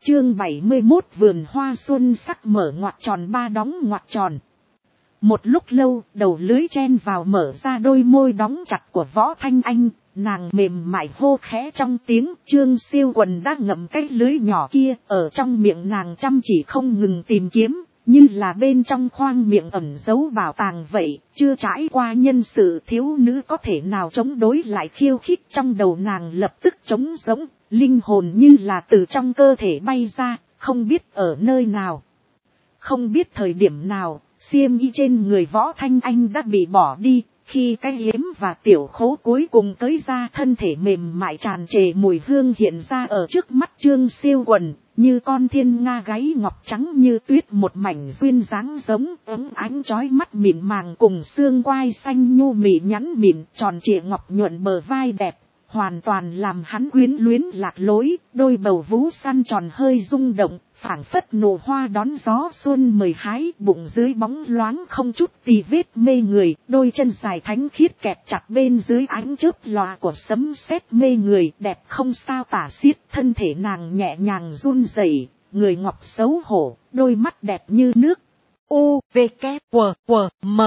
Chương 71 vườn hoa xuân sắc mở ngoặc tròn ba đóng ngoặc tròn. Một lúc lâu, đầu lưới chen vào mở ra đôi môi đóng chặt của Võ Thanh Anh, nàng mềm mại hô khẽ trong tiếng. Trương Siêu Quần đã ngậm cái lưới nhỏ kia, ở trong miệng nàng chăm chỉ không ngừng tìm kiếm, như là bên trong khoang miệng ẩn giấu bảo tàng vậy. Chưa trải qua nhân sự thiếu nữ có thể nào chống đối lại khiêu khích, trong đầu nàng lập tức trống rỗng, linh hồn như là từ trong cơ thể bay ra, không biết ở nơi nào, không biết thời điểm nào. Xiêm y trên người Võ Thanh Anh đã bị bỏ đi, khi cái yếm và tiểu khố cuối cùng tới ra, thân thể mềm mại tràn trề mùi hương hiện ra ở trước mắt Trương Siêu Quần, như con thiên nga gáy ngọc trắng như tuyết, một mảnh duyên dáng giống ấm ánh chói mắt mịn màng, cùng xương quai xanh nhô mị nhắn mịn, tròn trịa ngọc nhuận bờ vai đẹp, hoàn toàn làm hắn quyến luyến lạc lối. Đôi bầu vú săn tròn hơi rung động, phảng phất nụ hoa đón gió xuân mời hái, bụng dưới bóng loáng không chút tì vết mê người, đôi chân dài thánh khiết kẹp chặt bên dưới ánh chớp lòa của sấm sét mê người, đẹp không sao tả xiết. Thân thể nàng nhẹ nhàng run rẩy, người ngọc xấu hổ, đôi mắt đẹp như nước. U V K W W M.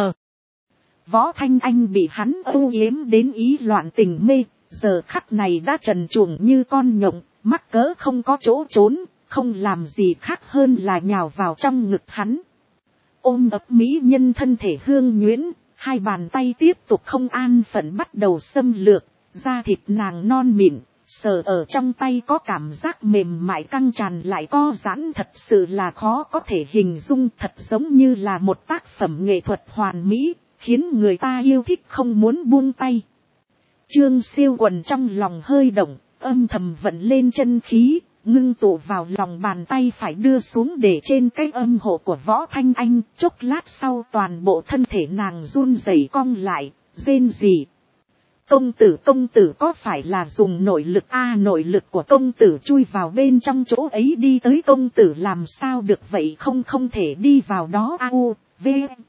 Võ Thanh Anh bị hắn âu yếm đến ý loạn tình mê, giờ khắc này đã trần truồng như con nhộng, mắc cỡ không có chỗ trốn, không làm gì khác hơn là nhào vào trong ngực hắn. Ôm ấp mỹ nhân thân thể hương nhuyễn, hai bàn tay tiếp tục không an phận bắt đầu xâm lược, da thịt nàng non mịn, sờ ở trong tay có cảm giác mềm mại căng tràn lại co giãn, thật sự là khó có thể hình dung, thật giống như là một tác phẩm nghệ thuật hoàn mỹ, khiến người ta yêu thích không muốn buông tay. Trương Siêu Quần trong lòng hơi động, âm thầm vận lên chân khí, ngưng tụ vào lòng bàn tay phải đưa xuống để trên cái âm hộ của Võ Thanh Anh. Chốc lát sau toàn bộ thân thể nàng run rẩy cong lại, rên rỉ. Công tử có phải là dùng nội lực nội lực của công tử chui vào bên trong chỗ ấy đi tới, công tử làm sao được vậy, không thể đi vào đó. U V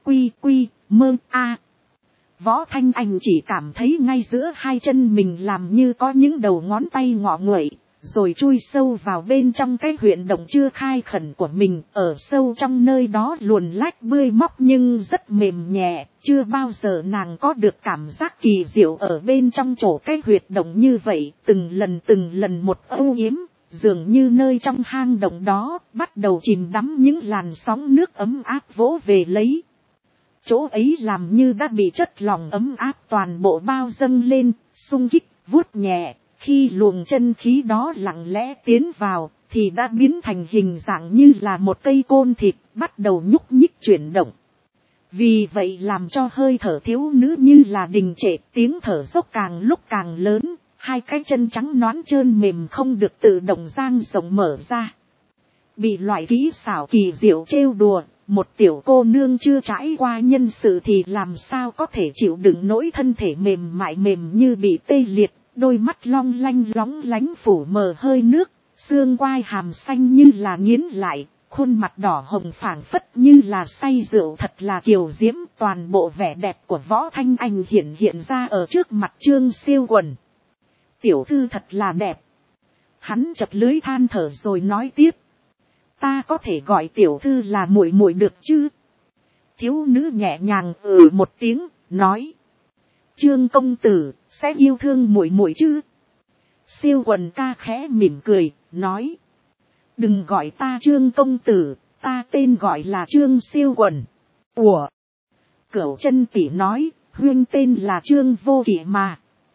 Q Mơ A. Võ Thanh Anh chỉ cảm thấy ngay giữa hai chân mình làm như có những đầu ngón tay ngọ nguậy, rồi chui sâu vào bên trong cái huyệt động chưa khai khẩn của mình. Ở sâu trong nơi đó luồn lách bươi móc nhưng rất mềm nhẹ, chưa bao giờ nàng có được cảm giác kỳ diệu ở bên trong chỗ cái huyệt động như vậy. Từng lần một âu yếm, dường như nơi trong hang động đó bắt đầu chìm đắm những làn sóng nước ấm áp vỗ về lấy. Chỗ ấy làm như đã bị chất lỏng ấm áp toàn bộ bao dâng lên, sung kích, vuốt nhẹ. Khi luồng chân khí đó lặng lẽ tiến vào, thì đã biến thành hình dạng như là một cây côn thịt, bắt đầu nhúc nhích chuyển động. Vì vậy làm cho hơi thở thiếu nữ như là đình trệ, tiếng thở dốc càng lúc càng lớn, hai cái chân trắng nõn trơn mềm không được tự động dang rộng mở ra. Bị loại kỹ xảo kỳ diệu trêu đùa, một tiểu cô nương chưa trải qua nhân sự thì làm sao có thể chịu đựng nỗi thân thể mềm mại mềm như bị tê liệt. Đôi mắt long lanh lóng lánh phủ mờ hơi nước, xương quai hàm xanh như là nghiến lại, khuôn mặt đỏ hồng phảng phất như là say rượu, thật là kiều diễm. Toàn bộ vẻ đẹp của Võ Thanh Anh hiện ra ở trước mặt Trương Siêu Quần. Tiểu thư thật là đẹp. Hắn chật lưới than thở rồi nói tiếp. Ta có thể gọi tiểu thư là muội muội được chứ? Thiếu nữ nhẹ nhàng một tiếng, nói. Trương công tử sẽ yêu thương muội muội chứ? Siêu Quần ca khẽ mỉm cười, nói. Đừng gọi ta Trương công tử, ta tên gọi là Trương Siêu Quần. Ủa? Cửu chân tỷ nói, huyên tên là Trương Vô Kỵ mà.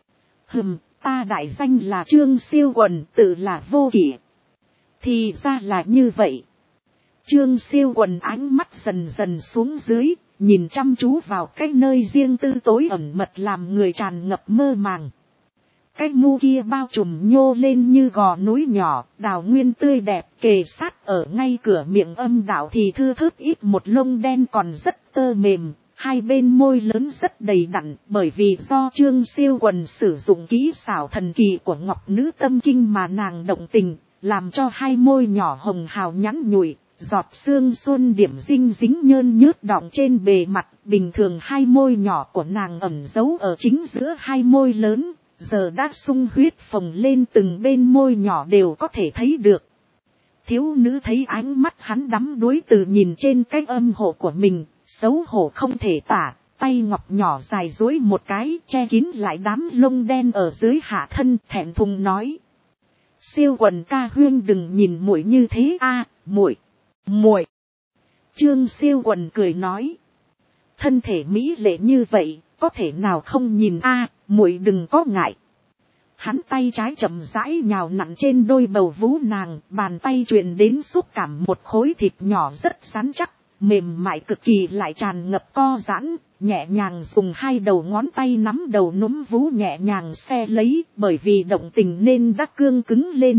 Ta đại danh là Trương Siêu Quần, tự là Vô Kỵ. Thì ra là như vậy. Trương Siêu Quần ánh mắt dần dần xuống dưới, nhìn chăm chú vào cái nơi riêng tư tối ẩn mật làm người tràn ngập mơ màng. Cái mu kia bao trùm nhô lên như gò núi nhỏ, đào nguyên tươi đẹp, kề sát ở ngay cửa miệng âm đạo thì thưa thớt ít một lông đen còn rất tơ mềm, hai bên môi lớn rất đầy đặn, bởi vì do Trương Siêu Quần sử dụng kỹ xảo thần kỳ của Ngọc Nữ Tâm Kinh mà nàng động tình, làm cho hai môi nhỏ hồng hào nhắn nhủi. Giọt sương xuân điểm dinh dính nhơn nhớt đọng trên bề mặt, bình thường hai môi nhỏ của nàng ẩn giấu ở chính giữa hai môi lớn, giờ đã sung huyết phồng lên từng bên môi nhỏ đều có thể thấy được. Thiếu nữ thấy ánh mắt hắn đắm đuối từ nhìn trên cái âm hộ của mình, xấu hổ không thể tả, tay ngọc nhỏ dài duỗi một cái che kín lại đám lông đen ở dưới hạ thân, thẹn thùng nói. Siêu quần ca huyên đừng nhìn muội như thế a, muội, muội. Trương Siêu quần cười nói. Thân thể mỹ lệ như vậy, có thể nào không nhìn a, muội đừng có ngại. Hắn tay trái chậm rãi nhào nặn trên đôi bầu vú nàng, bàn tay truyền đến xúc cảm một khối thịt nhỏ rất rắn chắc, mềm mại cực kỳ lại tràn ngập co giãn, nhẹ nhàng dùng hai đầu ngón tay nắm đầu núm vú nhẹ nhàng xe lấy, bởi vì động tình nên đã cương cứng lên.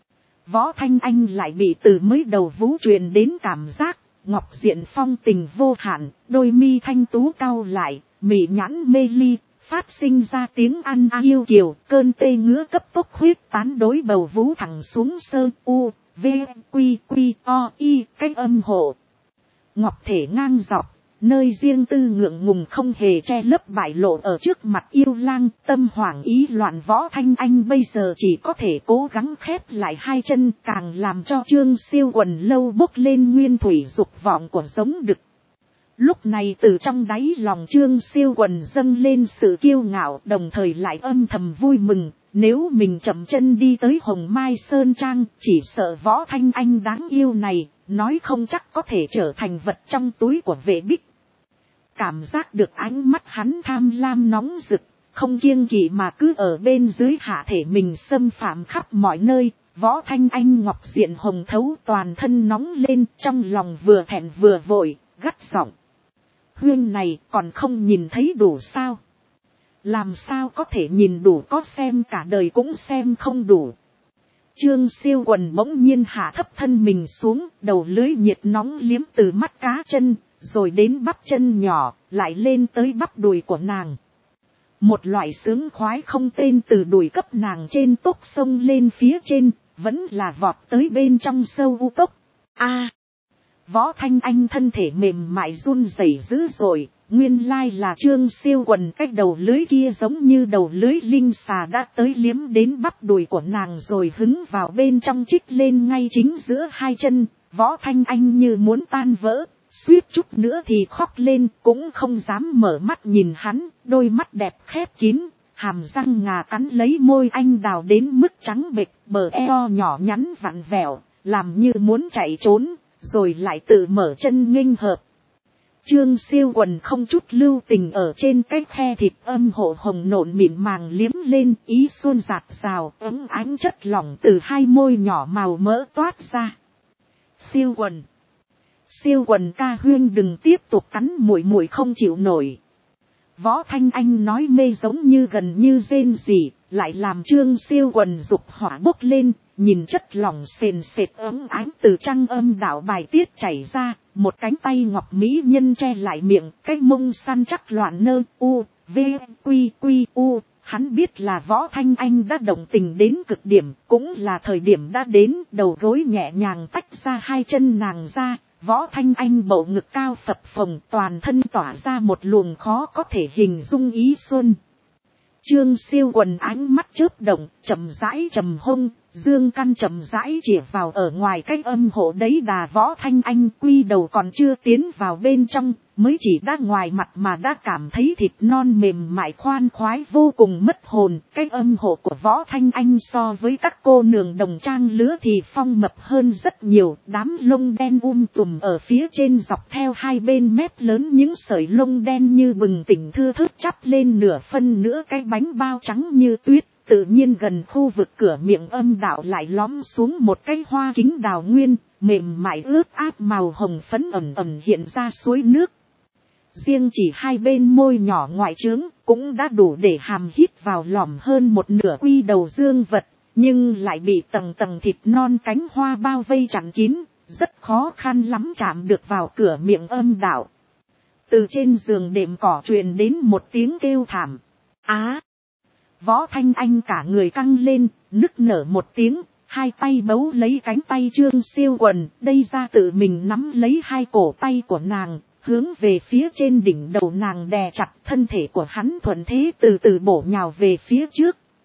Võ Thanh Anh lại bị từ mới đầu vú truyền đến cảm giác, ngọc diện phong tình vô hạn, đôi mi thanh tú cau lại, mị nhãn mê ly. Phát sinh ra tiếng ăn yêu kiều, cơn tê ngứa cấp tốc huyết tán đối bầu vú thẳng xuống sơ u, v, quy quy o y, cái âm hộ. Ngọc thể ngang dọc, nơi riêng tư ngượng ngùng không hề che lấp bại lộ ở trước mặt yêu lang, tâm hoảng ý loạn. Võ Thanh Anh bây giờ chỉ có thể cố gắng khép lại hai chân, càng làm cho Trương Siêu quần lâu bốc lên nguyên thủy dục vọng của giống đực. Lúc này từ trong đáy lòng Trương Siêu quần dâng lên sự kiêu ngạo, đồng thời lại âm thầm vui mừng, nếu mình chậm chân đi tới Hồng Mai Sơn Trang, chỉ sợ Võ Thanh Anh đáng yêu này, nói không chắc có thể trở thành vật trong túi của Vệ Bích. Cảm giác được ánh mắt hắn tham lam nóng rực, không kiêng kỵ mà cứ ở bên dưới hạ thể mình xâm phạm khắp mọi nơi. Võ Thanh Anh ngọc diện hồng thấu, toàn thân nóng lên, trong lòng vừa thẹn vừa vội, gắt giọng. Huyên này còn không nhìn thấy đủ sao? Làm sao có thể nhìn đủ, có xem cả đời cũng xem không đủ. Trương Siêu quần bỗng nhiên hạ thấp thân mình xuống, đầu lưới nhiệt nóng liếm từ mắt cá chân, rồi đến bắp chân nhỏ, lại lên tới bắp đùi của nàng. Một loại sướng khoái không tên từ đùi cấp nàng trên tốc sông lên phía trên, vẫn là vọt tới bên trong sâu u tốc. A, Võ Thanh Anh thân thể mềm mại run rẩy dữ dội, nguyên lai là Trương Siêu quần cách đầu lưới kia giống như đầu lưới linh xà đã tới liếm đến bắp đùi của nàng rồi hứng vào bên trong trích lên ngay chính giữa hai chân. Võ Thanh Anh như muốn tan vỡ, suýt chút nữa thì khóc lên, cũng không dám mở mắt nhìn hắn, đôi mắt đẹp khép kín, hàm răng ngà cắn lấy môi anh đào đến mức trắng bệch, bờ eo nhỏ nhắn vặn vẹo, làm như muốn chạy trốn, rồi lại tự mở chân nghênh hợp. Trương Siêu quần không chút lưu tình ở trên cái khe thịt âm hộ hồng nộn mịn màng liếm lên, ý xuân giạt rào, ấm ánh chất lỏng từ hai môi nhỏ màu mỡ toát ra. Siêu quần ca huyên đừng tiếp tục cắn muội muội không chịu nổi. Võ Thanh Anh nói mê giống như gần như rên rỉ, lại làm Trương Siêu quần dục hỏa bốc lên, nhìn chất lỏng sền sệt ấm ánh từ trăng âm đạo bài tiết chảy ra, một cánh tay ngọc mỹ nhân che lại miệng, cái mông săn chắc loạn nơ, u, v, quy quy u. Hắn biết là Võ Thanh Anh đã động tình đến cực điểm, cũng là thời điểm đã đến, đầu gối nhẹ nhàng tách ra hai chân nàng ra. Võ Thanh Anh bầu ngực cao phập phồng, toàn thân tỏa ra một luồng khó có thể hình dung ý xuân. Trương Siêu quần ánh mắt chớp động, chậm rãi trầm hông, dương căn chậm rãi chĩa vào ở ngoài cái âm hộ đấy đà. Võ Thanh Anh quy đầu còn chưa tiến vào bên trong, mới chỉ đã ngoài mặt mà đã cảm thấy thịt non mềm mại khoan khoái vô cùng mất hồn. Cái âm hộ của Võ Thanh Anh so với các cô nương đồng trang lứa thì phong mập hơn rất nhiều, đám lông đen tùm ở phía trên dọc theo hai bên mép lớn, những sợi lông đen như bừng tỉnh thưa thớt chắp lên nửa phân nữa cái bánh bao trắng như tuyết. Tự nhiên gần khu vực cửa miệng âm đạo lại lõm xuống một cái hoa kính đào nguyên, mềm mại ướt át màu hồng phấn ẩm ẩm hiện ra suối nước. Riêng chỉ hai bên môi nhỏ ngoại trướng cũng đã đủ để hàm hít vào lỏm hơn một nửa quy đầu dương vật, nhưng lại bị tầng tầng thịt non cánh hoa bao vây chặn kín, rất khó khăn lắm chạm được vào cửa miệng âm đạo. Từ trên giường đệm cỏ truyền đến một tiếng kêu thảm. Á! Võ Thanh Anh cả người căng lên, nức nở một tiếng, hai tay bấu lấy cánh tay Trương Siêu quần, đây ra tự mình nắm lấy hai cổ tay của nàng, hướng về phía trên đỉnh đầu nàng đè chặt, thân thể của hắn thuận thế từ từ bổ nhào về phía trước.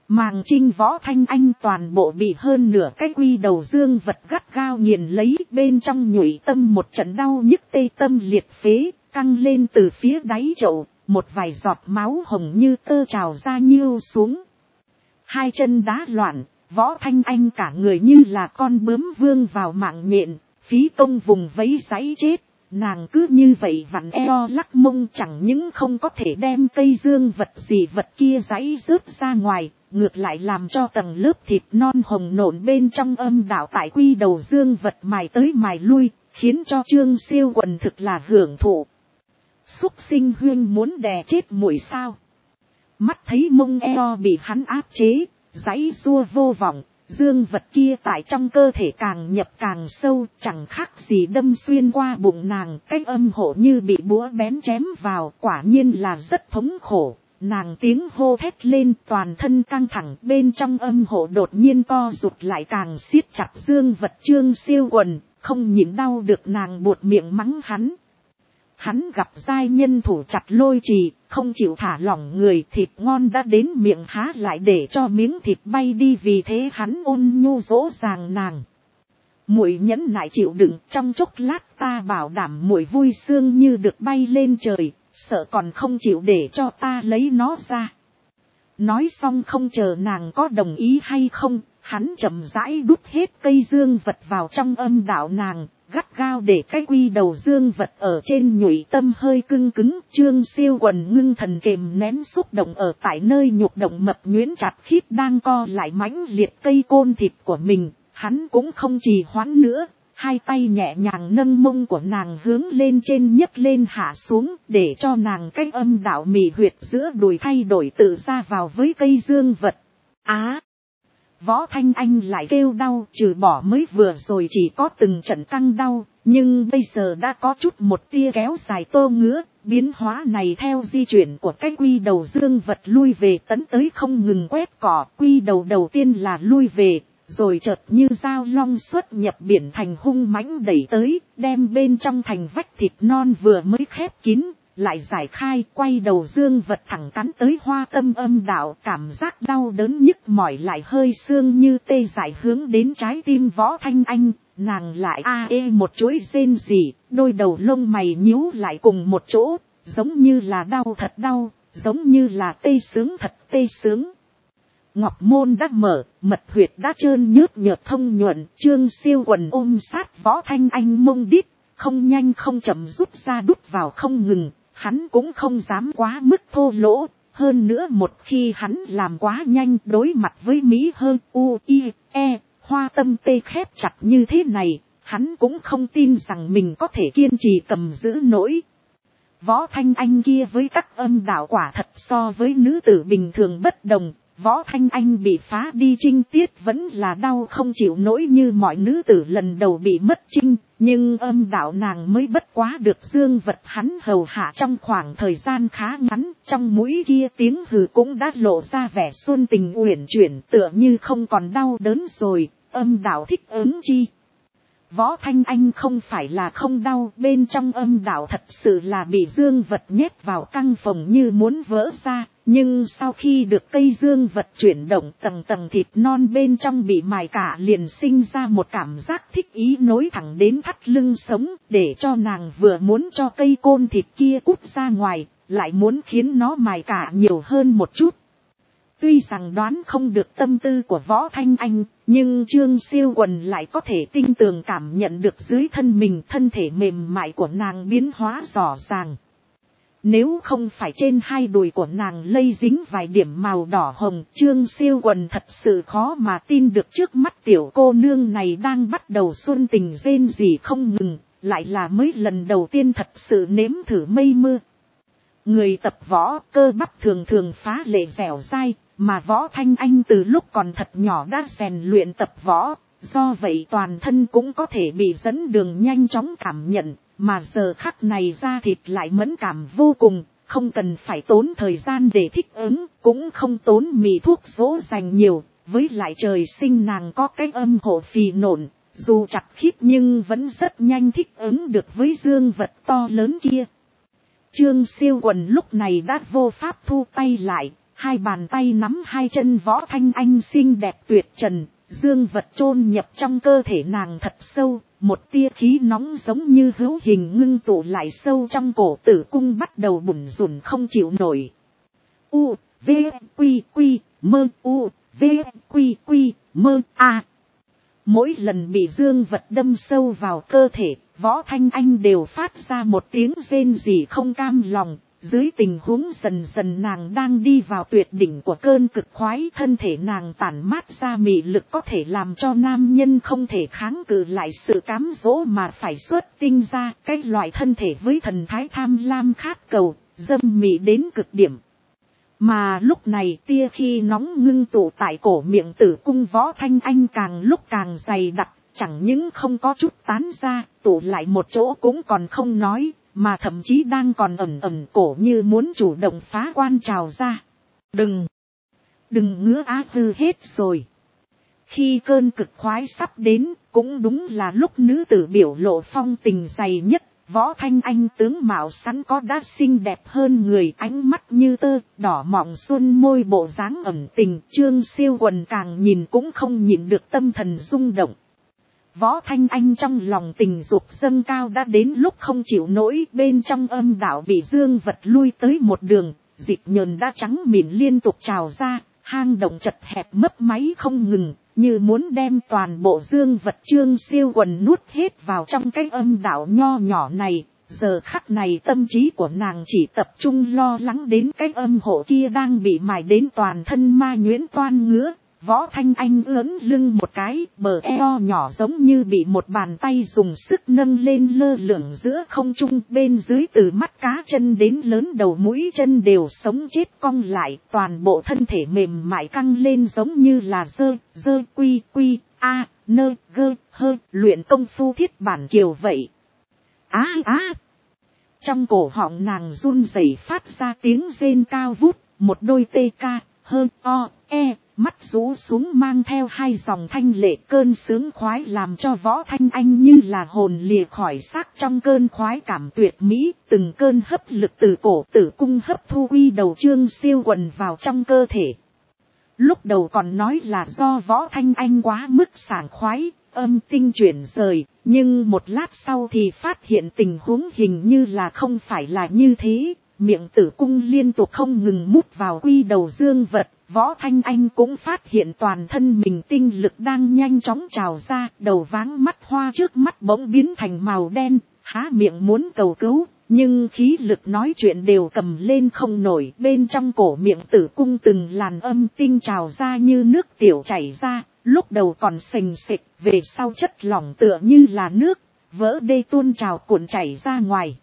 Màng Trinh Võ Thanh Anh toàn bộ bị hơn nửa cái quy đầu dương vật gắt gao nghiền lấy, bên trong nhụy tâm một trận đau nhức tê tâm liệt phế, căng lên từ phía đáy chậu, một vài giọt máu hồng như tơ trào ra nhiêu xuống. Hai chân đá loạn, Võ Thanh Anh cả người như là con bướm vương vào mạng nhện, phí công vùng vẫy giãy chết. Nàng cứ như vậy vặn eo lắc mông, chẳng những không có thể đem cây dương vật gì vật kia giãy rớt ra ngoài, ngược lại làm cho tầng lớp thịt non hồng nộn bên trong âm đạo tại quy đầu dương vật mài tới mài lui, khiến cho Trương Siêu Quần thực là hưởng thụ. Xúc sinh huyên muốn đè chết muội sao? Mắt thấy mông eo bị hắn áp chế, giãy giụa vô vọng, dương vật kia tại trong cơ thể càng nhập càng sâu, chẳng khác gì đâm xuyên qua bụng nàng, cái âm hộ như bị búa bén chém vào, quả nhiên là rất thống khổ. Nàng tiếng hô thét lên, toàn thân căng thẳng, bên trong âm hộ đột nhiên co rụt lại càng siết chặt dương vật Trương Siêu Quần, không nhịn đau được nàng buột miệng mắng hắn. Hắn gặp giai nhân thủ chặt lôi trì, không chịu thả lỏng người, thịt ngon đã đến miệng há lại để cho miếng thịt bay đi, vì thế hắn ôn nhu dỗ dàng nàng. Muội nhẫn nại chịu đựng, trong chốc lát ta bảo đảm muội vui sướng như được bay lên trời, sợ còn không chịu để cho ta lấy nó ra. Nói xong không chờ nàng có đồng ý hay không, hắn chậm rãi đút hết cây dương vật vào trong âm đạo nàng, gắt gao để cái quy đầu dương vật ở trên nhụy tâm hơi cưng cứng. Trương Siêu Quần ngưng thần kềm nén xúc động ở tại nơi nhục động mập nhuyễn chặt khít đang co lại mãnh liệt cây côn thịt của mình, hắn cũng không trì hoãn nữa. Hai tay nhẹ nhàng nâng mông của nàng hướng lên trên nhấc lên hạ xuống, để cho nàng cái âm đạo mì huyệt giữa đùi thay đổi tự ra vào với cây dương vật. Võ Thanh Anh lại kêu đau, trừ bỏ mới vừa rồi chỉ có từng trận căng đau, nhưng bây giờ đã có chút một tia kéo dài tô ngứa. Biến hóa này theo di chuyển của cái quy đầu dương vật lui về tấn tới không ngừng quét cỏ. Quy đầu đầu tiên là lui về, rồi chợt như dao long xuất nhập biển thành hung mãnh đẩy tới, đem bên trong thành vách thịt non vừa mới khép kín, lại giải khai, quay đầu dương vật thẳng cắn tới hoa tâm âm đạo, cảm giác đau đớn nhức mỏi lại hơi xương như tê dại hướng đến trái tim Võ Thanh Anh. Nàng lại một chuỗi rên rỉ, đôi đầu lông mày nhíu lại cùng một chỗ, giống như là đau thật đau, giống như là tê sướng thật tê sướng. Ngọc môn đã mở, mật huyệt đã trơn nhớt nhợt thông nhuận, Trương Siêu Quần ôm sát Võ Thanh Anh mông đít, không nhanh không chậm rút ra đút vào không ngừng. Hắn cũng không dám quá mức thô lỗ, hơn nữa một khi hắn làm quá nhanh đối mặt với Mỹ hơn hoa tâm tê khép chặt như thế này, hắn cũng không tin rằng mình có thể kiên trì cầm giữ nổi. Võ Thanh Anh kia với các âm đạo quả thật so với nữ tử bình thường bất đồng. Võ Thanh Anh bị phá đi trinh tiết vẫn là đau không chịu nổi như mọi nữ tử lần đầu bị mất trinh, nhưng âm đạo nàng mới bất quá được dương vật hắn hầu hạ trong khoảng thời gian khá ngắn, trong mũi kia tiếng hừ cũng đã lộ ra vẻ xuân tình uyển chuyển, tựa như không còn đau đớn rồi, âm đạo thích ứng chi. Võ Thanh Anh không phải là không đau, bên trong âm đạo thật sự là bị dương vật nhét vào căng phồng như muốn vỡ ra, nhưng sau khi được cây dương vật chuyển động, tầng tầng thịt non bên trong bị mài cả liền sinh ra một cảm giác thích ý nối thẳng đến thắt lưng sống, để cho nàng vừa muốn cho cây côn thịt kia cút ra ngoài, lại muốn khiến nó mài cả nhiều hơn một chút. Tuy rằng đoán không được tâm tư của Võ Thanh Anh, nhưng Trương Siêu Quần lại có thể tinh tường cảm nhận được dưới thân mình thân thể mềm mại của nàng biến hóa rõ ràng. Nếu không phải trên hai đùi của nàng lây dính vài điểm màu đỏ hồng, Trương Siêu Quần thật sự khó mà tin được trước mắt tiểu cô nương này đang bắt đầu xuân tình rên rỉ không ngừng, lại là mới lần đầu tiên thật sự nếm thử mây mưa. Người tập võ cơ bắp thường thường phá lệ dẻo dai, mà Võ Thanh Anh từ lúc còn thật nhỏ đã rèn luyện tập võ, do vậy toàn thân cũng có thể bị dẫn đường nhanh chóng cảm nhận, mà giờ khắc này da thịt lại mẫn cảm vô cùng, không cần phải tốn thời gian để thích ứng, cũng không tốn mì thuốc dỗ dành nhiều, với lại trời sinh nàng có cái âm hộ phì nộn, dù chặt khít nhưng vẫn rất nhanh thích ứng được với dương vật to lớn kia. Trương Siêu Quần lúc này đã vô pháp thu tay lại, hai bàn tay nắm hai chân Võ Thanh Anh xinh đẹp tuyệt trần, dương vật chôn nhập trong cơ thể nàng thật sâu, một tia khí nóng giống như hữu hình ngưng tụ lại sâu trong cổ tử cung bắt đầu bủn rủn không chịu nổi. U, V, Quy, Quy, Mơ, U, V, Quy, Quy, Mơ, A. Mỗi lần bị dương vật đâm sâu vào cơ thể, Võ Thanh Anh đều phát ra một tiếng rên rỉ không cam lòng. Dưới tình huống dần dần nàng đang đi vào tuyệt đỉnh của cơn cực khoái, thân thể nàng tản mát ra mị lực có thể làm cho nam nhân không thể kháng cự lại sự cám dỗ mà phải xuất tinh ra. Cái loại thân thể với thần thái tham lam khát cầu, dâm mị đến cực điểm. Mà lúc này tia khi nóng ngưng tụ tại cổ miệng tử cung Võ Thanh Anh càng lúc càng dày đặc, chẳng những không có chút tán ra, tụ lại một chỗ cũng còn không nói, mà thậm chí đang còn ẩm ẩm cổ như muốn chủ động phá quan trào ra. Đừng ngứa á hư hết rồi. Khi cơn cực khoái sắp đến, cũng đúng là lúc nữ tử biểu lộ phong tình dày nhất. Võ Thanh Anh tướng mạo sẵn có đã xinh đẹp hơn người, ánh mắt như tơ, đỏ mọng xuân môi bộ dáng ẩn tình, Trương Siêu Quần càng nhìn cũng không nhịn được tâm thần rung động. Võ Thanh Anh trong lòng tình dục dâng cao đã đến lúc không chịu nổi, bên trong âm đạo bị dương vật lui tới một đường, dịch nhờn đã trắng mịn liên tục trào ra, hang động chật hẹp mấp máy không ngừng, như muốn đem toàn bộ dương vật Trương Siêu Quần nuốt hết vào trong cái âm đạo nho nhỏ này. Giờ khắc này tâm trí của nàng chỉ tập trung lo lắng đến cái âm hộ kia đang bị mài đến toàn thân ma nhuyễn toan ngứa. Võ Thanh Anh ướn lưng một cái, bờ eo nhỏ giống như bị một bàn tay dùng sức nâng lên lơ lửng giữa không trung, bên dưới từ mắt cá chân đến lớn đầu mũi chân đều sống chết cong lại, toàn bộ thân thể mềm mại căng lên giống như là dơ quy quy, a, nơ, gơ, hơ, luyện công phu thiết bản kiều vậy. Á á! Trong cổ họng nàng run rẩy phát ra tiếng rên cao vút, một đôi tê ca, hơ, o, e. Mắt rũ xuống mang theo hai dòng thanh lệ, cơn sướng khoái làm cho Võ Thanh Anh như là hồn lìa khỏi xác trong cơn khoái cảm tuyệt mỹ, từng cơn hấp lực từ cổ tử cung hấp thu uy đầu Trương Siêu Quần vào trong cơ thể. Lúc đầu còn nói là do Võ Thanh Anh quá mức sảng khoái, âm tinh chuyển rời, nhưng một lát sau thì phát hiện tình huống hình như là không phải là như thế, miệng tử cung liên tục không ngừng mút vào uy đầu dương vật. Võ Thanh Anh cũng phát hiện toàn thân mình tinh lực đang nhanh chóng trào ra, đầu váng mắt hoa trước mắt bỗng biến thành màu đen, há miệng muốn cầu cứu, nhưng khí lực nói chuyện đều cầm lên không nổi, bên trong cổ miệng tử cung từng làn âm tinh trào ra như nước tiểu chảy ra, lúc đầu còn sình sịch, về sau chất lỏng tựa như là nước, vỡ đê tuôn trào cuộn chảy ra ngoài.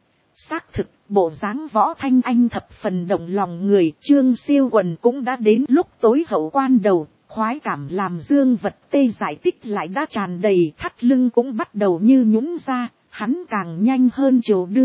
Xác thực, bộ dáng Võ Thanh Anh thập phần động lòng người, Trương Siêu Quần cũng đã đến lúc tối hậu quan đầu, khoái cảm làm dương vật tê giải tích lại đã tràn đầy, thắt lưng cũng bắt đầu như nhũn ra, hắn càng nhanh hơn chiều đưa.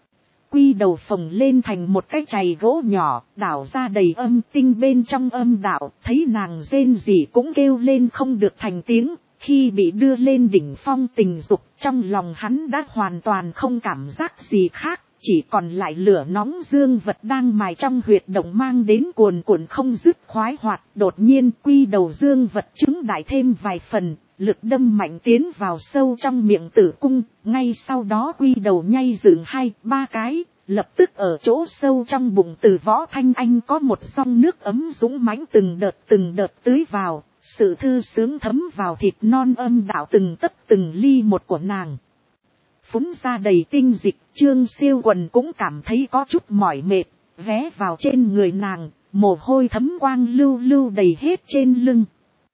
Quy đầu phồng lên thành một cái chày gỗ nhỏ, đảo ra đầy âm tinh bên trong âm đạo, thấy nàng rên rỉ cũng kêu lên không được thành tiếng. Khi bị đưa lên đỉnh phong tình dục, trong lòng hắn đã hoàn toàn không cảm giác gì khác, chỉ còn lại lửa nóng dương vật đang mài trong huyệt động mang đến cuồn cuộn không dứt khoái hoạt. Đột nhiên quy đầu dương vật chứng đại thêm vài phần, lực đâm mạnh tiến vào sâu trong miệng tử cung, ngay sau đó quy đầu nhay dựng 2-3 cái, lập tức ở chỗ sâu trong bụng từ Võ Thanh Anh có một dòng nước ấm dũng mãnh từng đợt tưới vào. Sự thư sướng thấm vào thịt non âm đạo từng tấc từng ly một của nàng. Phúng ra đầy tinh dịch, Trương Siêu Quần cũng cảm thấy có chút mỏi mệt, vé vào trên người nàng, mồ hôi thấm quang lưu lưu đầy hết trên lưng.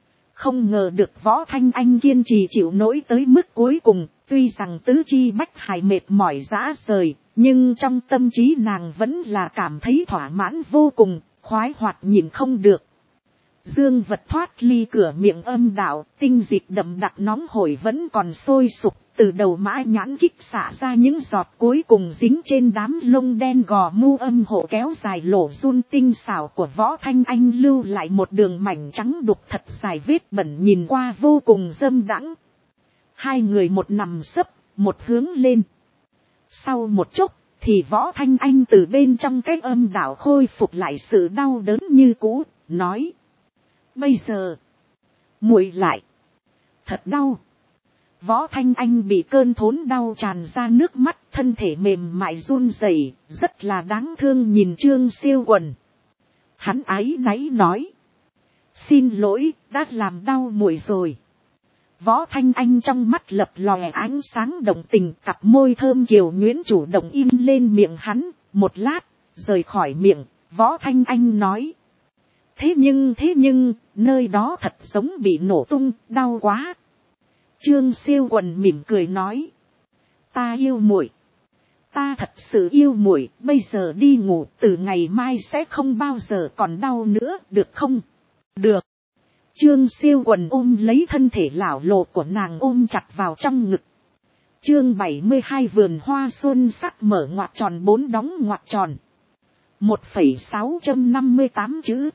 Không ngờ được Võ Thanh Anh kiên trì chịu nổi tới mức cuối cùng, tuy rằng tứ chi bách hài mệt mỏi rã rời, nhưng trong tâm trí nàng vẫn là cảm thấy thỏa mãn vô cùng, khoái hoạt nhìn không được. Dương vật thoát ly cửa miệng âm đạo, tinh dịch đậm đặc nóng hổi vẫn còn sôi sục, từ đầu mã nhãn kích xả ra những giọt cuối cùng dính trên đám lông đen gò mu âm hộ kéo dài lỗ run tinh xảo của Võ Thanh Anh lưu lại một đường mảnh trắng đục thật dài vết bẩn nhìn qua vô cùng dâm đãng. Hai người một nằm sấp, một hướng lên. Sau một chốc, thì Võ Thanh Anh từ bên trong cái âm đạo khôi phục lại sự đau đớn như cũ, nói. Bây giờ, muội lại. Thật đau. Võ Thanh Anh bị cơn thốn đau tràn ra nước mắt, thân thể mềm mại run rẩy, rất là đáng thương nhìn Trương Siêu Quần. Hắn áy náy nói. Xin lỗi, đã làm đau muội rồi. Võ Thanh Anh trong mắt lập lòe ánh sáng động tình, cặp môi thơm kiều nhuyễn chủ động in lên miệng hắn, một lát, rời khỏi miệng, Võ Thanh Anh nói. Thế nhưng, nơi đó thật giống bị nổ tung, đau quá. Trương Siêu Quần mỉm cười nói. Ta yêu muội. Ta thật sự yêu muội, bây giờ đi ngủ, từ ngày mai sẽ không bao giờ còn đau nữa, được không? Được. Trương Siêu Quần ôm lấy thân thể lão lồ của nàng ôm chặt vào trong ngực. Chương 72 vườn hoa xuân sắc mở ngoặc tròn 4 đóng ngoặc tròn. 1,658 chữ.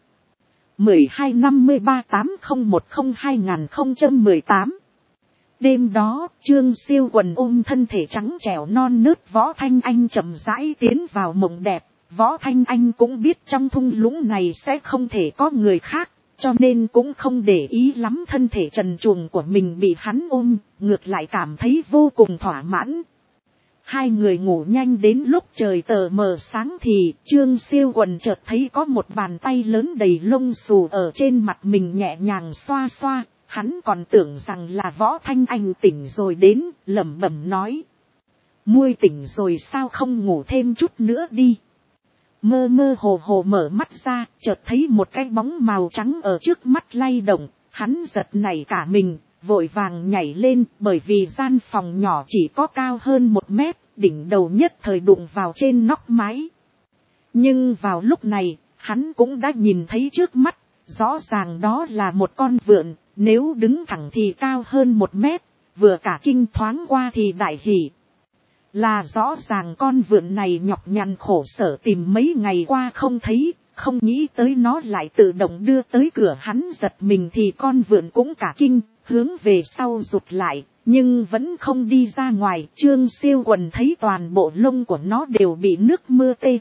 125380102018. Đêm đó, Trương Siêu Quần ôm thân thể trắng trẻo non nớt Võ Thanh Anh chậm rãi tiến vào mộng đẹp. Võ Thanh Anh cũng biết trong thung lũng này sẽ không thể có người khác, cho nên cũng không để ý lắm thân thể trần truồng của mình bị hắn ôm, ngược lại cảm thấy vô cùng thỏa mãn. Hai người ngủ nhanh đến lúc trời tờ mờ sáng thì Trương Siêu Quần chợt thấy có một bàn tay lớn đầy lông xù ở trên mặt mình nhẹ nhàng xoa xoa. Hắn còn tưởng rằng là Võ Thanh Anh tỉnh rồi đến, lẩm bẩm nói. Muội tỉnh rồi sao không ngủ thêm chút nữa đi. Mơ mơ hồ hồ mở mắt ra, chợt thấy một cái bóng màu trắng ở trước mắt lay động, hắn giật nảy cả mình, vội vàng nhảy lên bởi vì gian phòng nhỏ chỉ có cao hơn 1 mét, đỉnh đầu nhất thời đụng vào trên nóc mái. Nhưng vào lúc này, hắn cũng đã nhìn thấy trước mắt, rõ ràng đó là một con vượn. Nếu đứng thẳng thì cao hơn 1 mét, vừa cả kinh thoáng qua thì đại hỉ. Là rõ ràng con vượn này nhọc nhằn khổ sở tìm mấy ngày qua không thấy, không nghĩ tới nó lại tự động đưa tới cửa hắn giật mình thì con vượn cũng cả kinh, hướng về sau rụt lại, nhưng vẫn không đi ra ngoài. Trương Siêu Quần thấy toàn bộ lông của nó đều bị nước mưa tê,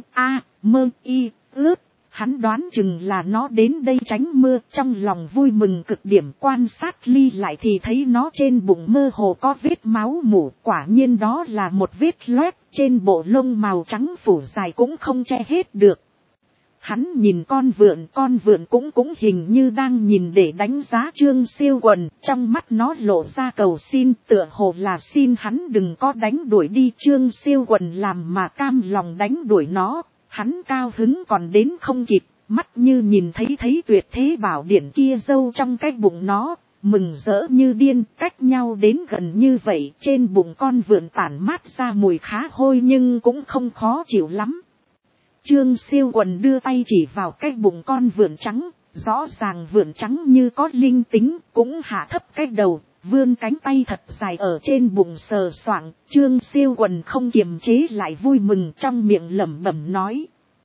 ướt. Hắn đoán chừng là nó đến đây tránh mưa, trong lòng vui mừng cực điểm, quan sát ly lại thì thấy nó trên bụng mơ hồ có vết máu mủ, quả nhiên đó là một vết loét, trên bộ lông màu trắng phủ dài cũng không che hết được. Hắn nhìn con vượn cũng hình như đang nhìn để đánh giá Trương Siêu Quần, trong mắt nó lộ ra cầu xin, tựa hồ là xin hắn đừng có đánh đuổi đi. Trương Siêu Quần làm mà cam lòng đánh đuổi nó. Hắn cao hứng còn đến không kịp, mắt như nhìn thấy tuyệt thế bảo điển kia giâu trong cái bụng nó, mừng rỡ như điên. Cách nhau đến gần như vậy, trên bụng con vượn tản mát ra mùi khá hôi nhưng cũng không khó chịu lắm. Trương Siêu Quần đưa tay chỉ vào cái bụng con vượn trắng, rõ ràng vượn trắng như có linh tính, cũng hạ thấp cái đầu, vươn cánh tay thật dài ở trên bụng sờ soạng. Trương Siêu Quần không kiềm chế lại vui mừng, trong miệng lẩm bẩm nói.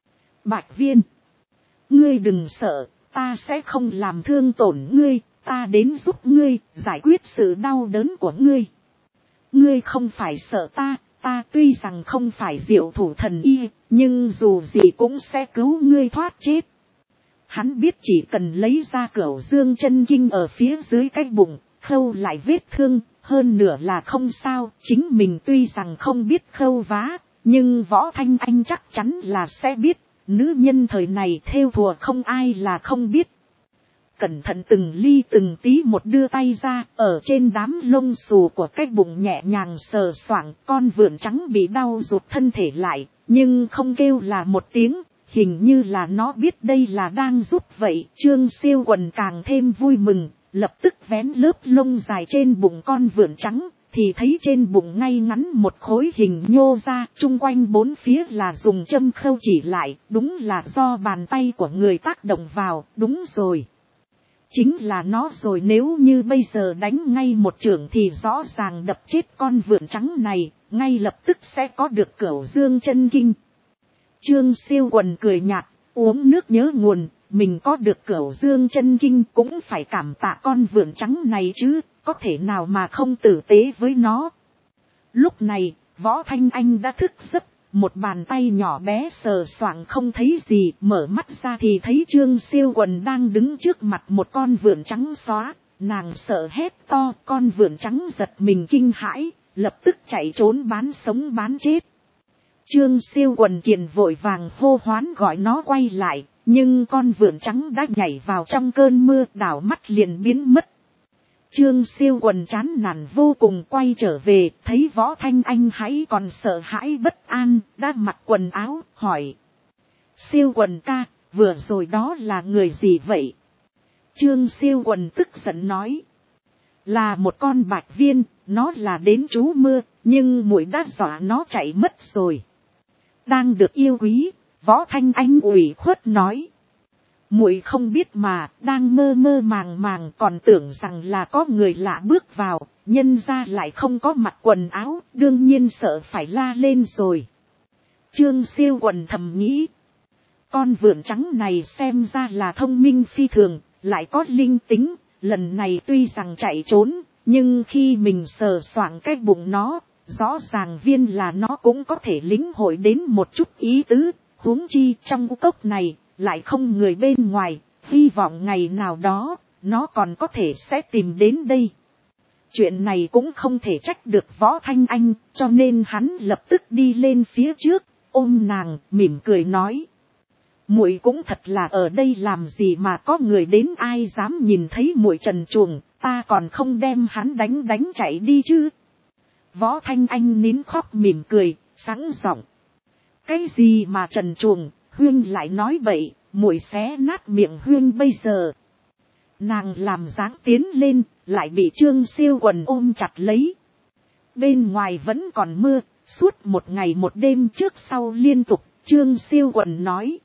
Bạch Viên, ngươi đừng sợ, ta sẽ không làm thương tổn ngươi, ta đến giúp ngươi, giải quyết sự đau đớn của ngươi. Ngươi không phải sợ ta tuy rằng không phải diệu thủ thần y, nhưng dù gì cũng sẽ cứu ngươi thoát chết. Hắn biết chỉ cần lấy ra Cửu Dương chân kinh ở phía dưới cái bụng, khâu lại vết thương, hơn nửa là không sao. Chính mình tuy rằng không biết khâu vá, nhưng Võ Thanh Anh chắc chắn là sẽ biết. Nữ nhân thời này thêu thùa không ai là không biết. Cẩn thận từng ly từng tí một đưa tay ra, ở trên đám lông xù của cái bụng nhẹ nhàng sờ soạng. Con vượn trắng bị đau rụt thân thể lại, nhưng không kêu là một tiếng, hình như là nó biết đây là đang giúp vậy. Trương Siêu Quần càng thêm vui mừng, lập tức vén lớp lông dài trên bụng con vượn trắng, thì thấy trên bụng ngay ngắn một khối hình nhô ra, chung quanh bốn phía là dùng châm khâu chỉ lại, đúng là do bàn tay của người tác động vào. Đúng rồi, chính là nó rồi, nếu như bây giờ đánh ngay một chưởng thì rõ ràng đập chết con vượn trắng này, ngay lập tức sẽ có được Cửu Dương chân kinh. Trương Siêu Quần cười nhạt, uống nước nhớ nguồn, mình có được Cửu Dương chân kinh cũng phải cảm tạ con vượn trắng này chứ, có thể nào mà không tử tế với nó. Lúc này, Võ Thanh Anh đã thức giấc, một bàn tay nhỏ bé sờ soạng không thấy gì, mở mắt ra thì thấy Trương Siêu Quần đang đứng trước mặt một con vượn trắng xóa. Nàng sợ hét to, con vượn trắng giật mình kinh hãi, lập tức chạy trốn bán sống bán chết. Trương Siêu Quần kiền vội vàng hô hoán gọi nó quay lại, nhưng con vượn trắng đã nhảy vào trong cơn mưa, đảo mắt liền biến mất. Trương Siêu Quần chán nản vô cùng quay trở về, thấy Võ Thanh Anh hãy còn sợ hãi bất an, đã mặc quần áo, hỏi. Siêu Quần ca, vừa rồi đó là người gì vậy? Trương Siêu Quần tức giận nói. Là một con bạch viên, nó là đến trú mưa, nhưng muội đã dọa nó chạy mất rồi. Đang được yêu quý, Võ Thanh Anh ủy khuất nói. Muội không biết mà, đang mơ mơ màng màng còn tưởng rằng là có người lạ bước vào, nhân ra lại không có mặc quần áo, đương nhiên sợ phải la lên rồi. Trương Siêu Quần thầm nghĩ. Con vượn trắng này xem ra là thông minh phi thường, lại có linh tính, lần này tuy rằng chạy trốn, nhưng khi mình sờ soạng cái bụng nó, rõ ràng viên là nó cũng có thể lĩnh hội đến một chút ý tứ, huống chi trong cốc này, lại không người bên ngoài, hy vọng ngày nào đó, nó còn có thể sẽ tìm đến đây. Chuyện này cũng không thể trách được Võ Thanh Anh, cho nên hắn lập tức đi lên phía trước, ôm nàng, mỉm cười nói. Muội cũng thật là ở đây làm gì mà có người đến, ai dám nhìn thấy muội trần truồng, ta còn không đem hắn đánh chạy đi chứ. Võ Thanh Anh nín khóc mỉm cười, sẵn giọng. Cái gì mà trần truồng, Huyên lại nói bậy, muội xé nát miệng Huyên bây giờ. Nàng làm dáng tiến lên, lại bị Trương Siêu Quần ôm chặt lấy. Bên ngoài vẫn còn mưa, suốt một ngày một đêm trước sau liên tục, Trương Siêu Quần nói.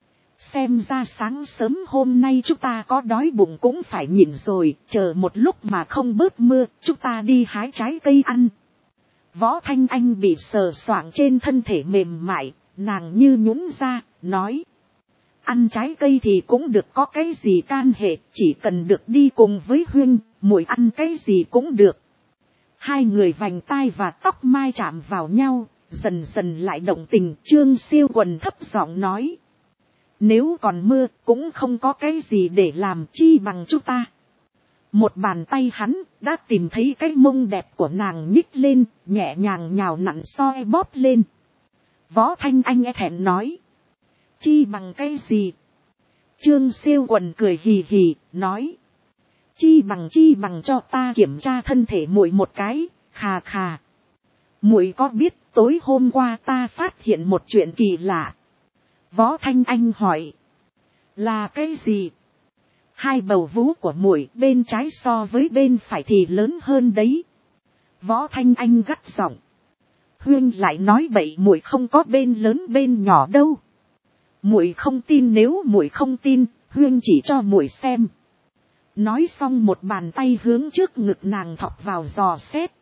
Xem ra sáng sớm hôm nay chúng ta có đói bụng cũng phải nhịn rồi, chờ một lúc mà không bớt mưa, chúng ta đi hái trái cây ăn. Võ Thanh Anh bị sờ soạng trên thân thể mềm mại, nàng như nhũn ra, nói. Ăn trái cây thì cũng được, có cái gì can hệ, chỉ cần được đi cùng với Huyên, muội ăn cái gì cũng được. Hai người vành tai và tóc mai chạm vào nhau, dần dần lại động tình. Trương Siêu Quần thấp giọng nói. Nếu còn mưa cũng không có cái gì để làm, chi bằng chúng ta. Một bàn tay hắn đã tìm thấy cái mông đẹp của nàng nhích lên, nhẹ nhàng nhào nặn soi bóp lên. Võ Thanh Anh e thẹn nói. Chi bằng cái gì? Trương Siêu Quần cười hì hì, nói. Chi bằng cho ta kiểm tra thân thể muội một cái, khà khà. Muội có biết tối hôm qua ta phát hiện một chuyện kỳ lạ. Võ Thanh Anh hỏi. Là cái gì? Hai bầu vú của muội bên trái so với bên phải thì lớn hơn đấy. Võ Thanh Anh gắt giọng. Huyên lại nói bậy, muội không có bên lớn bên nhỏ đâu. Muội không tin, nếu muội không tin, Huyên chỉ cho muội xem. Nói xong một bàn tay hướng trước ngực nàng thọc vào dò xét.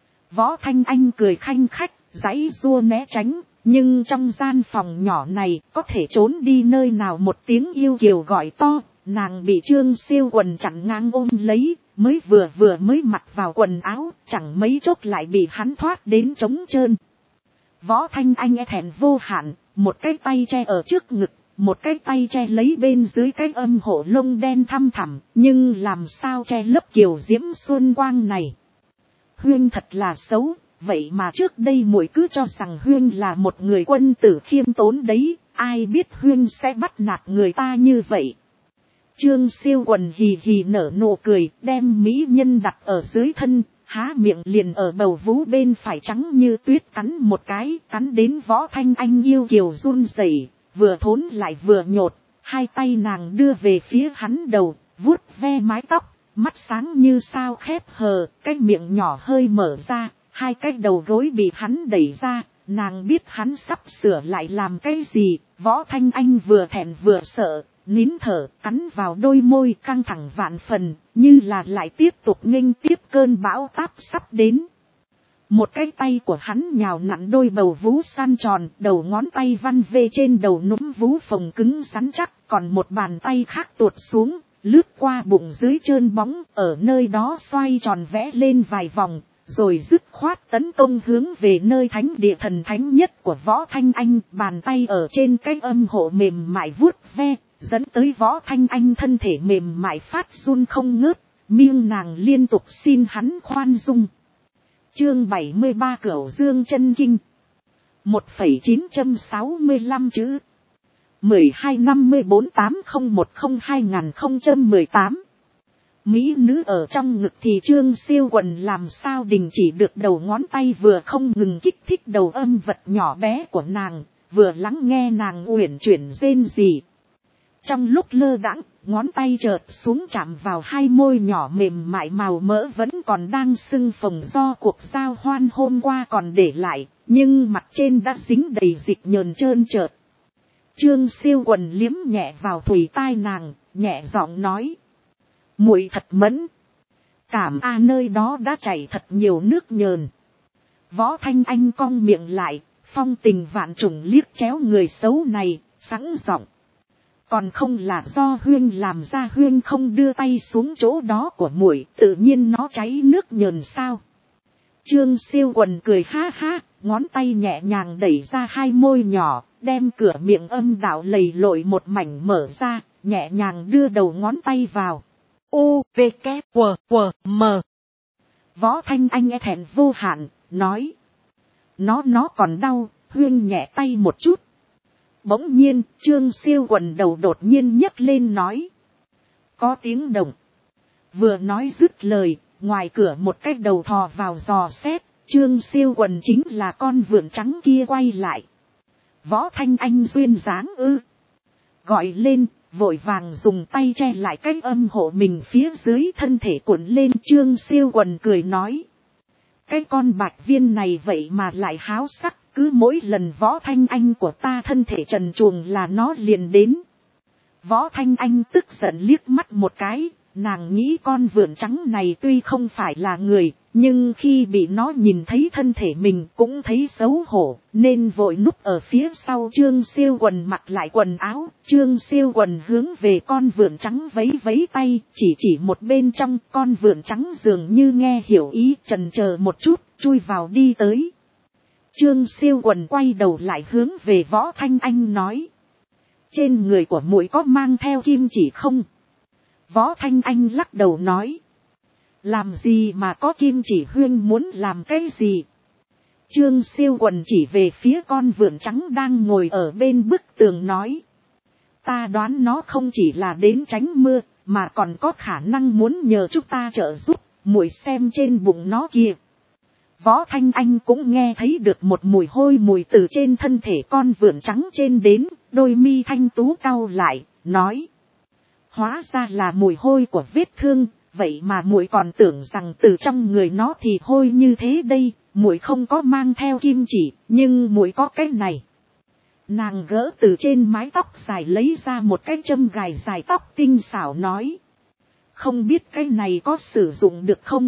Võ Thanh Anh cười khanh khách, giãy giụa né tránh, nhưng trong gian phòng nhỏ này có thể trốn đi nơi nào. Một tiếng yêu kiều gọi to, nàng bị Trương Siêu Quần chặn ngang ôm lấy, mới vừa mới mặc vào quần áo, chẳng mấy chốc lại bị hắn thoát đến trống trơn. Võ Thanh Anh e thẹn vô hạn, một cái tay che ở trước ngực, một cái tay che lấy bên dưới cái âm hộ lông đen thăm thẳm, nhưng làm sao che lấp kiều diễm xuân quang này. Huyên thật là xấu, vậy mà trước đây muội cứ cho rằng Huyên là một người quân tử khiêm tốn đấy, ai biết Huyên sẽ bắt nạt người ta như vậy. Trương Siêu Quần hì hì nở nụ cười, đem mỹ nhân đặt ở dưới thân, há miệng liền ở bầu vú bên phải trắng như tuyết cắn một cái, cắn đến Võ Thanh Anh yêu kiều run rẩy, vừa thốn lại vừa nhột, hai tay nàng đưa về phía hắn đầu, vuốt ve mái tóc, mắt sáng như sao khép hờ, cái miệng nhỏ hơi mở ra, hai cái đầu gối bị hắn đẩy ra, nàng biết hắn sắp sửa lại làm cái gì. Võ Thanh Anh vừa thẹn vừa sợ, nín thở, cắn vào đôi môi căng thẳng vạn phần, như là lại tiếp tục nghênh tiếp cơn bão táp sắp đến. Một cái tay của hắn nhào nặn đôi bầu vú san tròn, đầu ngón tay văn vê trên đầu núm vú phồng cứng rắn chắc, còn một bàn tay khác tuột xuống, lướt qua bụng dưới trơn bóng, ở nơi đó xoay tròn vẽ lên vài vòng, rồi dứt khoát tấn công hướng về nơi thánh địa thần thánh nhất của Võ Thanh Anh, bàn tay ở trên cái âm hộ mềm mại vuốt ve, dẫn tới Võ Thanh Anh thân thể mềm mại phát run không ngớt, miệng nàng liên tục xin hắn khoan dung. Chương 73 Cửu Dương Chân Kinh 1,965 chữ 125480102018. Mỹ nữ ở trong ngực thì Trương Siêu Quần làm sao đình chỉ được đầu ngón tay vừa không ngừng kích thích đầu âm vật nhỏ bé của nàng, vừa lắng nghe nàng uyển chuyển rên rỉ. Trong lúc lơ đãng, ngón tay chợt xuống chạm vào hai môi nhỏ mềm mại màu mỡ vẫn còn đang sưng phồng do cuộc giao hoan hôm qua còn để lại, nhưng mặt trên đã dính đầy dịch nhờn trơn trợt. Trương Siêu Quần liếm nhẹ vào thùy tai nàng, nhẹ giọng nói: muội thật mẫn, cảm nơi đó đã chảy thật nhiều nước nhờn. Võ Thanh Anh cong miệng lại, phong tình vạn trùng liếc chéo người xấu này, sẵn giọng: còn không là do Huyên làm ra, Huyên không đưa tay xuống chỗ đó của muội, tự nhiên nó cháy nước nhờn sao? Trương Siêu Quần cười ha ha, ngón tay nhẹ nhàng đẩy ra hai môi nhỏ, đem cửa miệng âm đạo lầy lội một mảnh mở ra, nhẹ nhàng đưa đầu ngón tay vào. U, V, K, W, W, M. Võ Thanh Anh e thẹn vô hạn, nói: nó còn đau, Huyên nhẹ tay một chút. Bỗng nhiên, Trương Siêu Quần đầu đột nhiên nhấc lên nói: có tiếng động. Vừa nói dứt lời, ngoài cửa một cái đầu thò vào dò xét, Trương Siêu Quần chính là con vượn trắng kia quay lại. Võ Thanh Anh duyên dáng ư? Gọi lên, vội vàng dùng tay che lại cái âm hộ mình phía dưới thân thể cuộn lên. Trương Siêu Quần cười nói: cái con bạch viên này vậy mà lại háo sắc, cứ mỗi lần Võ Thanh Anh của ta thân thể trần truồng là nó liền đến. Võ Thanh Anh tức giận liếc mắt một cái, nàng nghĩ con vượn trắng này tuy không phải là người, nhưng khi bị nó nhìn thấy thân thể mình cũng thấy xấu hổ, nên vội núp ở phía sau Trương Siêu Quần mặc lại quần áo. Trương Siêu Quần hướng về con vượn trắng vấy vấy tay, chỉ một bên trong. Con vượn trắng dường như nghe hiểu ý, chần chờ một chút, chui vào đi tới. Trương Siêu Quần quay đầu lại hướng về Võ Thanh Anh nói: trên người của muội có mang theo kim chỉ không? Võ Thanh Anh lắc đầu nói: làm gì mà có kim chỉ, Huyên muốn làm cái gì? Trương Siêu Quần chỉ về phía con vượn trắng đang ngồi ở bên bức tường nói: ta đoán nó không chỉ là đến tránh mưa, mà còn có khả năng muốn nhờ chúng ta trợ giúp, muội xem trên bụng nó kìa. Võ Thanh Anh cũng nghe thấy được một mùi hôi mùi từ trên thân thể con vượn trắng trên đến, đôi mi thanh tú cau lại, nói: hóa ra là mùi hôi của vết thương, vậy mà muội còn tưởng rằng từ trong người nó thì hôi như thế đây. Muội không có mang theo kim chỉ, nhưng muội có cái này. Nàng gỡ từ trên mái tóc dài lấy ra một cái châm gài dài tóc tinh xảo nói: không biết cái này có sử dụng được không?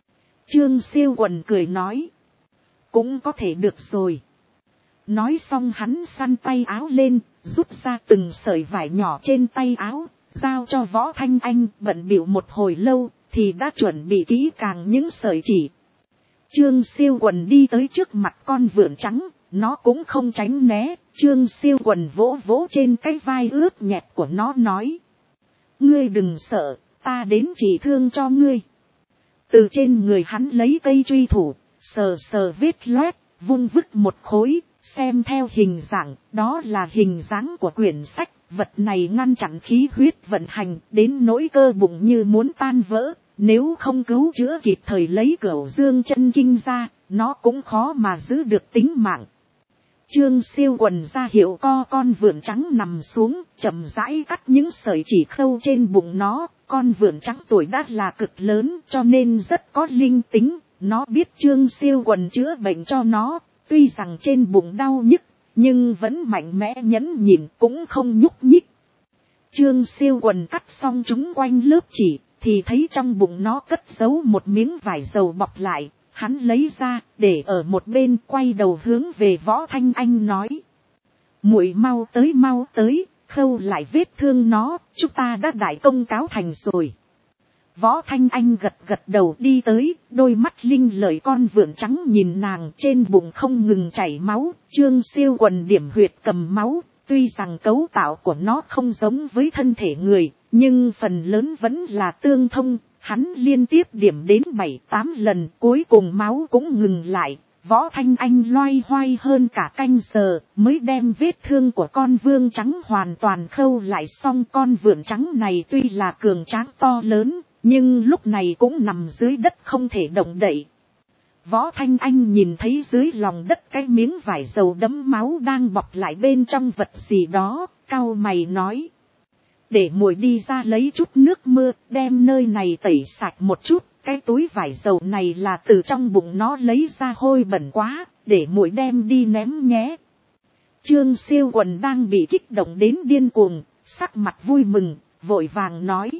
Trương Siêu Quần cười nói: cũng có thể được rồi. Nói xong hắn săn tay áo lên, rút ra từng sợi vải nhỏ trên tay áo, giao cho Võ Thanh Anh. Bận bịu một hồi lâu, thì đã chuẩn bị kỹ càng những sợi chỉ. Trương Siêu Quần đi tới trước mặt con vượn trắng, nó cũng không tránh né. Trương Siêu Quần vỗ vỗ trên cái vai ướt nhẹp của nó nói: ngươi đừng sợ, ta đến trị thương cho ngươi. Từ trên người hắn lấy cây truy thủ, sờ sờ vết loét, vung vứt một khối, xem theo hình dạng, đó là hình dáng của quyển sách. Vật này ngăn chặn khí huyết vận hành, đến nỗi cơ bụng như muốn tan vỡ, nếu không cứu chữa kịp thời lấy Cửu Dương Chân Kinh ra, nó cũng khó mà giữ được tính mạng. Trương Siêu Quần ra hiệu co con vượn trắng nằm xuống, chậm rãi cắt những sợi chỉ khâu trên bụng nó. Con vượn trắng tuổi đã là cực lớn, cho nên rất có linh tính. Nó biết Trương Siêu Quần chữa bệnh cho nó, tuy rằng trên bụng đau nhức, nhưng vẫn mạnh mẽ nhẫn nhịn, cũng không nhúc nhích. Trương Siêu Quần cắt xong chúng quanh lớp chỉ, thì thấy trong bụng nó cất giấu một miếng vải dầu bọc lại. Hắn lấy ra, để ở một bên, quay đầu hướng về Võ Thanh Anh nói: muội mau tới, khâu lại vết thương nó, chúng ta đã đại công cáo thành rồi. Võ Thanh Anh gật gật đầu đi tới, đôi mắt linh lợi con vượn trắng nhìn nàng, trên bụng không ngừng chảy máu. Trương Siêu Quần điểm huyệt cầm máu, tuy rằng cấu tạo của nó không giống với thân thể người, nhưng phần lớn vẫn là tương thông. Hắn liên tiếp điểm đến 7-8 lần, cuối cùng máu cũng ngừng lại. Võ Thanh Anh loay hoay hơn cả canh giờ, mới đem vết thương của con vương trắng hoàn toàn khâu lại xong. Con vượn trắng này tuy là cường tráng to lớn, nhưng lúc này cũng nằm dưới đất không thể động đậy. Võ Thanh Anh nhìn thấy dưới lòng đất cái miếng vải dầu đẫm máu đang bọc lại bên trong vật gì đó, cau mày nói. Để muội đi ra lấy chút nước mưa, đem nơi này tẩy sạch một chút. Cái túi vải dầu này là từ trong bụng nó lấy ra, hôi bẩn quá, để muội đem đi ném nhé. Trương Siêu Quần đang bị kích động đến điên cuồng, sắc mặt vui mừng, vội vàng nói.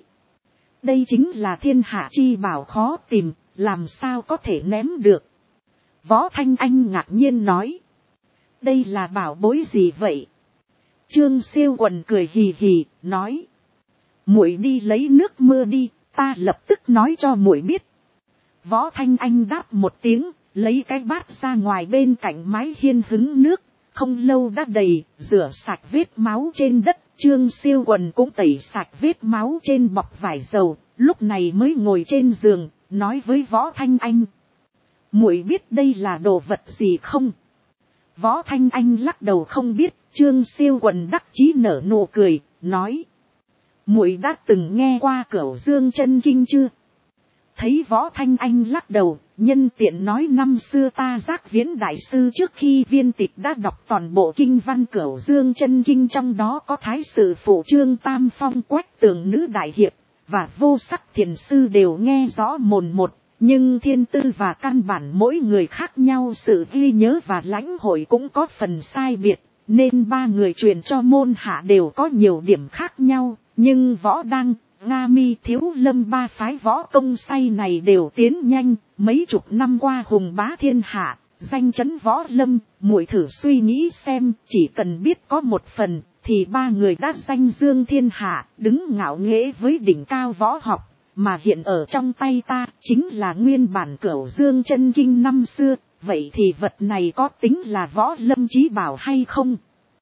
Đây chính là thiên hạ chi bảo khó tìm, làm sao có thể ném được. Võ Thanh Anh ngạc nhiên nói. Đây là bảo bối gì vậy? Trương Siêu Quần cười hì hì, nói. Muội đi lấy nước mưa đi, ta lập tức nói cho muội biết. Võ Thanh Anh đáp một tiếng, lấy cái bát ra ngoài bên cạnh mái hiên hứng nước. Không lâu đã đầy, rửa sạch vết máu trên đất. Trương Siêu Quần cũng tẩy sạch vết máu trên bọc vải dầu, lúc này mới ngồi trên giường, nói với Võ Thanh Anh. Muội biết đây là đồ vật gì không? Võ Thanh Anh lắc đầu không biết. Trương Siêu Quần đắc chí nở nụ cười, nói. Muội đã từng nghe qua Cửu Dương Chân Kinh chưa? Thấy Võ Thanh Anh lắc đầu, nhân tiện nói năm xưa ta Giác Viễn đại sư trước khi viên tịch đã đọc toàn bộ kinh văn Cửu Dương Chân Kinh, trong đó có thái sử phụ Trương Tam Phong, Quách Tường nữ đại hiệp và Vô Sắc thiền sư đều nghe rõ mồn một, nhưng thiên tư và căn bản mỗi người khác nhau, sự ghi nhớ và lãnh hội cũng có phần sai biệt, nên ba người truyền cho môn hạ đều có nhiều điểm khác nhau. Nhưng Võ Đăng, Nga Mi, Thiếu Lâm ba phái võ công say này đều tiến nhanh, mấy chục năm qua hùng bá thiên hạ, danh chấn võ lâm. Muội thử suy nghĩ xem, chỉ cần biết có một phần, thì ba người đã danh dương thiên hạ, đứng ngạo nghễ với đỉnh cao võ học. Mà hiện ở trong tay ta, chính là nguyên bản Cửu Dương Chân Kinh năm xưa, vậy thì vật này có tính là võ lâm chí bảo hay không?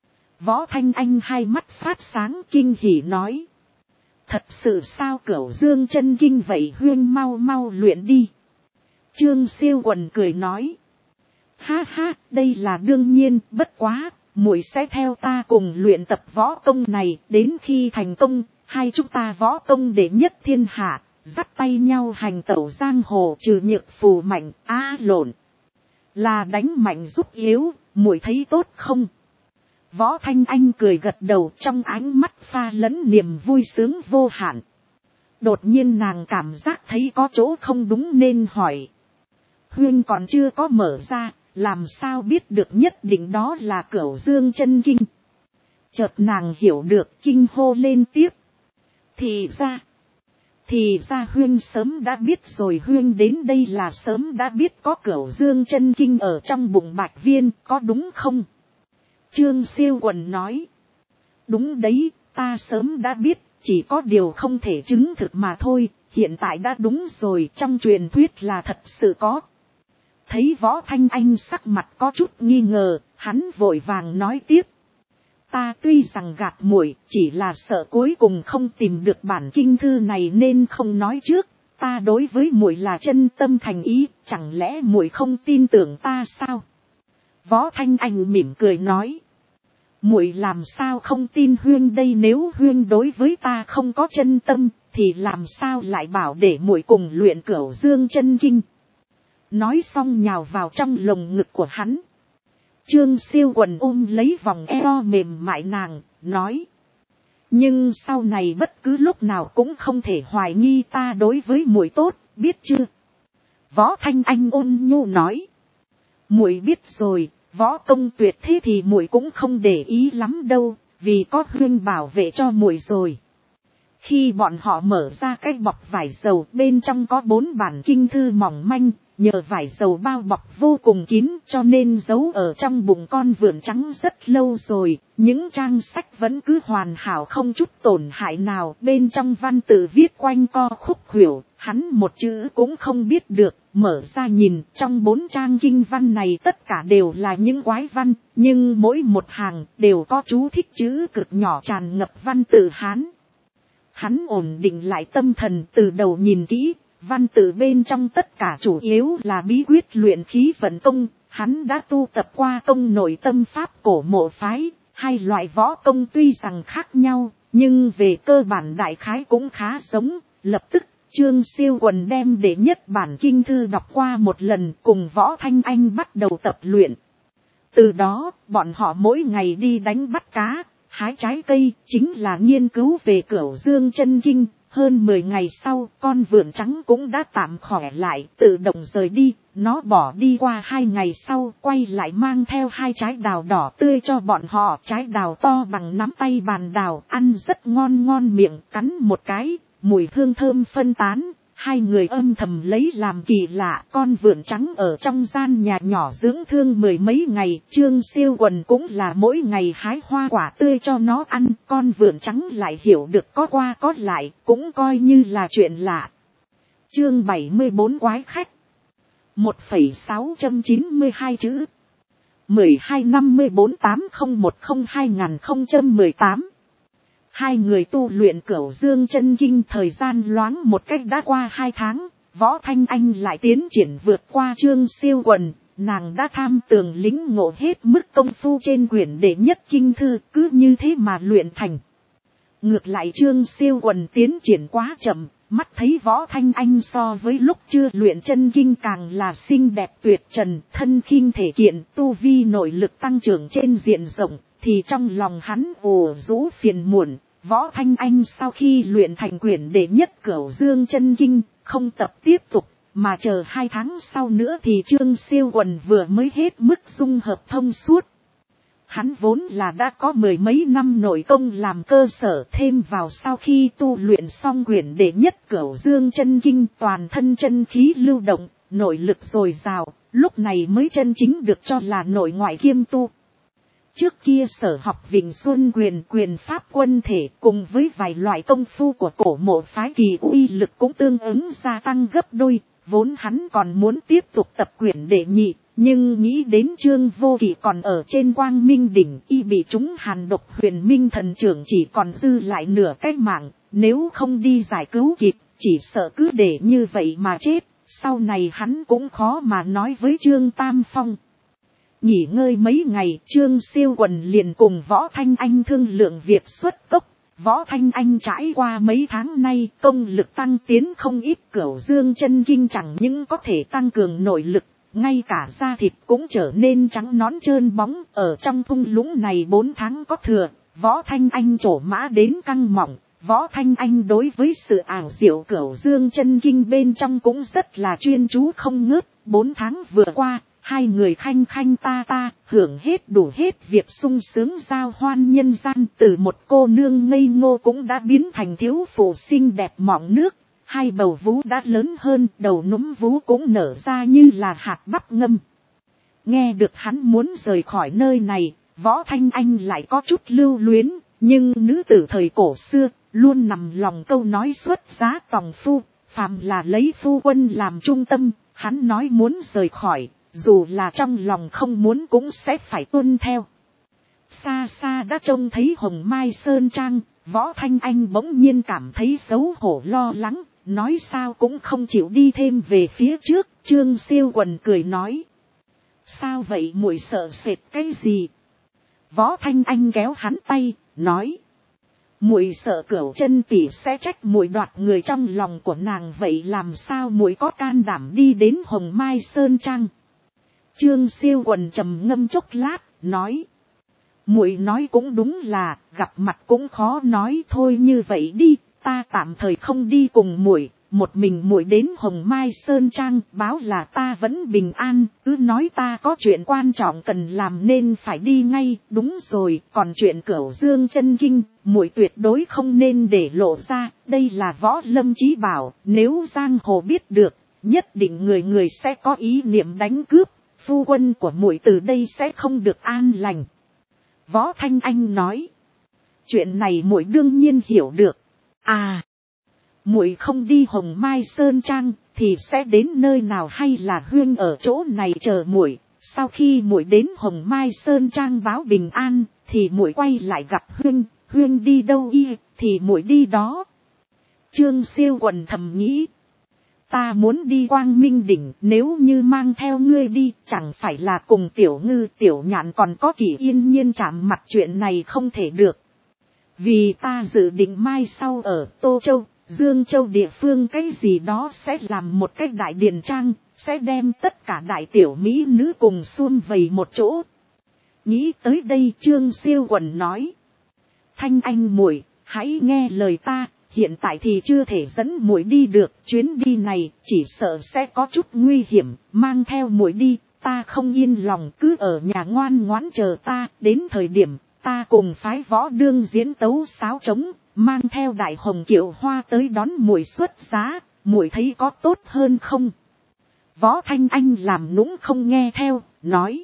Võ Thanh Anh hai mắt phát sáng kinh hỉ nói. Thật sự sao? Cửu Dương Chân Kinh vậy huyên mau mau luyện đi. Trương Siêu Quần cười nói. Ha ha, đây là đương nhiên, bất quá, muội sẽ theo ta cùng luyện tập võ công này, đến khi thành công, hai chúng ta võ công đệ nhất thiên hạ, dắt tay nhau hành tẩu giang hồ, trừ nhược phù mạnh, lộn. Là đánh mạnh giúp yếu, muội thấy tốt không? Võ Thanh Anh cười gật đầu, trong ánh mắt pha lẫn niềm vui sướng vô hạn. Đột nhiên nàng cảm giác thấy có chỗ không đúng nên hỏi. Huyên còn chưa có mở ra, làm sao biết được nhất định đó là Cửu Dương Chân Kinh? Chợt nàng hiểu được, kinh hô lên tiếp. Thì ra Huyên sớm đã biết rồi. Huyên đến đây là sớm đã biết có Cửu Dương Chân Kinh ở trong bụng Bạch Viên, có đúng không? Trương Siêu Quần nói. Đúng đấy, ta sớm đã biết, chỉ có điều không thể chứng thực mà thôi, hiện tại đã đúng rồi, trong truyền thuyết là thật sự có. Thấy Võ Thanh Anh sắc mặt có chút nghi ngờ, hắn vội vàng nói tiếp. Ta tuy rằng gạt muội, chỉ là sợ cuối cùng không tìm được bản kinh thư này nên không nói trước. Ta đối với muội là chân tâm thành ý, chẳng lẽ muội không tin tưởng ta sao? Võ Thanh Anh mỉm cười nói. Muội làm sao không tin Huyên đây, nếu Huyên đối với ta không có chân tâm, thì làm sao lại bảo để muội cùng luyện Cửu Dương Chân Kinh? Nói xong nhào vào trong lồng ngực của hắn. Trương Siêu Quần ôm lấy vòng eo mềm mại nàng, nói. Nhưng sau này bất cứ lúc nào cũng không thể hoài nghi ta đối với muội tốt, biết chưa? Võ Thanh Anh ôn nhu nói. Muội biết rồi, võ công tuyệt thế thì muội cũng không để ý lắm đâu, vì có Huyên bảo vệ cho muội rồi. Khi bọn họ mở ra cái bọc vải dầu, bên trong có 4 bản kinh thư mỏng manh, nhờ vải dầu bao bọc vô cùng kín cho nên giấu ở trong bụng con vượn trắng rất lâu rồi, những trang sách vẫn cứ hoàn hảo không chút tổn hại nào, bên trong văn tự viết quanh co khúc khuỷu, hắn một chữ cũng không biết được, mở ra nhìn, trong 4 trang kinh văn này tất cả đều là những quái văn, nhưng mỗi một hàng đều có chú thích chữ cực nhỏ tràn ngập văn tự Hán. Hắn ổn định lại tâm thần từ đầu nhìn kỹ, văn tự bên trong tất cả chủ yếu là bí quyết luyện khí vận công, hắn đã tu tập qua công nội tâm pháp cổ mộ phái, hai loại võ công tuy rằng khác nhau, nhưng về cơ bản đại khái cũng khá giống. Lập tức, Trương Siêu Quần đem đệ nhất bản kinh thư đọc qua một lần, cùng Võ Thanh Anh bắt đầu tập luyện. Từ đó, bọn họ mỗi ngày đi đánh bắt cá, hái trái cây, chính là nghiên cứu về Cửu Dương Chân Kinh. Hơn 10 ngày sau, con vượn trắng cũng đã tạm khỏe lại, tự động rời đi. Nó bỏ đi qua 2 ngày sau, quay lại mang theo 2 trái đào đỏ tươi cho bọn họ. Trái đào to bằng nắm tay bàn đào, ăn rất ngon miệng, cắn một cái, mùi hương thơm phân tán. Hai người âm thầm lấy làm kỳ lạ, con vượn trắng ở trong gian nhà nhỏ dưỡng thương 10 mấy ngày, Trương Siêu Quần cũng là mỗi ngày hái hoa quả tươi cho nó ăn, con vượn trắng lại hiểu được có qua có lại, cũng coi như là chuyện lạ. Chương 74 quái khách 1,692 chữ 12/54/801/2018. Hai người tu luyện Cửu Dương Chân Kinh thời gian loáng một cách đã qua 2 tháng, Võ Thanh Anh lại tiến triển vượt qua Trương Siêu Quần, nàng đã tham tường lĩnh ngộ hết mức công phu trên quyển đệ nhất kinh thư, cứ như thế mà luyện thành. Ngược lại Trương Siêu Quần tiến triển quá chậm, mắt thấy Võ Thanh Anh so với lúc chưa luyện chân kinh càng là xinh đẹp tuyệt trần, thân khinh thể kiện, tu vi nội lực tăng trưởng trên diện rộng, thì trong lòng hắn ồ rũ phiền muộn. Võ Thanh Anh sau khi luyện thành quyển đệ nhất Cửu Dương Chân Kinh, không tập tiếp tục, mà chờ 2 tháng sau nữa thì Trương Siêu Quần vừa mới hết mức dung hợp thông suốt. Hắn vốn là đã có 10 mấy năm nội công làm cơ sở, thêm vào sau khi tu luyện xong quyển đệ nhất Cửu Dương Chân Kinh, toàn thân chân khí lưu động, nội lực dồi dào, lúc này mới chân chính được cho là nội ngoại kiêm tu. Trước kia sở học Vịnh Xuân quyền pháp quân thể cùng với vài loại công phu của cổ mộ phái kỳ uy lực cũng tương ứng gia tăng gấp đôi, vốn hắn còn muốn tiếp tục tập quyển đệ nhị, nhưng nghĩ đến Trương Vô Kỵ còn ở trên Quang Minh đỉnh, y bị trúng hàn độc Huyền Minh thần trưởng chỉ còn dư lại nửa cái mạng, nếu không đi giải cứu kịp, chỉ sợ cứ để như vậy mà chết, sau này hắn cũng khó mà nói với Trương Tam Phong. Nghỉ ngơi mấy ngày, Trương Siêu Quần liền cùng Võ Thanh Anh thương lượng việc xuất tốc. Võ Thanh Anh trải qua mấy tháng nay công lực tăng tiến không ít, Cửu Dương Chân Kinh chẳng những có thể tăng cường nội lực, ngay cả da thịt cũng trở nên trắng nõn trơn bóng. Ở trong thung lũng này 4 tháng có thừa, Võ Thanh Anh trổ mã đến căng mỏng. Võ Thanh Anh đối với sự ảo diệu Cửu Dương Chân Kinh bên trong cũng rất là chuyên chú không ngớt. 4 tháng vừa qua, hai người khanh khanh ta, hưởng hết đủ hết việc sung sướng giao hoan nhân gian, từ một cô nương ngây ngô cũng đã biến thành thiếu phụ xinh đẹp mọng nước. Hai bầu vú đã lớn hơn, đầu núm vú cũng nở ra như là hạt bắp ngâm. Nghe được hắn muốn rời khỏi nơi này, Võ Thanh Anh lại có chút lưu luyến, nhưng nữ tử thời cổ xưa, luôn nằm lòng câu nói xuất giá tòng phu, phàm là lấy phu quân làm trung tâm, hắn nói muốn rời khỏi, dù là trong lòng không muốn cũng sẽ phải tuân theo. Xa xa đã trông thấy Hồng Mai Sơn Trang, Võ Thanh Anh bỗng nhiên cảm thấy xấu hổ lo lắng, nói sao cũng không chịu đi thêm về phía trước. Trương Siêu Quần cười nói: sao vậy muội sợ sệt cái gì? Võ Thanh Anh kéo hắn tay, nói: muội sợ Cửu Chân tỷ sẽ trách muội đoạt người trong lòng của nàng, vậy làm sao muội có can đảm đi đến Hồng Mai Sơn Trang? Trương Siêu Quần trầm ngâm chốc lát, nói: muội nói cũng đúng là, gặp mặt cũng khó nói, thôi như vậy đi, ta tạm thời không đi cùng muội, một mình muội đến Hồng Mai Sơn Trang, báo là ta vẫn bình an, cứ nói ta có chuyện quan trọng cần làm nên phải đi ngay. Đúng rồi, còn chuyện Cửu Dương Chân Kinh, muội tuyệt đối không nên để lộ ra, đây là võ lâm chí bảo, nếu giang hồ biết được, nhất định người người sẽ có ý niệm đánh cướp, phu quân của muội từ đây sẽ không được an lành. Võ Thanh Anh nói, chuyện này muội đương nhiên hiểu được. À, muội không đi Hồng Mai Sơn Trang thì sẽ đến nơi nào, hay là Huyên ở chỗ này chờ muội, sau khi muội đến Hồng Mai Sơn Trang báo bình an thì muội quay lại gặp Huyên, Huyên đi đâu thì muội đi đó. Trương Siêu Quần thầm nghĩ, ta muốn đi Quang Minh Đỉnh, nếu như mang theo ngươi đi chẳng phải là cùng Tiểu Ngư Tiểu Nhạn còn có Kỷ Yên Nhiên chạm mặt, chuyện này không thể được. Vì ta dự định mai sau ở Tô Châu, Dương Châu địa phương cái gì đó sẽ làm một cái đại điền trang, sẽ đem tất cả đại tiểu mỹ nữ cùng sum vầy một chỗ. Nghĩ tới đây Trương Siêu Quần nói, Thanh Anh muội, hãy nghe lời ta, hiện tại thì chưa thể dẫn muội đi được, chuyến đi này chỉ sợ sẽ có chút nguy hiểm, mang theo muội đi, ta không yên lòng, cứ ở nhà ngoan ngoãn chờ ta, đến thời điểm ta cùng phái Võ Đương diễn tấu sáo trống, mang theo Đại Hồng Kiệu Hoa tới đón muội xuất giá, muội thấy có tốt hơn không? Võ Thanh Anh làm nũng không nghe theo, nói,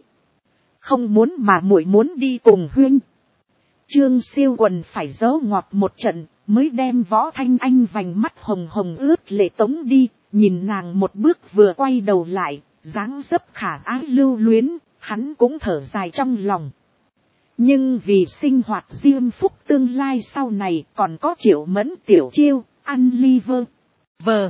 không muốn mà muội muốn đi cùng Huyên. Trương Siêu Quần phải giấu ngọt một trận, mới đem Võ Thanh Anh vành mắt hồng hồng ướt lệ tống đi, nhìn nàng một bước vừa quay đầu lại, dáng dấp khả ái lưu luyến, hắn cũng thở dài trong lòng. Nhưng vì sinh hoạt diêm phúc tương lai sau này còn có Triệu Mẫn Tiểu Chiêu, ăn ly vờ.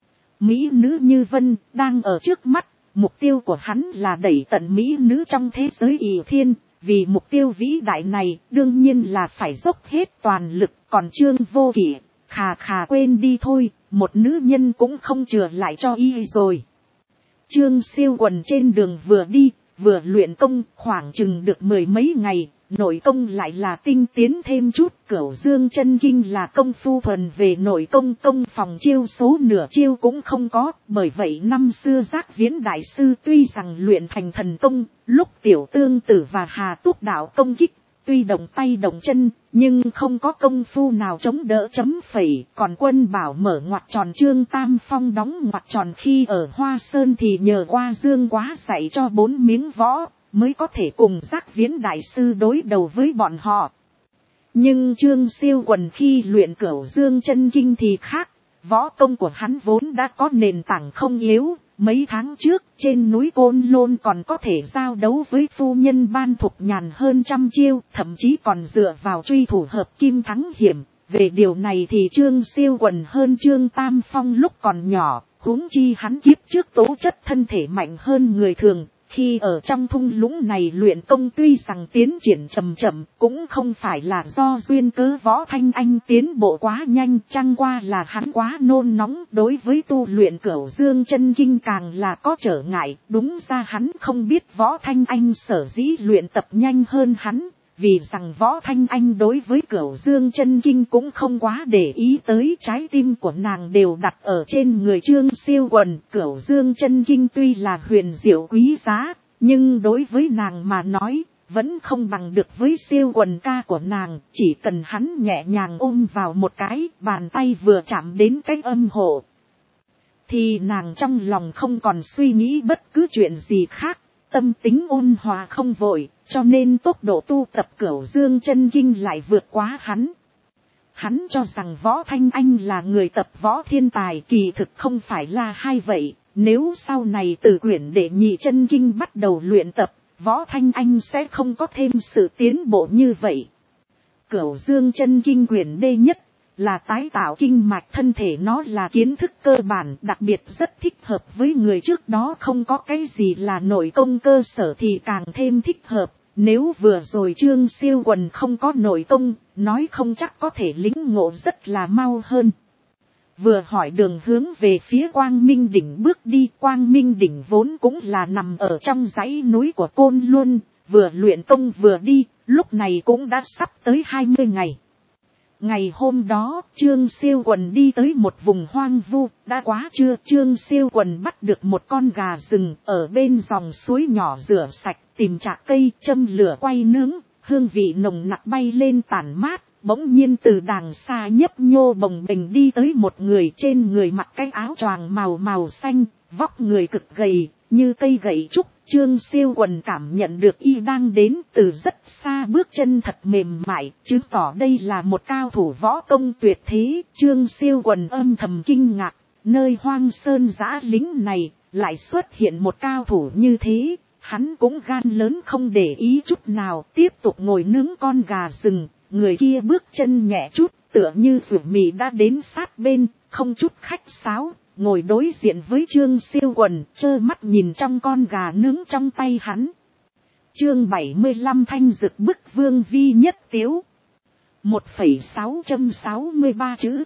Mỹ nữ như vân đang ở trước mắt, mục tiêu của hắn là đẩy tận mỹ nữ trong thế giới ỷ thiên. Vì mục tiêu vĩ đại này đương nhiên là phải dốc hết toàn lực, còn Trương Vô Kỵ, khà quên đi thôi, một nữ nhân cũng không chừa lại cho y rồi. Trương Siêu Quần trên đường vừa đi, vừa luyện công, khoảng chừng được 10 mấy ngày, nội công lại là tinh tiến thêm chút. Cửu Dương chân kinh là công phu thuần về nội công, công phòng chiêu số nửa chiêu cũng không có, bởi vậy năm xưa Giác Viễn đại sư tuy rằng luyện thành thần công, lúc Tiểu Tương Tử và Hà Túc đạo công kích, tuy động tay động chân, nhưng không có công phu nào chống đỡ chấm phẩy. Còn Quân Bảo mở ngoặt tròn, Trương Tam Phong đóng ngoặt tròn khi ở Hoa Sơn thì nhờ qua Dương Quá dạy cho 4 miếng võ, mới có thể cùng Giác Viễn đại sư đối đầu với bọn họ. Nhưng Trương Siêu Quần khi luyện Cửu Dương chân kinh thì khác, võ công của hắn vốn đã có nền tảng không yếu. Mấy tháng trước trên núi Côn Lôn còn có thể giao đấu với phu nhân Ban Thục Nhàn hơn 100 chiêu, thậm chí còn dựa vào truy thủ hợp kim thắng hiểm. Về điều này thì Trương Siêu Quần hơn Trương Tam Phong lúc còn nhỏ, huống chi hắn kiếp trước tố chất thân thể mạnh hơn người thường. Khi ở trong thung lũng này luyện công tuy rằng tiến triển chậm chậm, cũng không phải là do duyên cớ Võ Thanh Anh tiến bộ quá nhanh, chẳng qua là hắn quá nôn nóng, đối với tu luyện Cửu Dương chân kinh càng là có trở ngại. Đúng ra hắn không biết Võ Thanh Anh sở dĩ luyện tập nhanh hơn hắn, vì rằng Võ Thanh Anh đối với Cửu Dương chân kinh cũng không quá để ý tới, trái tim của nàng đều đặt ở trên người Trương Siêu Quần. Cửu Dương chân kinh tuy là huyền diệu quý giá, nhưng đối với nàng mà nói, vẫn không bằng được với Siêu Quần ca của nàng. Chỉ cần hắn nhẹ nhàng ôm vào một cái, bàn tay vừa chạm đến cái âm hộ, thì nàng trong lòng không còn suy nghĩ bất cứ chuyện gì khác. Tâm tính ôn hòa không vội, cho nên tốc độ tu tập Cửu Dương chân kinh lại vượt quá hắn. Hắn cho rằng Võ Thanh Anh là người tập võ thiên tài, kỳ thực không phải là hay vậy. Nếu sau này từ quyển đệ nhị chân kinh bắt đầu luyện tập, Võ Thanh Anh sẽ không có thêm sự tiến bộ như vậy. Cửu Dương chân kinh quyển đê nhất là tái tạo kinh mạch thân thể, nó là kiến thức cơ bản, đặc biệt rất thích hợp với người trước đó không có cái gì là nội công cơ sở thì càng thêm thích hợp. Nếu vừa rồi Trương Siêu Quần không có nội công, nói không chắc có thể lĩnh ngộ rất là mau hơn. Vừa hỏi đường hướng về phía Quang Minh Đỉnh bước đi. Quang Minh Đỉnh vốn cũng là nằm ở trong dãy núi của Côn Luân, vừa luyện công vừa đi, lúc này cũng đã sắp tới 20 ngày. Ngày hôm đó, Trương Siêu Quần đi tới một vùng hoang vu, đã quá trưa. Trương Siêu Quần bắt được một con gà rừng ở bên dòng suối nhỏ, rửa sạch, tìm chạc cây, châm lửa quay nướng, hương vị nồng nặc bay lên tản mát, bỗng nhiên từ đàng xa nhấp nhô bồng bềnh đi tới một người, trên người mặc cái áo choàng màu xanh, vóc người cực gầy, như cây gậy trúc. Trương Siêu Quần cảm nhận được y đang đến từ rất xa, bước chân thật mềm mại, chứng tỏ đây là một cao thủ võ công tuyệt thế. Trương Siêu Quần âm thầm kinh ngạc, nơi hoang sơn dã lính này lại xuất hiện một cao thủ như thế. Hắn cũng gan lớn không để ý chút nào, tiếp tục ngồi nướng con gà rừng. Người kia bước chân nhẹ chút, tựa như rủ mì đã đến sát bên, không chút khách sáo, ngồi đối diện với Trương Siêu Quần, trơ mắt nhìn trong con gà nướng trong tay hắn. Chương 75 Thanh Dực bức Vương Vi nhất tiếu. 1,663 chữ.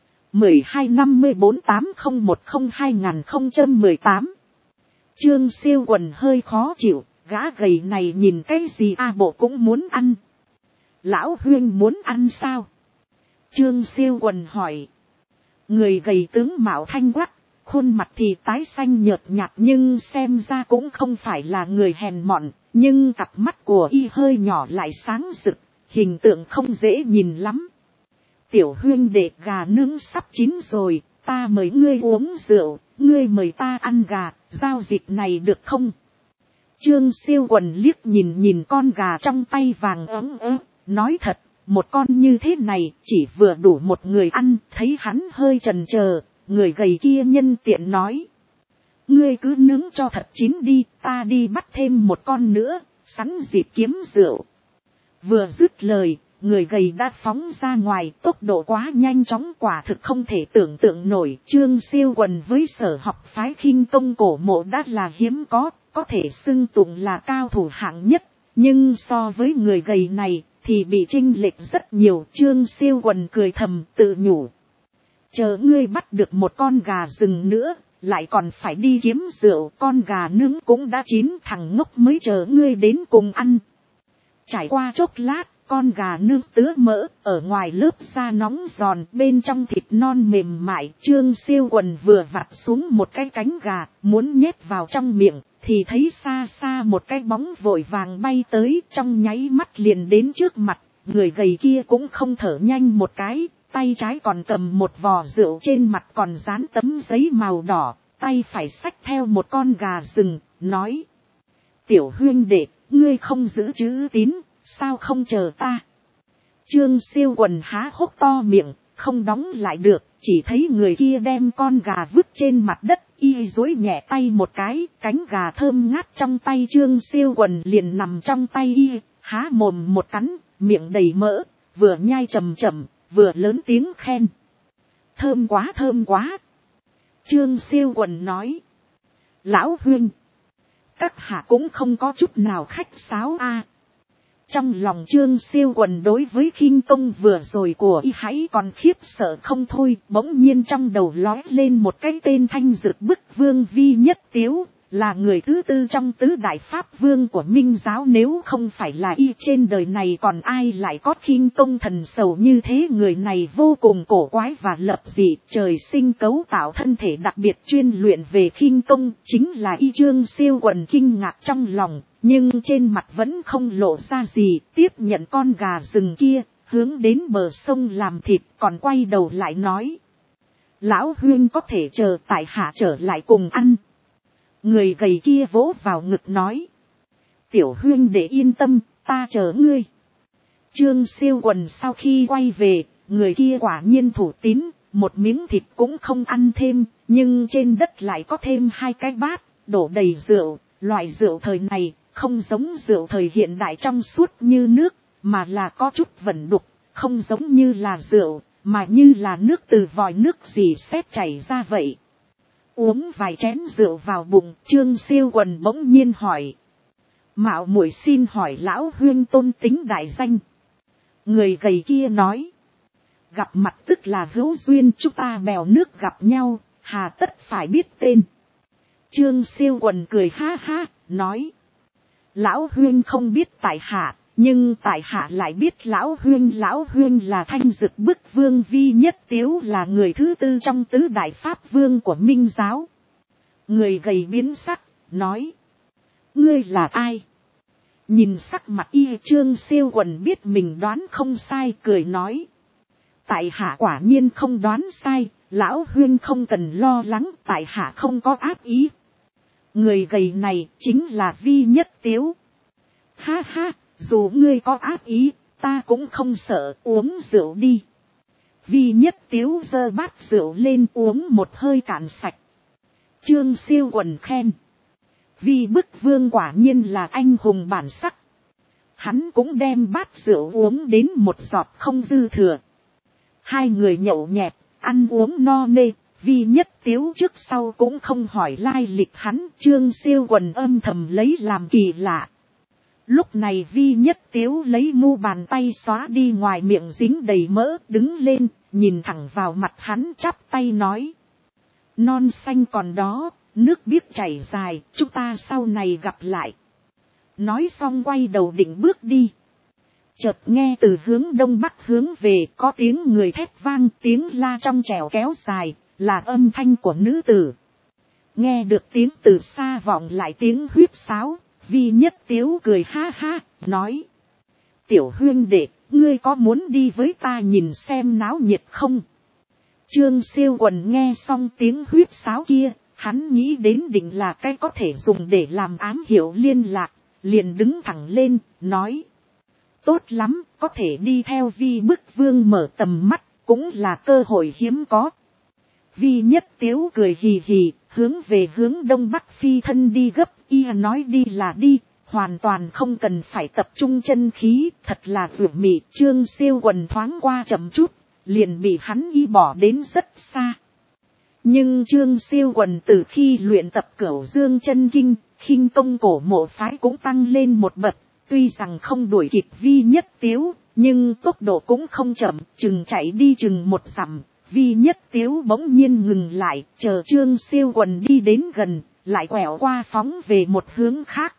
125480102018. Trương Siêu Quần hơi khó chịu, gã gầy này nhìn cái gì bộ cũng muốn ăn. Lão Huynh muốn ăn sao? Trương Siêu Quần hỏi. Người gầy tướng mạo thanh quắc, khuôn mặt thì tái xanh nhợt nhạt, nhưng xem ra cũng không phải là người hèn mọn, nhưng cặp mắt của y hơi nhỏ lại sáng rực, hình tượng không dễ nhìn lắm. Tiểu huynh đệ, gà nướng sắp chín rồi, ta mời ngươi uống rượu, ngươi mời ta ăn gà, giao dịch này được không? Trương Siêu Quần liếc nhìn con gà trong tay vàng ấm nói thật, một con như thế này chỉ vừa đủ một người ăn. Thấy hắn hơi chần chờ, người gầy kia nhân tiện nói. Ngươi cứ nướng cho thật chín đi, ta đi bắt thêm một con nữa, sẵn dịp kiếm rượu. Vừa dứt lời, người gầy đã phóng ra ngoài, tốc độ quá nhanh chóng quả thực không thể tưởng tượng nổi. Trương Siêu Quần với sở học phái khinh công cổ mộ đã là hiếm có thể xưng tụng là cao thủ hạng nhất, nhưng so với người gầy này thì bị chênh lệch rất nhiều. Trương Siêu Quần cười thầm tự nhủ. Chờ ngươi bắt được một con gà rừng nữa, lại còn phải đi kiếm rượu, con gà nướng cũng đã chín, thằng ngốc mới chờ ngươi đến cùng ăn. Trải qua chốc lát, con gà nướng tứa mỡ, ở ngoài lớp da nóng giòn, bên trong thịt non mềm mại. Trương Siêu Quần vừa vặt xuống một cái cánh gà, muốn nhét vào trong miệng, thì thấy xa xa một cái bóng vội vàng bay tới, trong nháy mắt liền đến trước mặt. Người gầy kia cũng không thở nhanh một cái, tay trái còn cầm một vò rượu, trên mặt còn dán tấm giấy màu đỏ, tay phải xách theo một con gà rừng, nói. Tiểu huynh đệ, ngươi không giữ chữ tín, sao không chờ ta? Trương Siêu Quần há hốc to miệng, không đóng lại được, chỉ thấy người kia đem con gà vứt trên mặt đất, y duỗi nhẹ tay một cái, cánh gà thơm ngát trong tay Trương Siêu Quần liền nằm trong tay y, há mồm một cắn, miệng đầy mỡ, vừa nhai chậm chậm, vừa lớn tiếng khen. Thơm quá thơm quá. Trương Siêu Quần nói. Lão huynh, các hạ cũng không có chút nào khách sáo a. Trong lòng Trương Siêu Quần đối với khinh công vừa rồi của y hãy còn khiếp sợ không thôi, bỗng nhiên trong đầu lói lên một cái tên Thanh Dực bức Vương Vi nhất tiếu, là người thứ tư trong tứ đại pháp vương của Minh giáo. Nếu không phải là y, trên đời này còn ai lại có khinh công thần sầu như thế. Người này vô cùng cổ quái và lập dị, trời sinh cấu tạo thân thể đặc biệt chuyên luyện về khinh công, chính là y. Trương Siêu Quần kinh ngạc trong lòng, nhưng trên mặt vẫn không lộ ra gì, tiếp nhận con gà rừng kia, hướng đến bờ sông làm thịt, còn quay đầu lại nói. Lão huynh có thể chờ tại hạ trở lại cùng ăn. Người gầy kia vỗ vào ngực nói. Tiểu huynh để yên tâm, ta chờ ngươi. Trương Siêu Quần sau khi quay về, người kia quả nhiên thủ tín, một miếng thịt cũng không ăn thêm, nhưng trên đất lại có thêm 2 cái bát, đổ đầy rượu. Loại rượu thời này, không giống rượu thời hiện đại trong suốt như nước, mà là có chút vẩn đục, không giống như là rượu, mà như là nước từ vòi nước dì xét chảy ra vậy. Uống vài chén rượu vào bụng, Trương Siêu Quần bỗng nhiên hỏi. Mạo muội xin hỏi lão huynh tôn tính đại danh. Người gầy kia nói. Gặp mặt tức là hữu duyên, chúng ta bèo nước gặp nhau, hà tất phải biết tên. Trương Siêu Quần cười ha ha, nói. Lão huynh không biết tại hạ, nhưng tại hạ lại biết lão huynh là Thanh Dực bức Vương Vi nhất tiếu, là người thứ tư trong tứ đại pháp vương của Minh giáo. Người gầy biến sắc, nói. Ngươi là ai? Nhìn sắc mặt y, Trương Siêu Quần biết mình đoán không sai, cười nói. Tại hạ quả nhiên không đoán sai, lão huyên không cần lo lắng, tại hạ không có ác ý. Người gầy này chính là Vi Nhất Tiếu. Ha ha, dù ngươi có ác ý, ta cũng không sợ, uống rượu đi. Vi Nhất Tiếu giơ bát rượu lên uống một hơi cạn sạch. Trương Siêu Quần khen. Vi Bức Vương quả nhiên là anh hùng bản sắc. Hắn cũng đem bát rượu uống đến một giọt không dư thừa. Hai người nhậu nhẹt, ăn uống no nê. Vi Nhất Tiếu trước sau cũng không hỏi lai lịch hắn. Trương Siêu Quần âm thầm lấy làm kỳ lạ. Lúc này Vi Nhất Tiếu lấy mu bàn tay xóa đi ngoài miệng dính đầy mỡ, đứng lên, nhìn thẳng vào mặt hắn, chắp tay nói. Non xanh còn đó, nước biếc chảy dài, chúng ta sau này gặp lại. Nói xong quay đầu định bước đi. Chợt nghe từ hướng đông bắc hướng về có tiếng người thét vang, tiếng la trong trẻo kéo dài, là âm thanh của nữ tử. Nghe được tiếng từ xa vọng lại tiếng huýt sáo, Vi Nhất Tiếu cười ha ha, nói. Tiểu huyên đệ, ngươi có muốn đi với ta nhìn xem náo nhiệt không? Trương Siêu Quần nghe xong tiếng huýt sáo kia, hắn nghĩ đến định là cái có thể dùng để làm ám hiệu liên lạc, liền đứng thẳng lên, nói. Tốt lắm, có thể đi theo Vi Bức Vương mở tầm mắt, cũng là cơ hội hiếm có. Vi Nhất Tiếu cười hì hì, hướng về hướng đông bắc phi thân đi gấp, y nói đi là đi, hoàn toàn không cần phải tập trung chân khí, thật là vượt mị. Trương Siêu Quần thoáng qua chậm chút, liền bị hắn y bỏ đến rất xa. Nhưng Trương Siêu Quần từ khi luyện tập Cửu Dương Chân Kinh, khinh công cổ mộ phái cũng tăng lên một bậc, tuy rằng không đuổi kịp Vi Nhất Tiếu, nhưng tốc độ cũng không chậm, chừng chạy đi chừng một dặm. Vi Nhất Tiếu bỗng nhiên ngừng lại, chờ Trương Siêu Quần đi đến gần, lại quẹo qua phóng về một hướng khác.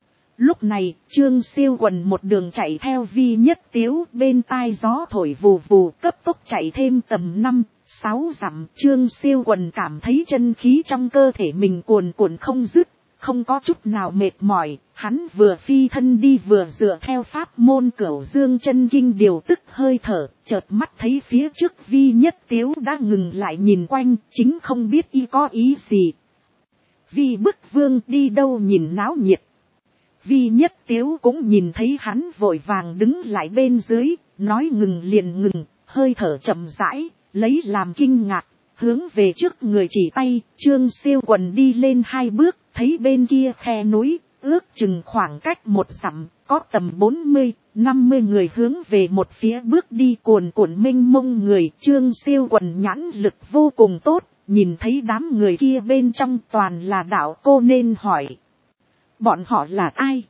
Lúc này, Trương Siêu Quần một đường chạy theo Vi Nhất Tiếu, bên tai gió thổi vù vù, cấp tốc chạy thêm tầm 5-6 dặm. Trương Siêu Quần cảm thấy chân khí trong cơ thể mình cuồn cuộn không dứt, không có chút nào mệt mỏi. Hắn vừa phi thân đi vừa dựa theo pháp môn Cửu Dương Chân Kinh điều tức hơi thở, chợt mắt thấy phía trước Vi Nhất Tiếu đã ngừng lại nhìn quanh, chính không biết y có ý gì. Vi Bức Vương đi đâu nhìn náo nhiệt. Vi Nhất Tiếu cũng nhìn thấy hắn vội vàng đứng lại bên dưới, nói ngừng liền ngừng, hơi thở chậm rãi, lấy làm kinh ngạc, hướng về trước người chỉ tay. Trương Siêu Quần đi lên 2 bước, thấy bên kia khe núi, ước chừng khoảng cách 1 dặm, có tầm 40-50 người hướng về một phía bước đi cuồn cuộn mênh mông người. Trương Siêu Quần nhãn lực vô cùng tốt, nhìn thấy đám người kia bên trong toàn là đạo cô nên hỏi. Bọn họ là ai?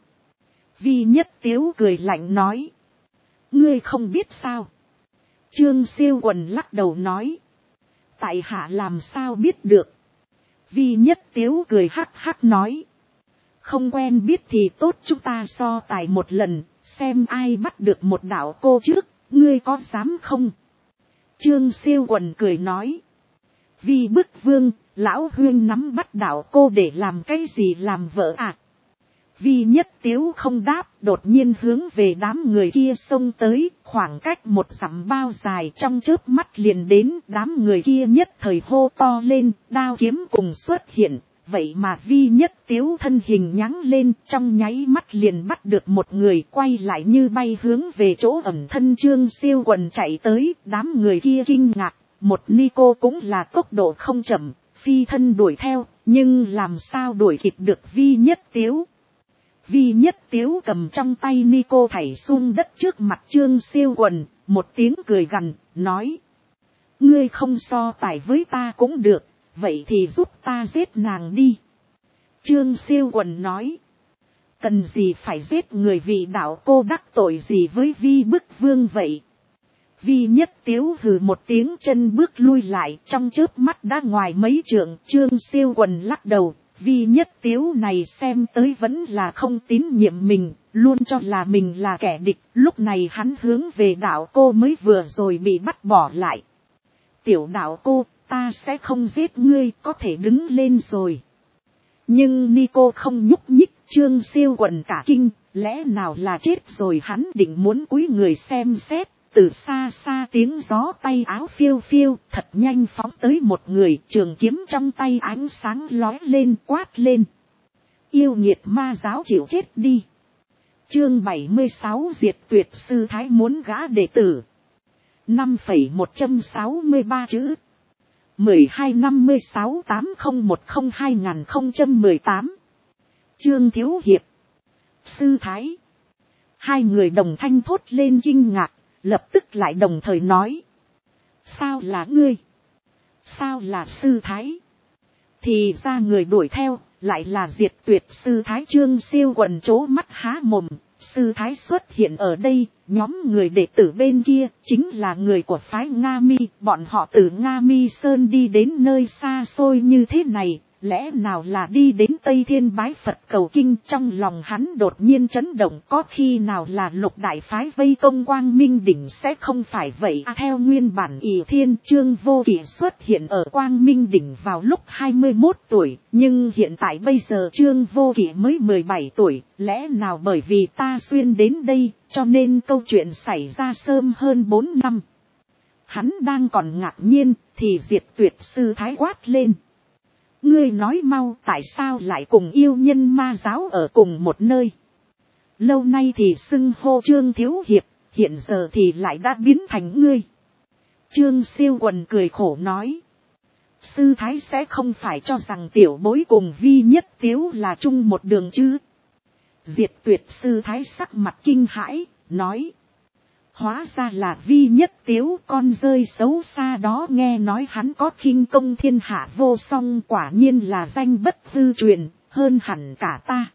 Vi Nhất Tiếu cười lạnh nói. Ngươi không biết sao? Trương Siêu Quần lắc đầu nói. Tại hạ làm sao biết được? Vi Nhất Tiếu cười hắc hắc nói. Không quen biết thì tốt, chúng ta so tài một lần, xem ai bắt được một đạo cô trước, ngươi có dám không? Trương Siêu Quần cười nói. Vi Bức Vương, lão huyên nắm bắt đạo cô để làm cái gì làm vợ à? Vi Nhất Tiếu không đáp, đột nhiên hướng về đám người kia xông tới, khoảng cách 1 dặm bao dài, trong chớp mắt liền đến. Đám người kia nhất thời hô to lên, đao kiếm cùng xuất hiện, vậy mà Vi Nhất Tiếu thân hình nhắng lên, trong nháy mắt liền bắt được một người, quay lại như bay hướng về chỗ ẩn thân Trương Siêu Quần chạy tới. Đám người kia kinh ngạc, một Nico cũng là tốc độ không chậm, phi thân đuổi theo, nhưng làm sao đuổi kịp được Vi Nhất Tiếu. Vi Nhất Tiếu cầm trong tay Nico thảy xuống đất trước mặt Trương Siêu Quần, một tiếng cười gằn, nói. Ngươi không so tài với ta cũng được, vậy thì giúp ta giết nàng đi. Trương Siêu Quần nói. Cần gì phải giết người, vị đạo cô đắc tội gì với Vi Bức Vương vậy? Vi Nhất Tiếu hừ một tiếng, chân bước lui lại, trong chớp mắt đã ngoài mấy trượng. Trương Siêu Quần lắc đầu. Vi Nhất Tiếu này xem tới vẫn là không tín nhiệm mình, luôn cho là mình là kẻ địch. Lúc này hắn hướng về đạo cô mới vừa rồi bị bắt bỏ lại. Tiểu đạo cô, ta sẽ không giết ngươi, có thể đứng lên rồi. Nhưng Nico không nhúc nhích, Trương Siêu Quần cả kinh, lẽ nào là chết rồi, hắn định muốn cúi người xem xét, từ xa xa tiếng gió tay áo phiêu phiêu, thật nhanh phóng tới một người, trường kiếm trong tay ánh sáng lóe lên, quát lên. Yêu nghiệt ma giáo chịu chết đi. Chương 76 diệt tuyệt sư thái muốn gã đệ tử. 5,163 chữ. 12-56-8010-2018. Trương Thiếu Hiệp. Sư thái. Hai người đồng thanh thốt lên kinh ngạc, lập tức lại đồng thời nói. Sao là ngươi? Sao là sư thái? Thì ra người đuổi theo, lại là diệt tuyệt sư thái. Trương Siêu Quần trố mắt há mồm, sư thái xuất hiện ở đây, nhóm người đệ tử bên kia, chính là người của phái Nga Mi, bọn họ từ Nga Mi Sơn đi đến nơi xa xôi như thế này, lẽ nào là đi đến Tây Thiên bái Phật cầu kinh. Trong lòng hắn đột nhiên chấn động, có khi nào là lục đại phái vây công Quang Minh Đỉnh, sẽ không phải vậy theo nguyên bản Ỷ Thiên, Trương Vô Kỵ xuất hiện ở Quang Minh Đỉnh vào lúc 21 tuổi, nhưng hiện tại bây giờ Trương Vô Kỵ mới 17 tuổi, lẽ nào bởi vì ta xuyên đến đây, cho nên câu chuyện xảy ra sớm hơn 4 năm. Hắn đang còn ngạc nhiên, thì diệt tuyệt sư thái quát lên. Ngươi nói mau, tại sao lại cùng yêu nhân ma giáo ở cùng một nơi? Lâu nay thì xưng hô Trương Thiếu Hiệp, hiện giờ thì lại đã biến thành ngươi. Trương Siêu Quần cười khổ nói. Sư thái sẽ không phải cho rằng tiểu bối cùng Vi Nhất Tiếu là chung một đường chứ? Diệt tuyệt sư thái sắc mặt kinh hãi, nói. Hóa ra là Vi Nhất Tiếu, con rơi xấu xa đó, nghe nói hắn có khinh công thiên hạ vô song, quả nhiên là danh bất hư truyền, hơn hẳn cả ta.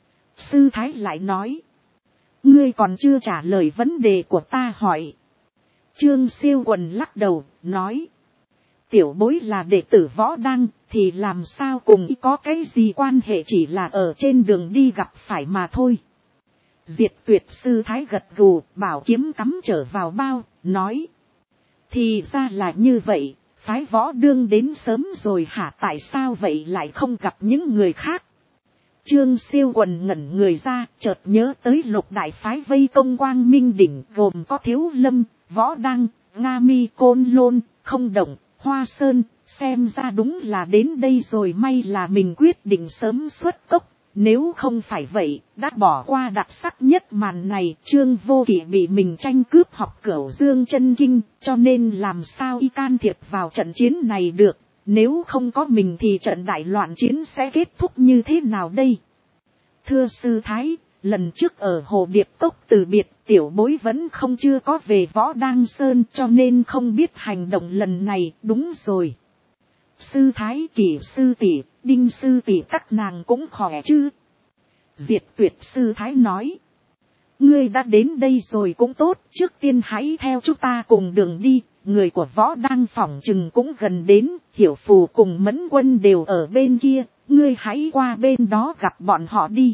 Sư thái lại nói. Ngươi còn chưa trả lời vấn đề của ta hỏi. Trương Siêu Quần lắc đầu, nói. Tiểu bối là đệ tử Võ Đăng, thì làm sao cùng có cái gì quan hệ, chỉ là ở trên đường đi gặp phải mà thôi. Diệt tuyệt sư thái gật gù, bảo kiếm cắm trở vào bao, nói. Thì ra là như vậy, phái Võ Đương đến sớm rồi hả, tại sao vậy lại không gặp những người khác? Trương Siêu Quần ngẩn người ra, chợt nhớ tới lục đại phái vây công Quang Minh Đỉnh, gồm có Thiếu Lâm, Võ Đăng, Nga Mi, Côn Lôn, Không Động, Hoa Sơn, xem ra đúng là đến đây rồi, may là mình quyết định sớm xuất cốc. Nếu không phải vậy, đã bỏ qua đặc sắc nhất màn này. Trương Vô Kỵ bị mình tranh cướp học Cửu Dương chân kinh, cho nên làm sao y can thiệp vào trận chiến này được. Nếu không có mình thì trận đại loạn chiến sẽ kết thúc như thế nào đây? Thưa sư thái, lần trước ở Hồ Điệp Cốc từ biệt, tiểu bối vẫn không chưa có về Võ Đăng Sơn, cho nên không biết hành động lần này. Đúng rồi. Sư thái, Kỷ sư tỷ, Đinh sư tỷ các nàng cũng khỏe chứ? Diệt tuyệt sư thái nói. Ngươi đã đến đây rồi cũng tốt, trước tiên hãy theo chúng ta cùng đường đi, người của Võ Đăng phỏng chừng cũng gần đến, Hiểu Phù cùng Mẫn Quân đều ở bên kia, ngươi hãy qua bên đó gặp bọn họ đi.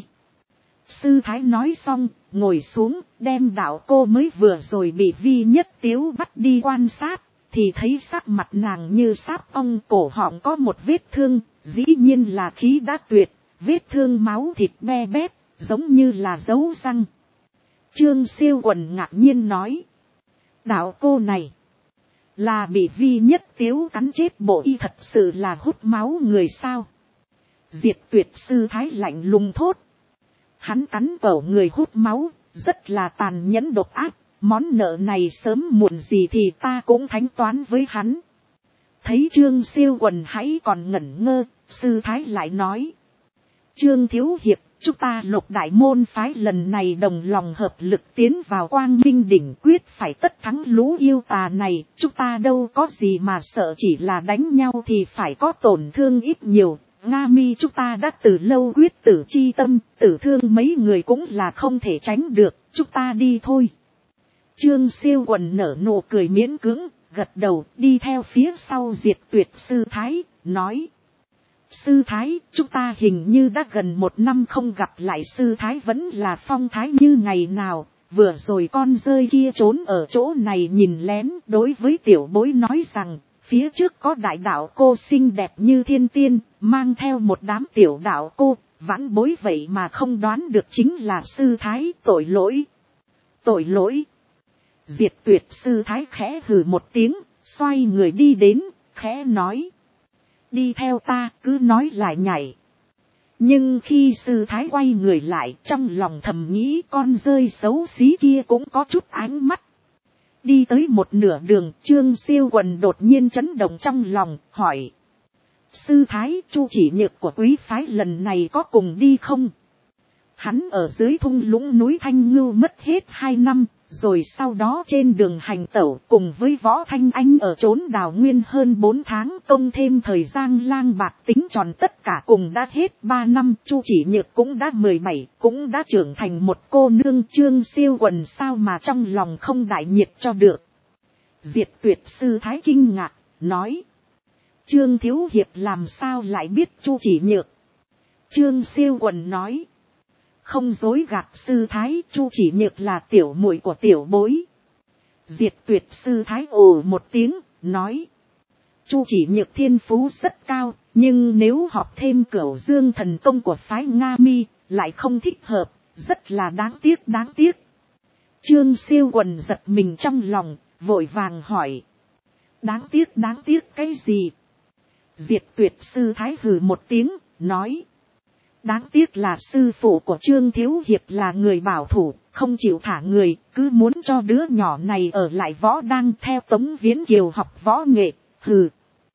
Sư thái nói xong, ngồi xuống, đem đạo cô mới vừa rồi bị Vi Nhất Tiếu bắt đi quan sát. Thì thấy sắc mặt nàng như sáp ong, cổ họng có một vết thương, dĩ nhiên là khí đã tuyệt, vết thương máu thịt be bét, giống như là dấu răng. Trương Siêu Quần ngạc nhiên nói. Đạo cô này, là bị Vi Nhất Tiếu cắn chết bộ y, thật sự là hút máu người sao? Diệt tuyệt sư thái lạnh lùng thốt. Hắn cắn cổ người hút máu, rất là tàn nhẫn độc ác. Món nợ này sớm muộn gì thì ta cũng thanh toán với hắn. Thấy Trương Siêu Quần hãy còn ngẩn ngơ, sư thái lại nói. Trương Thiếu Hiệp, chúng ta lục đại môn phái lần này đồng lòng hợp lực tiến vào Quang Minh Đỉnh, quyết phải tất thắng lũ yêu tà này. Chúng ta đâu có gì mà sợ, chỉ là đánh nhau thì phải có tổn thương ít nhiều. Nga Mi chúng ta đã từ lâu quyết tử chi tâm, tử thương mấy người cũng là không thể tránh được, chúng ta đi thôi. Trương Siêu Quần nở nụ cười miễn cưỡng, gật đầu, đi theo phía sau diệt tuyệt sư thái, nói. Sư thái, chúng ta hình như đã gần 1 năm không gặp lại, sư thái vẫn là phong thái như ngày nào, vừa rồi con rơi kia trốn ở chỗ này nhìn lén, đối với tiểu bối nói rằng, phía trước có đại đạo cô xinh đẹp như thiên tiên, mang theo một đám tiểu đạo cô, Vãn bối vậy mà không đoán được chính là sư thái, tội lỗi. Tội lỗi. Diệt Tuyệt sư thái khẽ hừ một tiếng, xoay người đi đến, khẽ nói. Đi theo ta, cứ nói lại nhảy. Nhưng khi sư thái quay người lại, trong lòng thầm nghĩ con rơi xấu xí kia cũng có chút ánh mắt. Đi tới một nửa đường, Trương Siêu Quần đột nhiên chấn động trong lòng, hỏi. Sư thái, Chu Chỉ Nhược của quý phái lần này có cùng đi không? Hắn ở dưới thung lũng núi Thanh Ngưu mất hết 2 năm, rồi sau đó trên đường hành tẩu cùng với Võ Thanh Anh ở trốn đào nguyên hơn 4 tháng, công thêm thời gian lang bạc tính tròn tất cả cùng đã hết 3 năm. Chu Chỉ Nhược cũng đã 17, cũng đã trưởng thành một cô nương. Trương Siêu Quần sao mà trong lòng không đại nhiệt cho được. Diệt Tuyệt sư thái kinh ngạc, nói. Trương Thiếu Hiệp làm sao lại biết Chu Chỉ Nhược? Trương Siêu Quần nói. Không dối gạt sư thái, Chu Chỉ Nhược là tiểu muội của tiểu bối. Diệt Tuyệt sư thái ồ một tiếng, nói. Chu Chỉ Nhược thiên phú rất cao, nhưng nếu học thêm Cửu Dương thần công của phái Nga Mi, lại không thích hợp, rất là đáng tiếc đáng tiếc. Trương Siêu Quần giật mình trong lòng, vội vàng hỏi. Đáng tiếc cái gì? Diệt Tuyệt sư thái hừ một tiếng, nói. Đáng tiếc là sư phụ của Trương Thiếu Hiệp là người bảo thủ, không chịu thả người, cứ muốn cho đứa nhỏ này ở lại võ đang theo Tống Viễn Kiều học võ nghệ, hừ.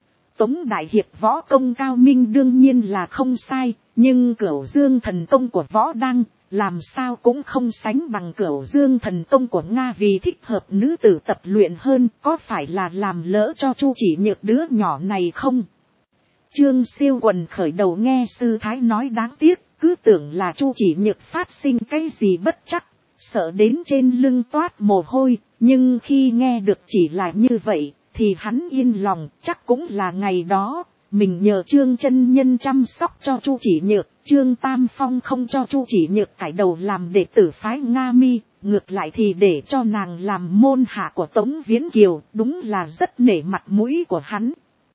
Tống Đại Hiệp võ công cao minh đương nhiên là không sai, nhưng Cửu Dương thần công của võ đang, làm sao cũng không sánh bằng Cửu Dương thần công của Nga, vì thích hợp nữ tử tập luyện hơn, có phải là làm lỡ cho Chu Chỉ Nhược đứa nhỏ này không? Trương Siêu Quần khởi đầu nghe sư thái nói đáng tiếc, cứ tưởng là Chu Chỉ Nhược phát sinh cái gì bất chắc, sợ đến trên lưng toát mồ hôi, nhưng khi nghe được chỉ là như vậy, thì hắn yên lòng, chắc cũng là ngày đó, mình nhờ Trương chân nhân chăm sóc cho Chu Chỉ Nhược, Trương Tam Phong không cho Chu Chỉ Nhược cải đầu làm đệ tử phái Nga Mi, ngược lại thì để cho nàng làm môn hạ của Tống Viễn Kiều, đúng là rất nể mặt mũi của hắn.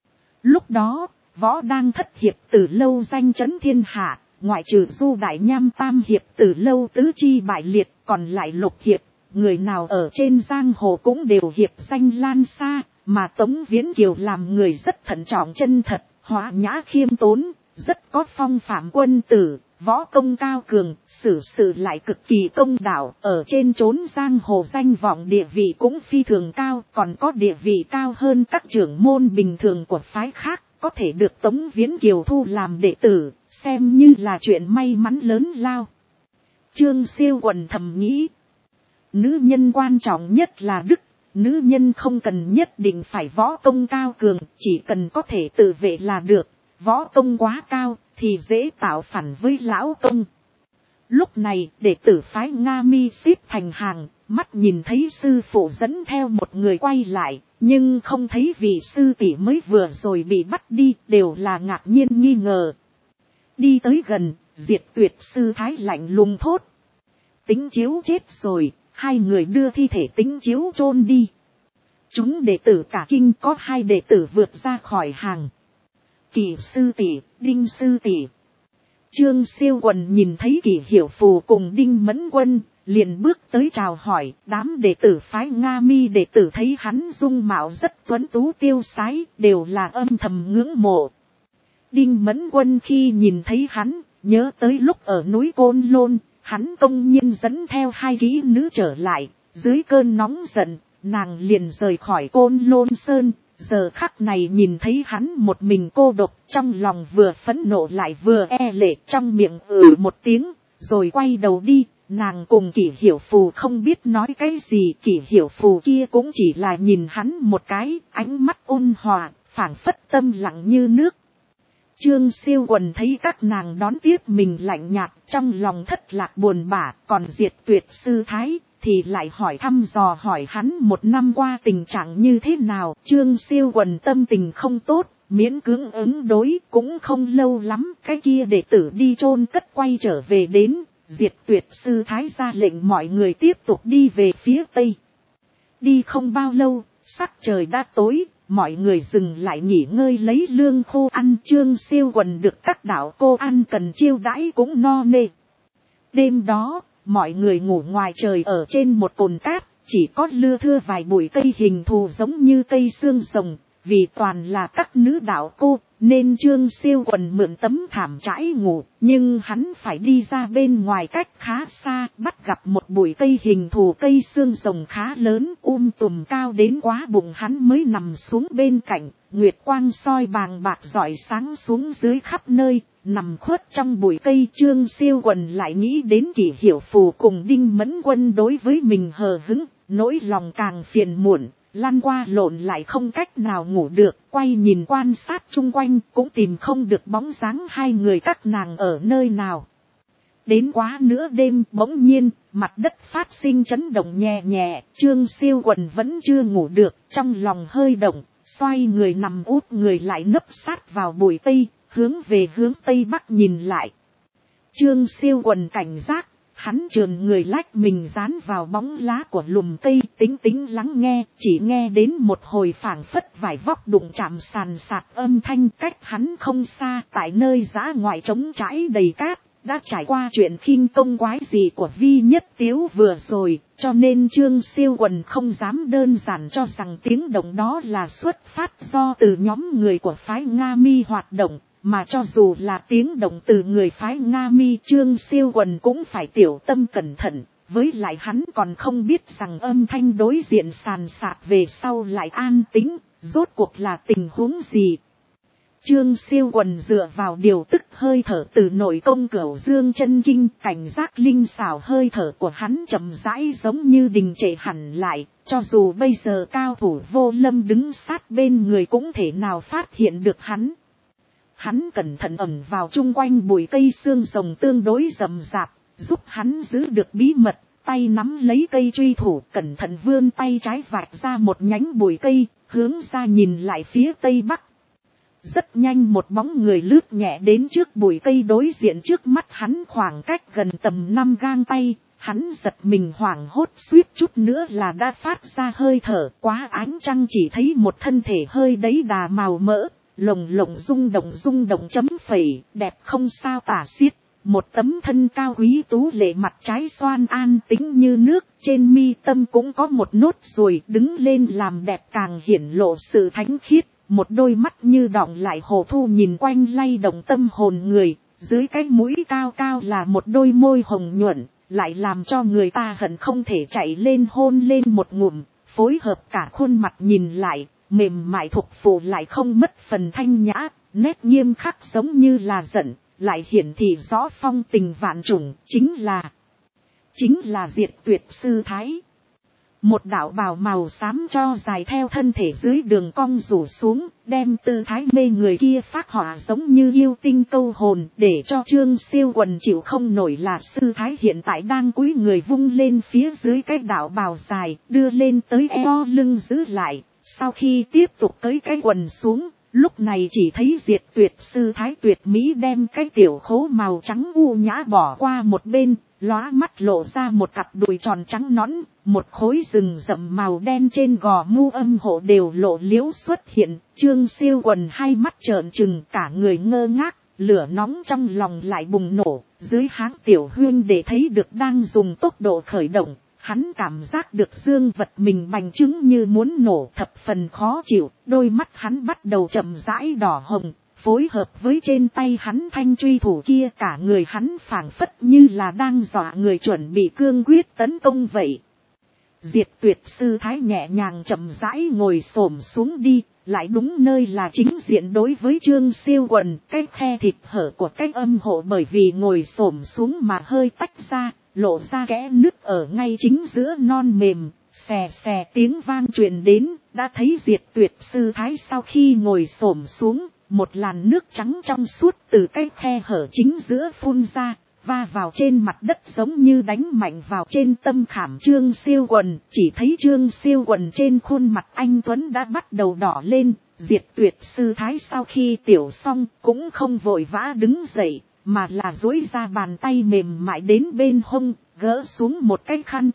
Lúc đó, võ đang thất hiệp từ lâu danh chấn thiên hạ, ngoại trừ Du Đại Nham tam hiệp từ lâu tứ chi bại liệt, còn lại lục hiệp, người nào ở trên giang hồ cũng đều hiệp danh lan xa, mà Tống Viễn Kiều làm người rất thận trọng chân thật, hóa nhã khiêm tốn, rất có phong phạm quân tử, võ công cao cường, xử sự lại cực kỳ công đạo, ở trên chốn giang hồ danh vọng địa vị cũng phi thường cao, còn có địa vị cao hơn các trưởng môn bình thường của phái khác. Có thể được Tống Viễn Kiều thu làm đệ tử, xem như là chuyện may mắn lớn lao. Trương Siêu Quần thầm nghĩ. Nữ nhân quan trọng nhất là đức, nữ nhân không cần nhất định phải võ công cao cường, chỉ cần có thể tự vệ là được, võ công quá cao thì dễ tạo phản với lão công. Lúc này đệ tử phái Nga Mi xếp thành hàng, mắt nhìn thấy sư phụ dẫn theo một người quay lại, nhưng không thấy vị sư tỷ mới vừa rồi bị bắt đi, đều là ngạc nhiên nghi ngờ. Đi tới gần, Diệt Tuyệt sư thái lạnh lùng thốt. Tính chiếu chết rồi, hai người đưa thi thể Tính chiếu chôn đi. Chúng đệ tử cả kinh, có 2 đệ tử vượt ra khỏi hàng. Kỳ sư tỷ, Đinh sư tỷ. Trương Siêu Quần nhìn thấy Kỳ Hiểu Phù cùng Đinh Mẫn Quân, liền bước tới chào hỏi. Đám đệ tử phái Nga Mi đệ tử thấy hắn dung mạo rất tuấn tú tiêu sái, đều là âm thầm ngưỡng mộ. Đinh Mẫn Quân khi nhìn thấy hắn, nhớ tới lúc ở núi Côn Lôn, hắn công nhiên dẫn theo 2 kỹ nữ trở lại. Dưới cơn nóng giận, nàng liền rời khỏi Côn Lôn Sơn. Giờ khắc này nhìn thấy hắn một mình cô độc, trong lòng vừa phẫn nộ lại vừa e lệ, trong miệng một tiếng, rồi quay đầu đi. Nàng cùng Kỷ Hiểu Phù không biết nói cái gì, Kỷ Hiểu Phù kia cũng chỉ là nhìn hắn một cái, ánh mắt ôn hòa, phảng phất tâm lặng như nước. Trương Siêu Quần thấy các nàng đón tiếp mình lạnh nhạt, trong lòng thất lạc buồn bã, còn Diệt Tuyệt sư thái thì lại hỏi thăm dò hỏi hắn 1 năm qua tình trạng như thế nào. Trương Siêu Quần tâm tình không tốt, miễn cưỡng ứng đối, cũng không lâu lắm, cái kia đệ tử đi chôn cất quay trở về đến. Diệt Tuyệt sư thái ra lệnh mọi người tiếp tục đi về phía tây. Đi không bao lâu, sắc trời đã tối, mọi người dừng lại nghỉ ngơi lấy lương khô ăn. Trương Siêu Quần được các đạo cô ăn cần chiêu đãi cũng no nê. Đêm đó, mọi người ngủ ngoài trời ở trên một cồn cát, chỉ có lưa thưa vài bụi cây hình thù giống như cây xương rồng. Vì toàn là các nữ đạo cô, nên Trương Siêu Quần mượn tấm thảm trải ngủ, nhưng hắn phải đi ra bên ngoài cách khá xa, bắt gặp một bụi cây hình thù cây xương rồng khá lớn, tùm cao đến quá bụng hắn mới nằm xuống bên cạnh. Nguyệt quang soi bàng bạc rọi sáng xuống dưới khắp nơi, nằm khuất trong bụi cây. Trương Siêu Quần lại nghĩ đến Kỷ Hiểu Phù cùng Đinh Mẫn Quân đối với mình hờ hững, nỗi lòng càng phiền muộn. Lăn qua lộn lại không cách nào ngủ được, quay nhìn quan sát chung quanh cũng tìm không được bóng dáng hai người các nàng ở nơi nào. Đến quá nửa đêm bỗng nhiên, mặt đất phát sinh chấn động nhẹ nhẹ, Trương Siêu Quần vẫn chưa ngủ được, trong lòng hơi động, xoay người nằm úp người lại nấp sát vào bụi cây, hướng về hướng tây bắc nhìn lại. Trương Siêu Quần cảnh giác. Hắn trườn người lách mình dán vào bóng lá của lùm cây, tính tính lắng nghe, chỉ nghe đến một hồi phảng phất vải vóc đụng chạm sàn sạt âm thanh. Cách hắn không xa, tại nơi dã ngoại trống trải đầy cát, đã trải qua chuyện khinh công quái gì của Vi Nhất Tiếu vừa rồi, cho nên Trương Siêu Quần không dám đơn giản cho rằng tiếng động đó là xuất phát do từ nhóm người của phái Nga Mi hoạt động. Mà cho dù là tiếng động từ người phái Nga Mi, Trương Siêu Quần cũng phải tiểu tâm cẩn thận, với lại hắn còn không biết rằng âm thanh đối diện sàn sạt về sau lại an tĩnh, rốt cuộc là tình huống gì. Trương Siêu Quần dựa vào điều tức hơi thở từ nội công Cửu Dương Chân Kinh, cảnh giác linh xảo hơi thở của hắn chậm rãi giống như đình trệ hẳn lại, cho dù bây giờ cao thủ Vô Lâm đứng sát bên người cũng thể nào phát hiện được hắn. Hắn cẩn thận ẩn vào chung quanh bụi cây xương rồng tương đối rậm rạp, giúp hắn giữ được bí mật, tay nắm lấy cây truy thủ, cẩn thận vươn tay trái vạch ra một nhánh bụi cây, hướng ra nhìn lại phía tây bắc. Rất nhanh một bóng người lướt nhẹ đến trước bụi cây đối diện trước mắt hắn khoảng cách gần tầm 5 gang tay, hắn giật mình hoảng hốt suýt chút nữa là đã phát ra hơi thở. Quá ánh trăng chỉ thấy một thân thể hơi đấy đà màu mỡ. Lồng lộng rung động chấm phẩy, đẹp không sao tả xiết. Một tấm thân cao quý tú lệ, mặt trái xoan an tĩnh như nước, trên mi tâm cũng có một nốt ruồi đứng lên làm đẹp càng hiển lộ sự thánh khiết. Một đôi mắt như đọng lại hồ thu nhìn quanh lay động tâm hồn người, dưới cái mũi cao cao là một đôi môi hồng nhuận, lại làm cho người ta hận không thể chạy lên hôn lên một ngụm, phối hợp cả khuôn mặt nhìn lại. Mềm mại thục phụ lại không mất phần thanh nhã, nét nghiêm khắc giống như là giận, lại hiển thị rõ phong tình vạn trùng, chính là Diệt Tuyệt Sư Thái. Một đạo bào màu xám cho dài theo thân thể dưới đường cong rủ xuống, đem tư thái mê người kia phác họa giống như yêu tinh câu hồn, để cho Trương Siêu Quần chịu không nổi là sư thái hiện tại đang cúi người vung lên phía dưới cái đạo bào dài, đưa lên tới eo lưng giữ lại. Sau khi tiếp tục tới cái quần xuống, lúc này chỉ thấy Diệt Tuyệt Sư Thái tuyệt mỹ đem cái tiểu khố màu trắng u nhã bỏ qua một bên, lóa mắt lộ ra một cặp đùi tròn trắng nõn, một khối rừng rậm màu đen trên gò mu âm hộ đều lộ liễu xuất hiện. Trương Siêu Quần hai mắt trợn trừng, cả người ngơ ngác, lửa nóng trong lòng lại bùng nổ, dưới háng tiểu huyên để thấy được đang dùng tốc độ khởi động. Hắn cảm giác được dương vật mình bành trướng như muốn nổ, thập phần khó chịu, đôi mắt hắn bắt đầu chậm rãi đỏ hồng, phối hợp với trên tay hắn thanh truy thủ kia, cả người hắn phảng phất như là đang dọa người chuẩn bị cương quyết tấn công vậy. Diệt Tuyệt Sư Thái nhẹ nhàng chậm rãi ngồi xổm xuống đi, lại đúng nơi là chính diện đối với Trương Siêu Quần, cái khe thịt hở của cái âm hộ bởi vì ngồi xổm xuống mà hơi tách ra, lộ ra kẽ nứt ở ngay chính giữa non mềm, xè xè tiếng vang truyền đến. Đã thấy Diệt Tuyệt Sư Thái sau khi ngồi xổm xuống, một làn nước trắng trong suốt từ cái khe hở chính giữa phun ra, va vào trên mặt đất giống như đánh mạnh vào trên tâm khảm Trương Siêu Quần. Chỉ thấy Trương Siêu Quần trên khuôn mặt anh tuấn đã bắt đầu đỏ lên. Diệt Tuyệt Sư Thái sau khi tiểu xong cũng không vội vã đứng dậy, mà là duỗi ra bàn tay mềm mại đến bên hông, gỡ xuống một cái khăn tay,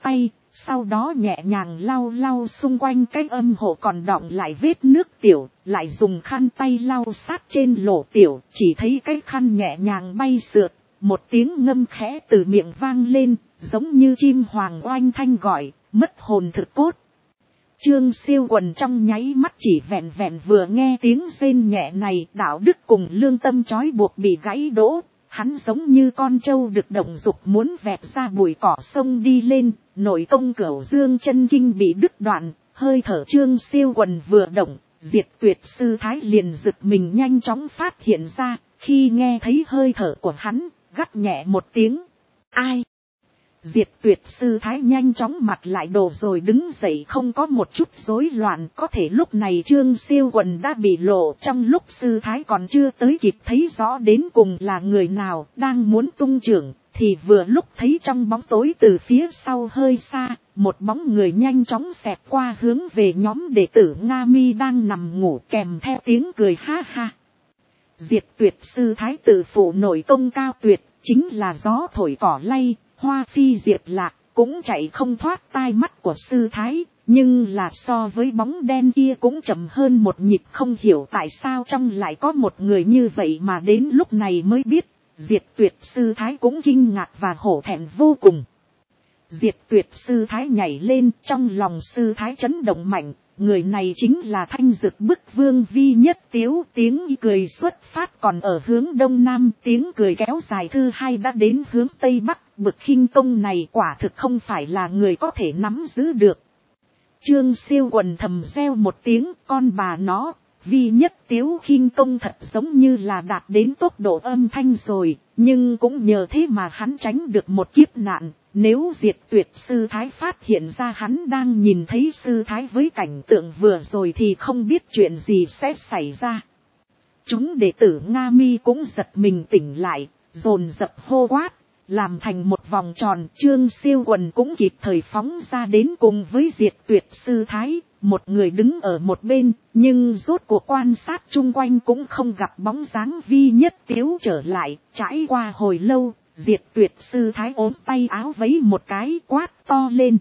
sau đó nhẹ nhàng lau lau xung quanh cái âm hộ còn đọng lại vết nước tiểu, lại dùng khăn tay lau sát trên lỗ tiểu, chỉ thấy cái khăn nhẹ nhàng bay sượt, một tiếng ngâm khẽ từ miệng vang lên, giống như chim hoàng oanh thanh gọi, mất hồn thực cốt. Trương Siêu Quần trong nháy mắt chỉ vẹn vẹn vừa nghe tiếng rên nhẹ này, đạo đức cùng lương tâm trói buộc bị gãy đổ. Hắn giống như con trâu được động dục muốn vẹt ra bụi cỏ sông đi lên, nội công cửu dương chân kinh bị đứt đoạn, hơi thở Trương Siêu Quần vừa động, Diệt Tuyệt sư thái liền giật mình nhanh chóng phát hiện ra, khi nghe thấy hơi thở của hắn, gắt nhẹ một tiếng. Ai? Diệt Tuyệt sư thái nhanh chóng mặt lại đổ rồi đứng dậy, không có một chút rối loạn. Có thể lúc này Trương Siêu Quần đã bị lộ, trong lúc sư thái còn chưa tới kịp thấy rõ đến cùng là người nào đang muốn tung chưởng, thì vừa lúc thấy trong bóng tối từ phía sau hơi xa, một bóng người nhanh chóng xẹt qua hướng về nhóm đệ tử Nga Mi đang nằm ngủ, kèm theo tiếng cười ha ha. Diệt Tuyệt sư thái tự phụ nội công cao tuyệt, chính là gió thổi cỏ lay, hoa phi diệp lạc, cũng chạy không thoát tai mắt của sư thái, nhưng là so với bóng đen kia cũng chậm hơn một nhịp. Không hiểu tại sao trong lại có một người như vậy, mà đến lúc này mới biết, Diệt Tuyệt sư thái cũng kinh ngạc và hổ thẹn vô cùng. Diệt Tuyệt sư thái nhảy lên, trong lòng sư thái chấn động mạnh, người này chính là Thanh Dực Bức Vương Vi Nhất Tiếu. Tiếng cười xuất phát còn ở hướng đông nam, tiếng cười kéo dài thứ hai đã đến hướng tây bắc. Bực khinh công này quả thực không phải là người có thể nắm giữ được. Trương Siêu Quần thầm reo một tiếng, con bà nó, Vi Nhất Tiếu khinh công thật giống như là đạt đến tốc độ âm thanh rồi, nhưng cũng nhờ thế mà hắn tránh được một kiếp nạn. Nếu Diệt Tuyệt sư thái phát hiện ra hắn đang nhìn thấy sư thái với cảnh tượng vừa rồi thì không biết chuyện gì sẽ xảy ra. Chúng đệ tử Nga Mi cũng giật mình tỉnh lại, dồn dập hô quát, làm thành một vòng tròn. Trương Siêu Quần cũng kịp thời phóng ra đến cùng với Diệt Tuyệt sư thái, một người đứng ở một bên, nhưng rốt cuộc quan sát chung quanh cũng không gặp bóng dáng Vi Nhất Tiếu trở lại. Trải qua hồi lâu, Diệt Tuyệt sư thái ốm tay áo vấy một cái, quát to lên: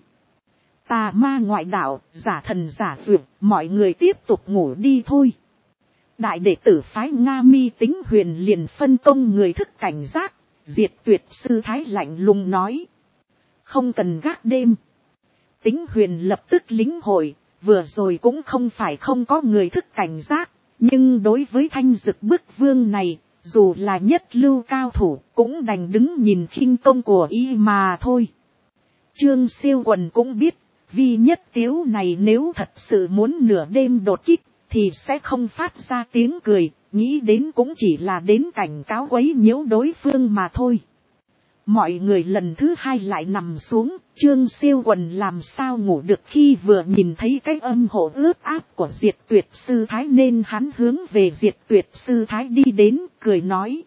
Tà ma ngoại đạo, giả thần giả dược, mọi người tiếp tục ngủ đi thôi. Đại đệ tử phái Nga Mi Tính Huyền liền phân công người thức cảnh giác. Diệt Tuyệt sư thái lạnh lùng nói: không cần gác đêm. Tính Huyền lập tức lĩnh hội, vừa rồi cũng không phải không có người thức cảnh giác, nhưng đối với Thanh Dực Bức Vương này, dù là nhất lưu cao thủ cũng đành đứng nhìn khinh công của y mà thôi. Trương Siêu Quần cũng biết, Vi Nhất Tiếu này nếu thật sự muốn nửa đêm đột kích thì sẽ không phát ra tiếng cười, nghĩ đến cũng chỉ là đến cảnh cáo quấy nhiễu đối phương mà thôi. Mọi người lần thứ hai lại nằm xuống, Trương Siêu Quần làm sao ngủ được khi vừa nhìn thấy cái âm hộ ướt áp của Diệt Tuyệt sư thái, nên hắn hướng về Diệt Tuyệt sư thái đi đến, cười nói: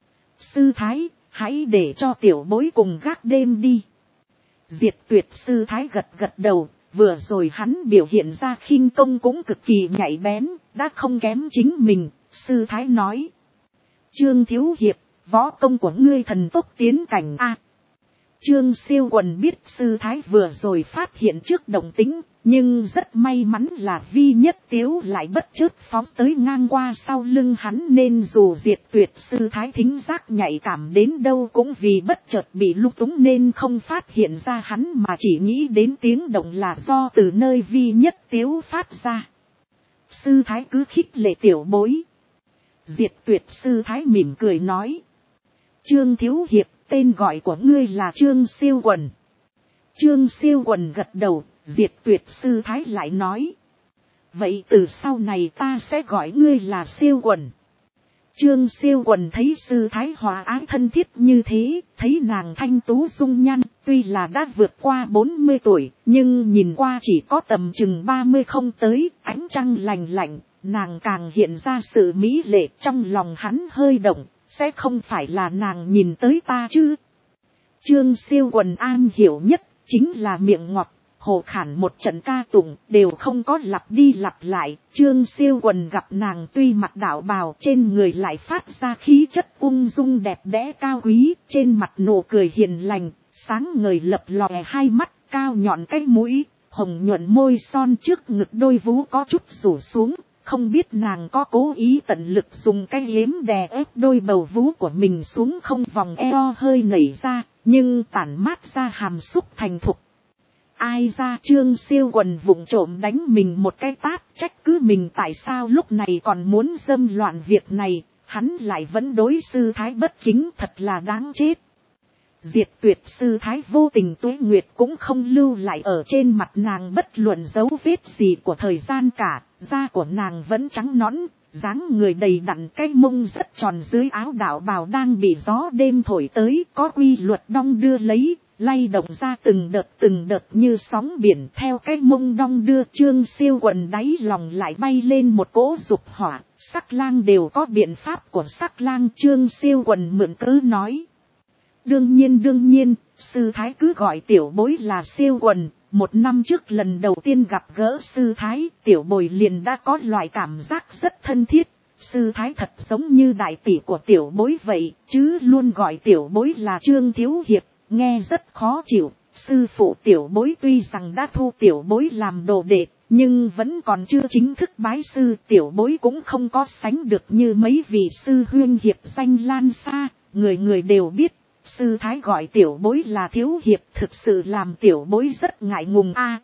sư thái, hãy để cho tiểu bối cùng gác đêm đi. Diệt Tuyệt sư thái gật gật đầu, vừa rồi hắn biểu hiện ra khinh công cũng cực kỳ nhạy bén, đã không kém chính mình. Sư thái nói: Trương thiếu hiệp, võ công của ngươi thần tốc tiến cảnh a. Trương Siêu Quần biết sư thái vừa rồi phát hiện trước động tĩnh, nhưng rất may mắn là Vi Nhất Tiếu lại bất chợt phóng tới ngang qua sau lưng hắn, nên dù Diệt Tuyệt sư thái thính giác nhạy cảm đến đâu cũng vì bất chợt bị lung túng nên không phát hiện ra hắn, mà chỉ nghĩ đến tiếng động là do từ nơi Vi Nhất Tiếu phát ra. Sư thái cứ khích lệ tiểu bối. Diệt Tuyệt sư thái mỉm cười nói: Trương thiếu hiệp, tên gọi của ngươi là Trương Siêu Quần. Trương Siêu Quần gật đầu. Diệt Tuyệt sư thái lại nói: vậy từ sau này ta sẽ gọi ngươi là Siêu Quần. Trương Siêu Quần thấy sư thái hòa ái thân thiết như thế, thấy nàng thanh tú dung nhan, tuy là đã vượt qua 40 tuổi, nhưng nhìn qua chỉ có tầm chừng 30 không tới, ánh trăng lành lạnh, nàng càng hiện ra sự mỹ lệ. Trong lòng hắn hơi động, sẽ không phải là nàng nhìn tới ta chứ. Trương Siêu Quần an hiểu nhất chính là miệng ngọt, hồ khản một trận ca tụng đều không có lặp đi lặp lại. Trương Siêu Quần gặp nàng tuy mặc đạo bào, trên người lại phát ra khí chất ung dung đẹp đẽ cao quý, trên mặt nụ cười hiền lành, sáng ngời lập lòe hai mắt, cao nhọn cái mũi, hồng nhuận môi son trước ngực đôi vú có chút rủ xuống, không biết nàng có cố ý tận lực dùng cái yếm đè ép đôi bầu vú của mình xuống không, vòng eo hơi nảy ra, nhưng tản mát ra hàm xúc thành thục. Ai ra Trương Siêu Quần vụng trộm đánh mình một cái tát, trách cứ mình tại sao lúc này còn muốn dâm loạn việc này, hắn lại vẫn đối sư thái bất kính, thật là đáng chết. Diệt Tuyệt sư thái vô tình tuế nguyệt cũng không lưu lại ở trên mặt nàng bất luận dấu vết gì của thời gian cả, da của nàng vẫn trắng nõn, dáng người đầy đặn, cái mông rất tròn dưới áo đạo bào đang bị gió đêm thổi tới, có quy luật đong đưa lấy, lay động ra từng đợt như sóng biển. Theo cái mông đong đưa, Trương Siêu Quần đáy lòng lại bay lên một cỗ dục hỏa. Sắc lang đều có biện pháp của sắc lang, Trương Siêu Quần mượn cớ nói. Đương nhiên, sư thái cứ gọi tiểu bối là Siêu Quần. 1 năm trước lần đầu tiên gặp gỡ sư thái, tiểu bồi liền đã có loại cảm giác rất thân thiết. Sư thái thật giống như đại tỷ của tiểu bối vậy, chứ luôn gọi tiểu bối là Trương Thiếu Hiệp, nghe rất khó chịu. Sư phụ tiểu bối tuy rằng đã thu tiểu bối làm đồ đệ, nhưng vẫn còn chưa chính thức bái sư. Tiểu bối cũng không có sánh được như mấy vị sư huynh hiệp danh lan xa, người người đều biết. Sư thái gọi tiểu bối là Thiếu Hiệp thực sự làm tiểu bối rất ngại ngùng a.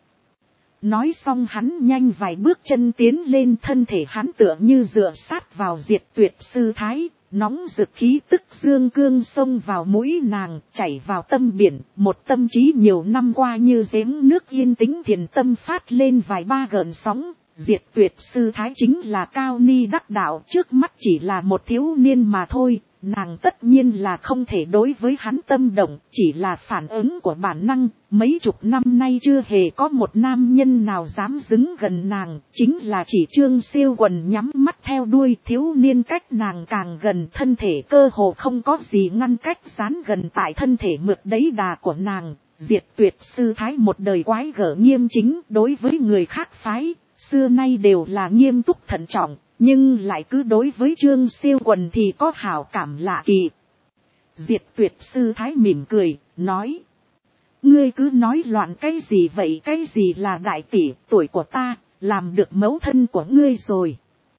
Nói xong hắn nhanh vài bước chân tiến lên, thân thể hắn tựa như dựa sát vào Diệt Tuyệt sư thái, nóng rực khí tức dương cương xông vào mũi nàng, chảy vào tâm biển, một tâm trí nhiều năm qua như giếng nước yên tĩnh thiền tâm phát lên vài ba gợn sóng. Diệt Tuyệt sư thái chính là cao ni đắc đạo, trước mắt chỉ là một thiếu niên mà thôi. Nàng tất nhiên là không thể đối với hắn tâm động, chỉ là phản ứng của bản năng. Mấy chục năm nay chưa hề có một nam nhân nào dám đứng gần nàng, chính là chỉ Trương Siêu Quần nhắm mắt theo đuôi. Thiếu niên cách nàng càng gần, thân thể cơ hồ không có gì ngăn cách, dán gần tại thân thể mượt đấy đà của nàng. Diệt Tuyệt sư thái một đời quái gở nghiêm chính, đối với người khác phái xưa nay đều là nghiêm túc thận trọng, nhưng lại cứ đối với Trương Siêu Quần thì có hảo cảm lạ kỳ. Diệt Tuyệt sư thái mỉm cười, nói. Ngươi cứ nói loạn cái gì vậy, cái gì là đại tỷ, tuổi của ta, làm được mẫu thân của ngươi rồi.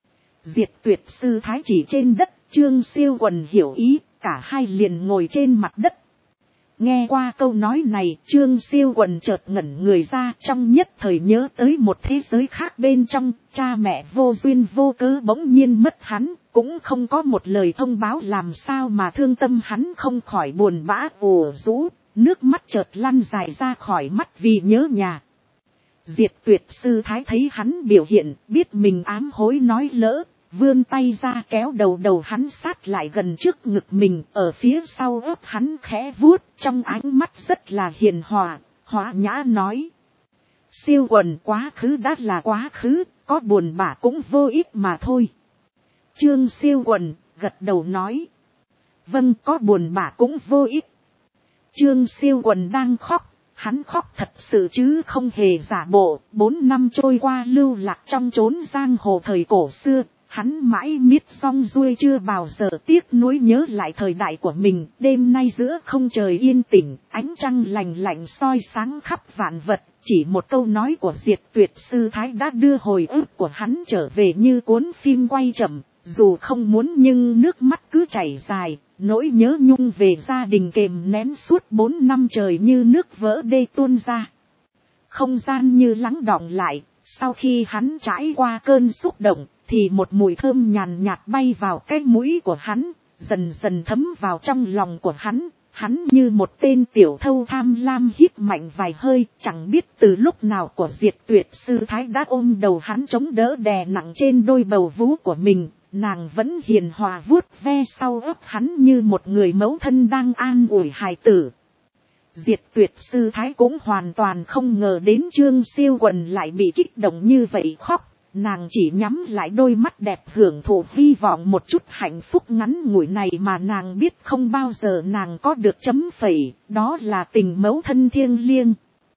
Diệt Tuyệt sư thái chỉ trên đất, Trương Siêu Quần hiểu ý, cả hai liền ngồi trên mặt đất. Nghe qua câu nói này, Trương Siêu Quần chợt ngẩn người ra, trong nhất thời nhớ tới một thế giới khác bên trong, cha mẹ vô duyên vô cớ bỗng nhiên mất hắn, cũng không có một lời thông báo, làm sao mà thương tâm hắn không khỏi buồn bã ùa rũ, nước mắt chợt lăn dài ra khỏi mắt vì nhớ nhà. Diệt Tuyệt sư thái thấy hắn biểu hiện, biết mình ám hối nói lỡ, vươn tay ra kéo đầu hắn sát lại gần trước ngực mình, ở phía sau ớt hắn khẽ vuốt, trong ánh mắt rất là hiền hòa, hòa nhã nói. Siêu Quần, quá khứ đã là quá khứ, có buồn bã cũng vô ích mà thôi. Trương Siêu Quần gật đầu nói. Vâng, có buồn bã cũng vô ích. Trương Siêu Quần đang khóc, hắn khóc thật sự chứ không hề giả bộ. 4 năm trôi qua lưu lạc trong chốn giang hồ thời cổ xưa. Hắn mãi miết xong xuôi chưa bao giờ tiếc nuối nhớ lại thời đại của mình. Đêm nay giữa không trời yên tĩnh, ánh trăng lành lạnh soi sáng khắp vạn vật. Chỉ một câu nói của Diệt Tuyệt sư thái đã đưa hồi ức của hắn trở về như cuốn phim quay chậm. Dù không muốn nhưng nước mắt cứ chảy dài, nỗi nhớ nhung về gia đình kềm nén suốt 4 năm trời như nước vỡ đê tuôn ra. Không gian như lắng đọng lại, sau khi hắn trải qua cơn xúc động, thì một mùi thơm nhàn nhạt bay vào cái mũi của hắn, dần dần thấm vào trong lòng của hắn. Hắn như một tên tiểu thâu tham lam hít mạnh vài hơi, chẳng biết từ lúc nào của Diệt Tuyệt sư thái đã ôm đầu hắn chống đỡ đè nặng trên đôi bầu vú của mình. Nàng vẫn hiền hòa vuốt ve sau ớt hắn như một người mẫu thân đang an ủi hài tử. Diệt Tuyệt sư thái cũng hoàn toàn không ngờ đến Trương Siêu Quần lại bị kích động như vậy khóc. Nàng chỉ nhắm lại đôi mắt đẹp hưởng thụ hy vọng một chút hạnh phúc ngắn ngủi này mà nàng biết không bao giờ nàng có được chấm phẩy, đó là tình mẫu thân thiêng liêng.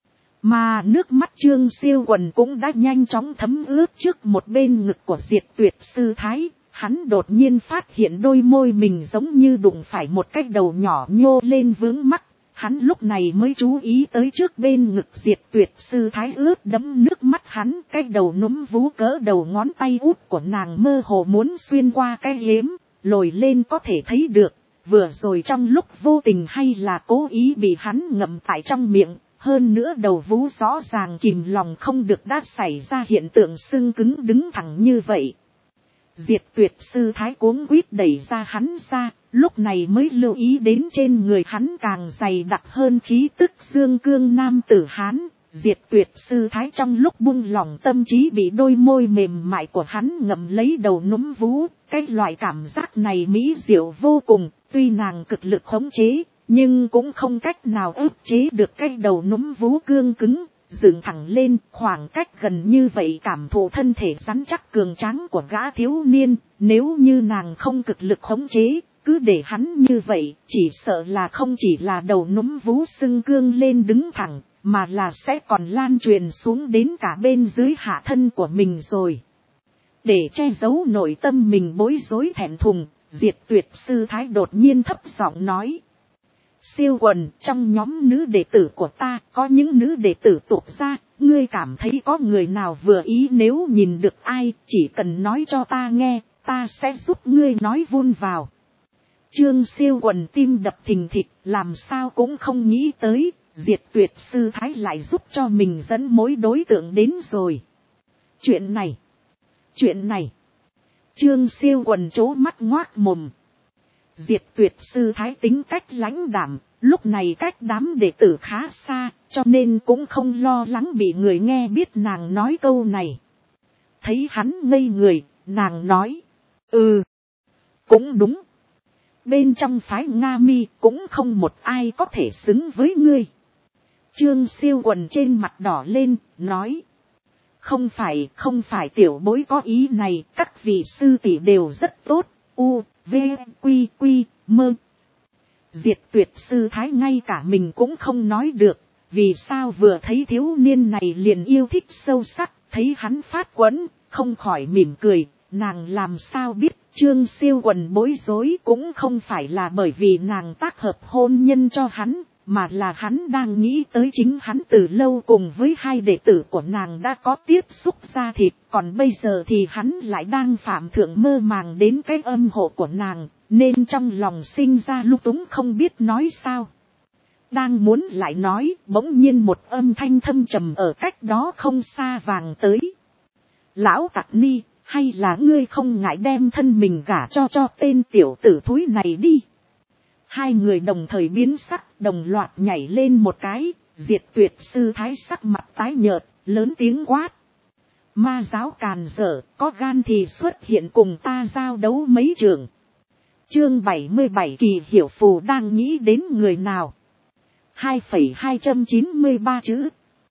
Mà nước mắt Trương Siêu Quần cũng đã nhanh chóng thấm ướt trước một bên ngực của Diệt Tuyệt sư thái. Hắn đột nhiên phát hiện đôi môi mình giống như đụng phải một cái đầu nhỏ nhô lên vướng mắc. Hắn lúc này mới chú ý tới trước bên ngực Diệt Tuyệt sư thái ướt đẫm nước mắt hắn, cái đầu núm vú cỡ đầu ngón tay út của nàng mơ hồ muốn xuyên qua cái yếm, lồi lên có thể thấy được, vừa rồi trong lúc vô tình hay là cố ý bị hắn ngậm tại trong miệng, hơn nữa đầu vú rõ ràng kìm lòng không được đã xảy ra hiện tượng sưng cứng đứng thẳng như vậy. Diệt Tuyệt sư thái cuống quýt đẩy ra hắn ra, lúc này mới lưu ý đến trên người hắn càng dày đặc hơn khí tức dương cương nam tử Hán. Diệt Tuyệt sư thái trong lúc buông lỏng tâm trí bị đôi môi mềm mại của hắn ngậm lấy đầu núm vú, cái loại cảm giác này mỹ diệu vô cùng, tuy nàng cực lực khống chế, nhưng cũng không cách nào ức chế được cái đầu núm vú cương cứng, dựng thẳng lên, khoảng cách gần như vậy cảm thụ thân thể rắn chắc cường tráng của gã thiếu niên, nếu như nàng không cực lực khống chế, cứ để hắn như vậy, chỉ sợ là không chỉ là đầu núm vú sưng cương lên đứng thẳng, mà là sẽ còn lan truyền xuống đến cả bên dưới hạ thân của mình rồi. Để che giấu nội tâm mình bối rối thẹn thùng, Diệt Tuyệt sư thái đột nhiên thấp giọng nói. Siêu quần, trong nhóm nữ đệ tử của ta, có những nữ đệ tử tục gia, ngươi cảm thấy có người nào vừa ý, nếu nhìn được ai, chỉ cần nói cho ta nghe, ta sẽ giúp ngươi nói vun vào. Trương Siêu quần tim đập thình thịch, làm sao cũng không nghĩ tới, Diệt Tuyệt sư thái lại giúp cho mình dẫn mối đối tượng đến rồi. Chuyện này, Trương Siêu quần trố mắt ngoác mồm. Diệt Tuyệt sư thái tính cách lãnh đạm, lúc này cách đám đệ tử khá xa, cho nên cũng không lo lắng bị người nghe biết nàng nói câu này. Thấy hắn ngây người, nàng nói, cũng đúng. Bên trong phái Nga Mi cũng không một ai có thể xứng với ngươi. Trương Siêu quần trên mặt đỏ lên, nói. Không phải tiểu bối có ý này, các vị sư tỷ đều rất tốt, v, quy, mơ. Diệt Tuyệt sư thái ngay cả mình cũng không nói được, vì sao vừa thấy thiếu niên này liền yêu thích sâu sắc, thấy hắn phát quẫn, không khỏi mỉm cười, nàng làm sao biết. Trương Siêu quần bối rối cũng không phải là bởi vì nàng tác hợp hôn nhân cho hắn, mà là hắn đang nghĩ tới chính hắn từ lâu cùng với hai đệ tử của nàng đã có tiếp xúc ra thịt, còn bây giờ thì hắn lại đang phạm thượng mơ màng đến cái âm hộ của nàng, nên trong lòng sinh ra lung túng không biết nói sao. Đang muốn lại nói, bỗng nhiên một âm thanh thâm trầm ở cách đó không xa vàng tới. Lão Tặc Ni, hay là ngươi không ngại đem thân mình gả cho tên tiểu tử thúi này đi. Hai người đồng thời biến sắc, đồng loạt nhảy lên một cái, Diệt Tuyệt sư thái sắc mặt tái nhợt, lớn tiếng quát. Ma giáo càn dở, có gan thì xuất hiện cùng ta giao đấu mấy trường. Chương 77 Kỳ Hiểu Phù đang nghĩ đến người nào. 2,293 chữ.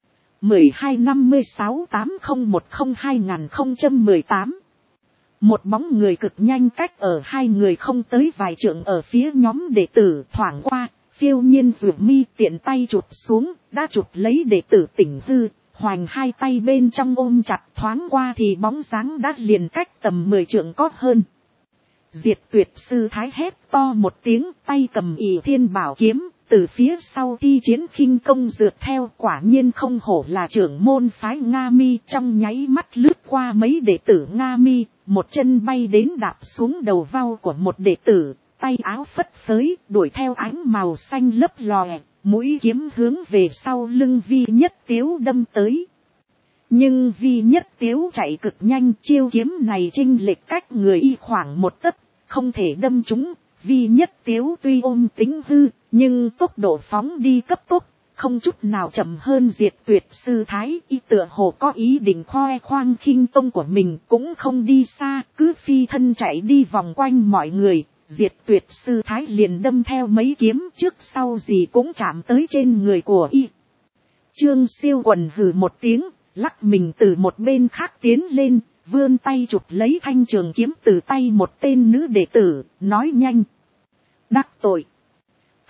125680102018. Một bóng người cực nhanh cách ở hai người không tới vài trượng ở phía nhóm đệ tử thoảng qua, phiêu nhiên rủ mi tiện tay chụp xuống, đã chụp lấy đệ tử Tỉnh Hư, hoành hai tay bên trong ôm chặt, thoáng qua thì bóng dáng đã liền cách tầm 10 trượng có hơn. Diệt Tuyệt sư thái hét to một tiếng, tay cầm Ỷ Thiên Bảo kiếm, từ phía sau thi chiến khinh công rượt theo, quả nhiên không hổ là trưởng môn phái Nga Mi, trong nháy mắt lướt qua mấy đệ tử Nga Mi, một chân bay đến đạp xuống đầu vai của một đệ tử, tay áo phất phới, đuổi theo ánh màu xanh lấp lòe, mũi kiếm hướng về sau lưng Vi Nhất Tiếu đâm tới. Nhưng Vi Nhất Tiếu chạy cực nhanh, chiêu kiếm này chênh lệch cách người y khoảng một tấc, không thể đâm trúng. Vi Nhất Tiếu tuy ôm tính hư, nhưng tốc độ phóng đi cấp tốc, không chút nào chậm hơn Diệt Tuyệt sư thái, y tựa hồ có ý định khoe khoang khinh công của mình, cũng không đi xa, cứ phi thân chạy đi vòng quanh mọi người. Diệt Tuyệt sư thái liền đâm theo mấy kiếm, trước sau gì cũng chạm tới trên người của y. Trương Siêu quần hừ một tiếng, lắc mình từ một bên khác tiến lên, vươn tay chụp lấy thanh trường kiếm từ tay một tên nữ đệ tử, nói nhanh. Đắc tội.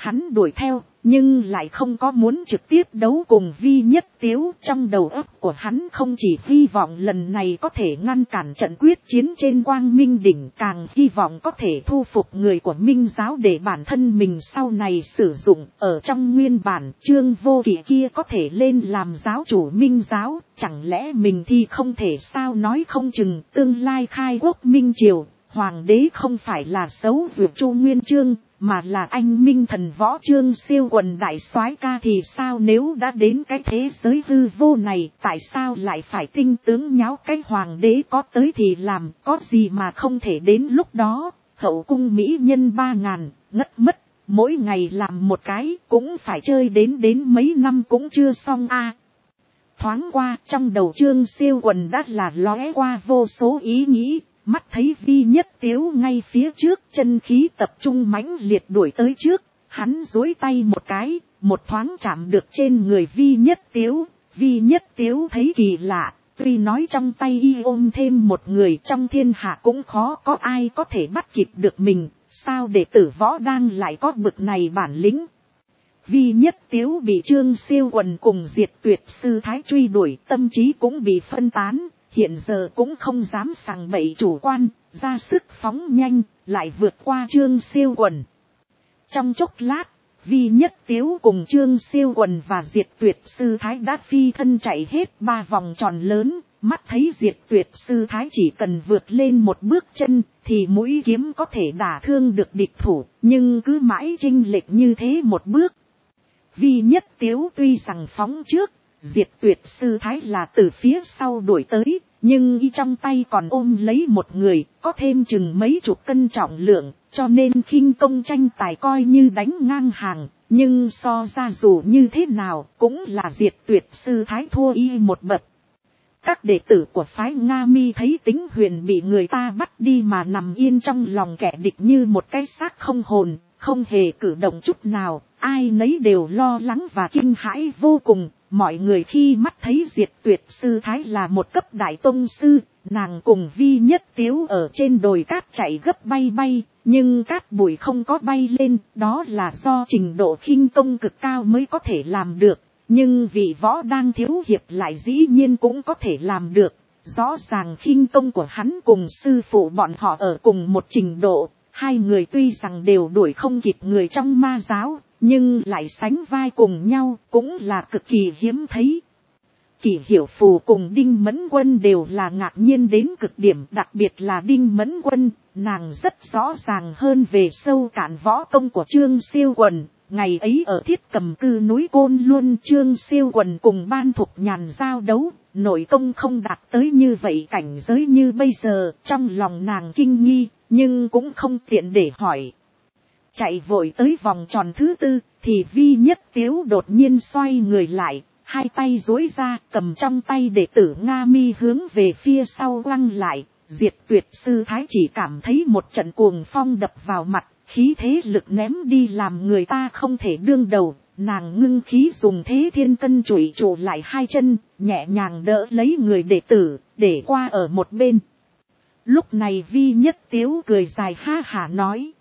Hắn đuổi theo, nhưng lại không có muốn trực tiếp đấu cùng Vi Nhất Tiếu. Trong đầu óc của hắn không chỉ hy vọng lần này có thể ngăn cản trận quyết chiến trên Quang Minh Đỉnh, càng hy vọng có thể thu phục người của Minh giáo để bản thân mình sau này sử dụng. Ở trong nguyên bản, Trương Vô Kỵ kia có thể lên làm giáo chủ Minh giáo, chẳng lẽ mình thì không thể sao? Nói không chừng tương lai khai quốc Minh triều, hoàng đế không phải là xấu dược Chu Nguyên Chương, mà là anh minh thần võ Trương Siêu Quần đại soái ca thì sao? Nếu đã đến cái thế giới hư vô này, tại sao lại phải tinh tướng nháo cái hoàng đế có tới thì làm, có gì mà không thể? Đến lúc đó, hậu cung mỹ nhân 3.000, ngất mất, mỗi ngày làm một cái, cũng phải chơi đến mấy năm cũng chưa xong a. Thoáng qua, trong đầu Trương Siêu Quần đã là lóe qua vô số ý nghĩ. Mắt thấy Vi Nhất Tiếu ngay phía trước, chân khí tập trung mãnh liệt đuổi tới trước, hắn duỗi tay một cái, một thoáng chạm được trên người Vi Nhất Tiếu. Vi Nhất Tiếu thấy kỳ lạ, tuy nói trong tay y ôm thêm một người, trong thiên hạ cũng khó có ai có thể bắt kịp được mình, sao đệ tử Võ Đang lại có bực này bản lĩnh. Vi Nhất Tiếu bị Trương Siêu Quần cùng Diệt Tuyệt Sư Thái truy đuổi, tâm trí cũng bị phân tán. Hiện giờ cũng không dám sằng bậy chủ quan, ra sức phóng nhanh, lại vượt qua Trương Siêu Quần. Trong chốc lát, Vi Nhất Tiếu cùng Trương Siêu Quần và Diệt Tuyệt Sư Thái đã phi thân chạy hết 3 vòng tròn lớn, mắt thấy Diệt Tuyệt Sư Thái chỉ cần vượt lên một bước chân, thì mũi kiếm có thể đả thương được địch thủ, nhưng cứ mãi chênh lệch như thế một bước. Vi Nhất Tiếu tuy rằng phóng trước, Diệt Tuyệt Sư Thái là từ phía sau đuổi tới, nhưng y trong tay còn ôm lấy một người, có thêm chừng mấy chục cân trọng lượng, cho nên khinh công tranh tài coi như đánh ngang hàng, nhưng so ra dù như thế nào cũng là Diệt Tuyệt Sư Thái thua y một bậc. Các đệ tử của phái Nga Mi thấy Tính Huyền bị người ta bắt đi mà nằm yên trong lòng kẻ địch như một cái xác không hồn, không hề cử động chút nào, ai nấy đều lo lắng và kinh hãi vô cùng. Mọi người khi mắt thấy Diệt Tuyệt Sư Thái là một cấp đại tông sư, nàng cùng Vi Nhất Tiếu ở trên đồi cát chạy gấp bay bay, nhưng cát bụi không có bay lên, đó là do trình độ khinh công cực cao mới có thể làm được. Nhưng vị Võ Đang thiếu hiệp lại dĩ nhiên cũng có thể làm được, rõ ràng khinh công của hắn cùng sư phụ bọn họ ở cùng một trình độ, hai người tuy rằng đều đuổi không kịp người trong ma giáo, nhưng lại sánh vai cùng nhau cũng là cực kỳ hiếm thấy. Kỷ Hiểu Phù cùng Đinh Mẫn Quân đều là ngạc nhiên đến cực điểm, đặc biệt là Đinh Mẫn Quân, nàng rất rõ ràng hơn về sâu cạn võ công của Trương Siêu Quần. Ngày ấy ở Thiết Cầm Cư núi Côn Luân, Trương Siêu Quần cùng Ban Thục Nhàn giao đấu, nội công không đạt tới như vậy cảnh giới như bây giờ, trong lòng nàng kinh nghi, nhưng cũng không tiện để hỏi. Chạy vội tới vòng tròn thứ tư, thì Vi Nhất Tiếu đột nhiên xoay người lại, hai tay duỗi ra, cầm trong tay đệ tử Nga Mi hướng về phía sau quăng lại. Diệt Tuyệt Sư Thái chỉ cảm thấy một trận cuồng phong đập vào mặt, khí thế lực ném đi làm người ta không thể đương đầu. Nàng ngưng khí dùng thế thiên cân chủy trụ lại hai chân, nhẹ nhàng đỡ lấy người đệ tử, để qua ở một bên. Lúc này Vi Nhất Tiếu cười dài ha hả nói: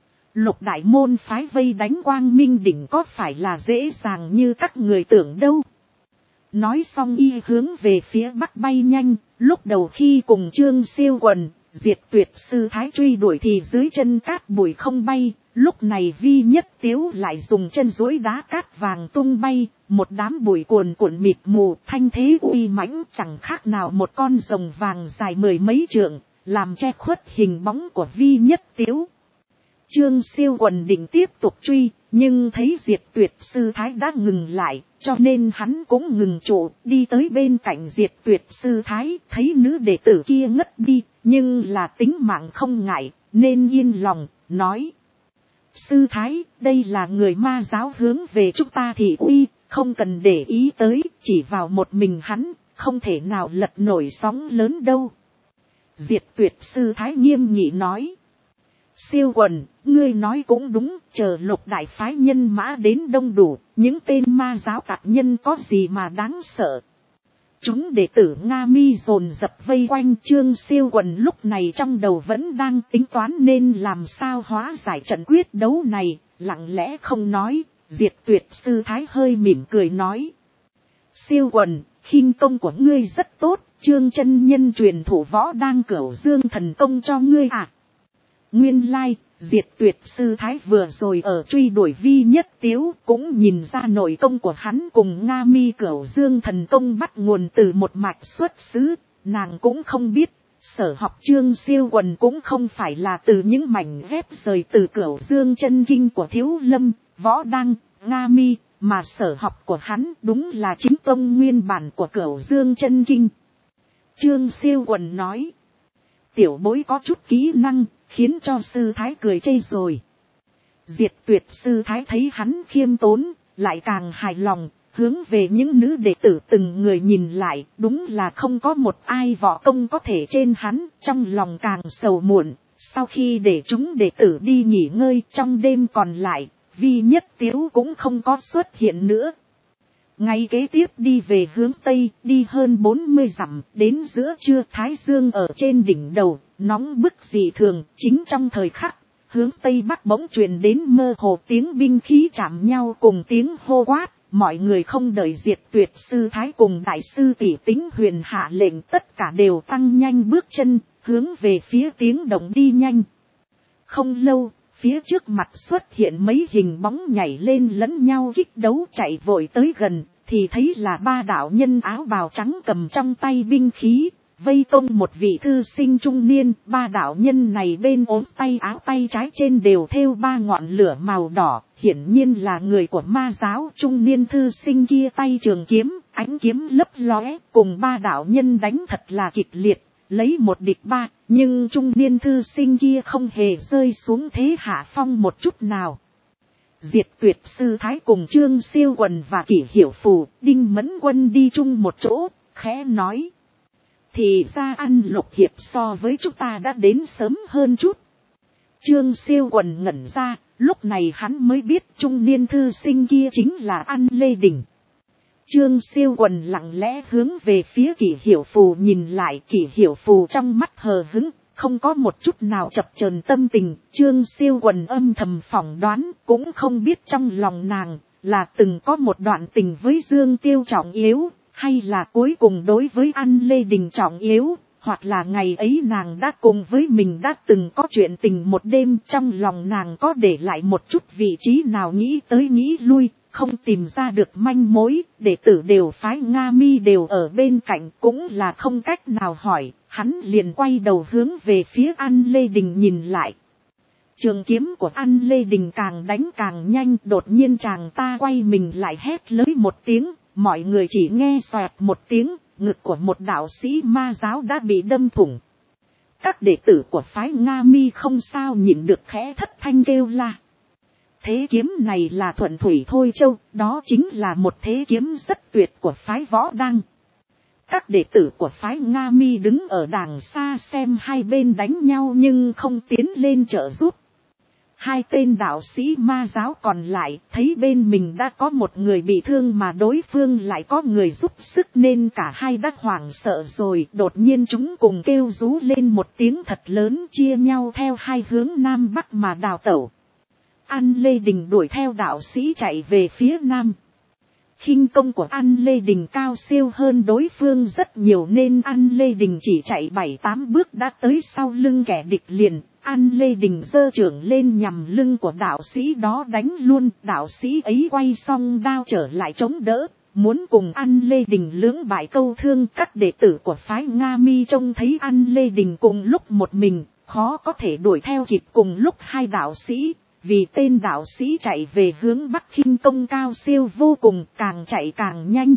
Lục đại môn phái vây đánh Quang Minh Đỉnh có phải là dễ dàng như các người tưởng đâu. Nói xong y hướng về phía bắc bay nhanh, lúc đầu khi cùng Trương Siêu Quần, Diệt Tuyệt Sư Thái truy đuổi thì dưới chân cát bụi không bay, lúc này Vi Nhất Tiếu lại dùng chân duỗi đá cát vàng tung bay, một đám bụi cuồn cuộn mịt mù, thanh thế uy mãnh chẳng khác nào một con rồng vàng dài 10 mấy trượng, làm che khuất hình bóng của Vi Nhất Tiếu. Trương Siêu Quần định tiếp tục truy, nhưng thấy Diệt Tuyệt Sư Thái đã ngừng lại, cho nên hắn cũng ngừng trụ, đi tới bên cạnh Diệt Tuyệt Sư Thái, thấy nữ đệ tử kia ngất đi, nhưng là tính mạng không ngại, nên yên lòng, nói: Sư Thái, đây là người ma giáo hướng về chúng ta thị uy, không cần để ý tới, chỉ vào một mình hắn, không thể nào lật nổi sóng lớn đâu. Diệt Tuyệt Sư Thái nghiêm nghị nói: Siêu Quần, ngươi nói cũng đúng, chờ Lục đại phái nhân mã đến đông đủ, những tên ma giáo tặc nhân có gì mà đáng sợ. Chúng đệ tử Nga Mi dồn dập vây quanh Trương Siêu Quần, lúc này trong đầu vẫn đang tính toán nên làm sao hóa giải trận quyết đấu này, lặng lẽ không nói. Diệt Tuyệt sư thái hơi mỉm cười nói. Siêu quần, khinh công của ngươi rất tốt, Trương chân nhân truyền thủ võ đang Cửu Dương thần công cho ngươi à. Nguyên lai, Diệt Tuyệt sư thái vừa rồi ở truy đuổi Vi Nhất Tiếu cũng nhìn ra nội công của hắn cùng Nga Mi Cửu Dương thần công bắt nguồn từ một mạch xuất xứ, nàng cũng không biết. Sở học Trương siêu quần cũng không phải là từ những mảnh ghép rời từ Cửu Dương chân kinh của Thiếu Lâm, Võ Đăng, Nga Mi, mà sở học của hắn đúng là chính tông nguyên bản của Cửu Dương chân kinh. Trương siêu quần nói, tiểu bối có chút kỹ năng, khiến cho sư thái cười chê rồi. Diệt Tuyệt sư thái thấy hắn khiêm tốn, lại càng hài lòng, hướng về những nữ đệ tử từng người nhìn lại, đúng là không có một ai võ công có thể trên hắn, trong lòng càng sầu muộn. Sau khi để chúng đệ tử đi nghỉ ngơi trong đêm còn lại, Vi Nhất Tiếu cũng không có xuất hiện nữa. Ngày kế tiếp đi về hướng Tây, đi hơn 40 dặm, đến giữa trưa Thái Dương ở trên đỉnh đầu, nóng bức dị thường, chính trong thời khắc, hướng Tây Bắc bỗng truyền đến mơ hồ tiếng binh khí chạm nhau cùng tiếng hô quát. Mọi người không đợi Diệt Tuyệt sư thái cùng đại sư tỷ Tính Huyền hạ lệnh, tất cả đều tăng nhanh bước chân, hướng về phía tiếng động đi nhanh. Không lâu, phía trước mặt xuất hiện mấy hình bóng nhảy lên lẫn nhau kích đấu chạy vội tới gần, thì thấy là ba đạo nhân áo bào trắng cầm trong tay binh khí, vây công một vị thư sinh trung niên. Ba đạo nhân này bên ốm tay áo tay trái trên đều thêu ba ngọn lửa màu đỏ, hiển nhiên là người của ma giáo. Trung niên thư sinh kia tay trường kiếm, ánh kiếm lấp lóe, cùng ba đạo nhân đánh thật là kịch liệt, lấy một địch ba, nhưng trung niên thư sinh kia không hề rơi xuống thế hạ phong một chút nào. Diệt Tuyệt sư thái cùng Trương siêu quần và Kỷ Hiểu Phù, Đinh Mẫn Quân đi chung một chỗ, khẽ nói. Thì ra Ăn Lục hiệp so với chúng ta đã đến sớm hơn chút. Trương siêu quần ngẩn ra, lúc này hắn mới biết trung niên thư sinh kia chính là Ăn Lê Đình. Trương siêu quần lặng lẽ hướng về phía Kỷ Hiểu Phù nhìn lại. Kỷ Hiểu Phù trong mắt hờ hững, không có một chút nào chập chờn tâm tình. Trương siêu quần âm thầm phỏng đoán, cũng không biết trong lòng nàng là từng có một đoạn tình với Dương Tiêu trọng yếu, hay là cuối cùng đối với Ăn Lê Đình trọng yếu, hoặc là ngày ấy nàng đã cùng với mình đã từng có chuyện tình một đêm. Trong lòng nàng có để lại một chút vị trí nào, nghĩ tới nghĩ lui, không tìm ra được manh mối. Đệ tử đều phái Nga Mi đều ở bên cạnh, cũng là không cách nào hỏi. Hắn liền quay đầu hướng về phía Ăn Lê Đình nhìn lại. Trường kiếm của Ăn Lê Đình càng đánh càng nhanh, đột nhiên chàng ta quay mình lại hét lớn một tiếng. Mọi người chỉ nghe xoẹt một tiếng, ngực của một đạo sĩ ma giáo đã bị đâm thủng. Các đệ tử của phái Nga Mi không sao nhịn được khẽ thất thanh kêu la. Thế kiếm này là Thuận Thủy Thôi Châu, đó chính là một thế kiếm rất tuyệt của phái Võ Đăng. Các đệ tử của phái Nga Mi đứng ở đàng xa xem hai bên đánh nhau nhưng không tiến lên trợ giúp. Hai tên đạo sĩ ma giáo còn lại thấy bên mình đã có một người bị thương mà đối phương lại có người giúp sức nên cả hai đã hoảng sợ rồi. Đột nhiên chúng cùng kêu rú lên một tiếng thật lớn, chia nhau theo hai hướng nam bắc mà đào tẩu. Ăn Lê Đình đuổi theo đạo sĩ chạy về phía nam. Khinh công của Ăn Lê Đình cao siêu hơn đối phương rất nhiều nên Ăn Lê Đình chỉ chạy 7-8 bước đã tới sau lưng kẻ địch liền. Ăn Lê Đình giơ trưởng lên nhằm lưng của đạo sĩ đó đánh luôn. Đạo sĩ ấy quay xong đao trở lại chống đỡ, muốn cùng Ăn Lê Đình lưỡng bại câu thương. Các đệ tử của phái Nga Mi trông thấy Ăn Lê Đình cùng lúc một mình, khó có thể đuổi theo kịp cùng lúc hai đạo sĩ. Vì tên đạo sĩ chạy về hướng bắc khinh công cao siêu vô cùng, càng chạy càng nhanh.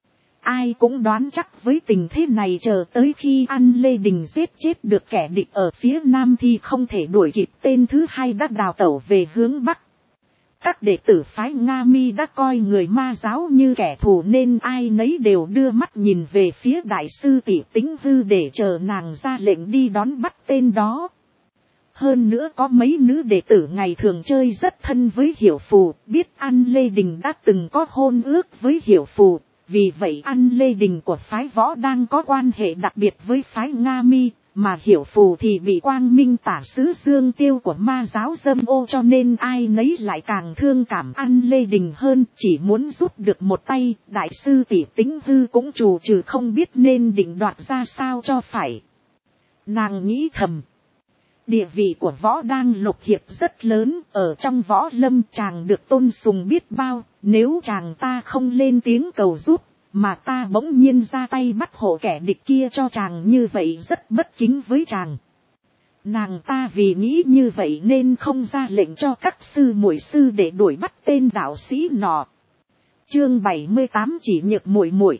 Ai cũng đoán chắc với tình thế này chờ tới khi Ăn Lê Đình giết chết được kẻ địch ở phía nam thì không thể đuổi kịp tên thứ hai đã đào tẩu về hướng bắc. Các đệ tử phái Nga Mi đã coi người ma giáo như kẻ thù nên ai nấy đều đưa mắt nhìn về phía đại sư tỷ Tính Hư để chờ nàng ra lệnh đi đón bắt tên đó. Hơn nữa có mấy nữ đệ tử ngày thường chơi rất thân với Hiểu Phù, biết Ăn Lê Đình đã từng có hôn ước với Hiểu Phù, vì vậy Ăn Lê Đình của phái Võ đang có quan hệ đặc biệt với phái Nga Mi, mà hiểu phù thì bị quang minh tả sứ Dương Tiêu của ma giáo dâm ô, cho nên ai nấy lại càng thương cảm An Lê Đình hơn, chỉ muốn giúp được một tay. Đại sư tỷ Tính Hư cũng trù trừ không biết nên định đoạt ra sao cho phải. Nàng nghĩ thầm, địa vị của Võ Đang Lục Hiệp rất lớn, ở trong võ lâm chàng được tôn sùng biết bao, nếu chàng ta không lên tiếng cầu giúp, mà ta bỗng nhiên ra tay bắt hộ kẻ địch kia cho chàng như vậy rất bất kính với chàng. Nàng ta vì nghĩ như vậy nên không ra lệnh cho các sư muội sư để đuổi bắt tên đạo sĩ nọ. Chương 78 chỉ nhược muội muội.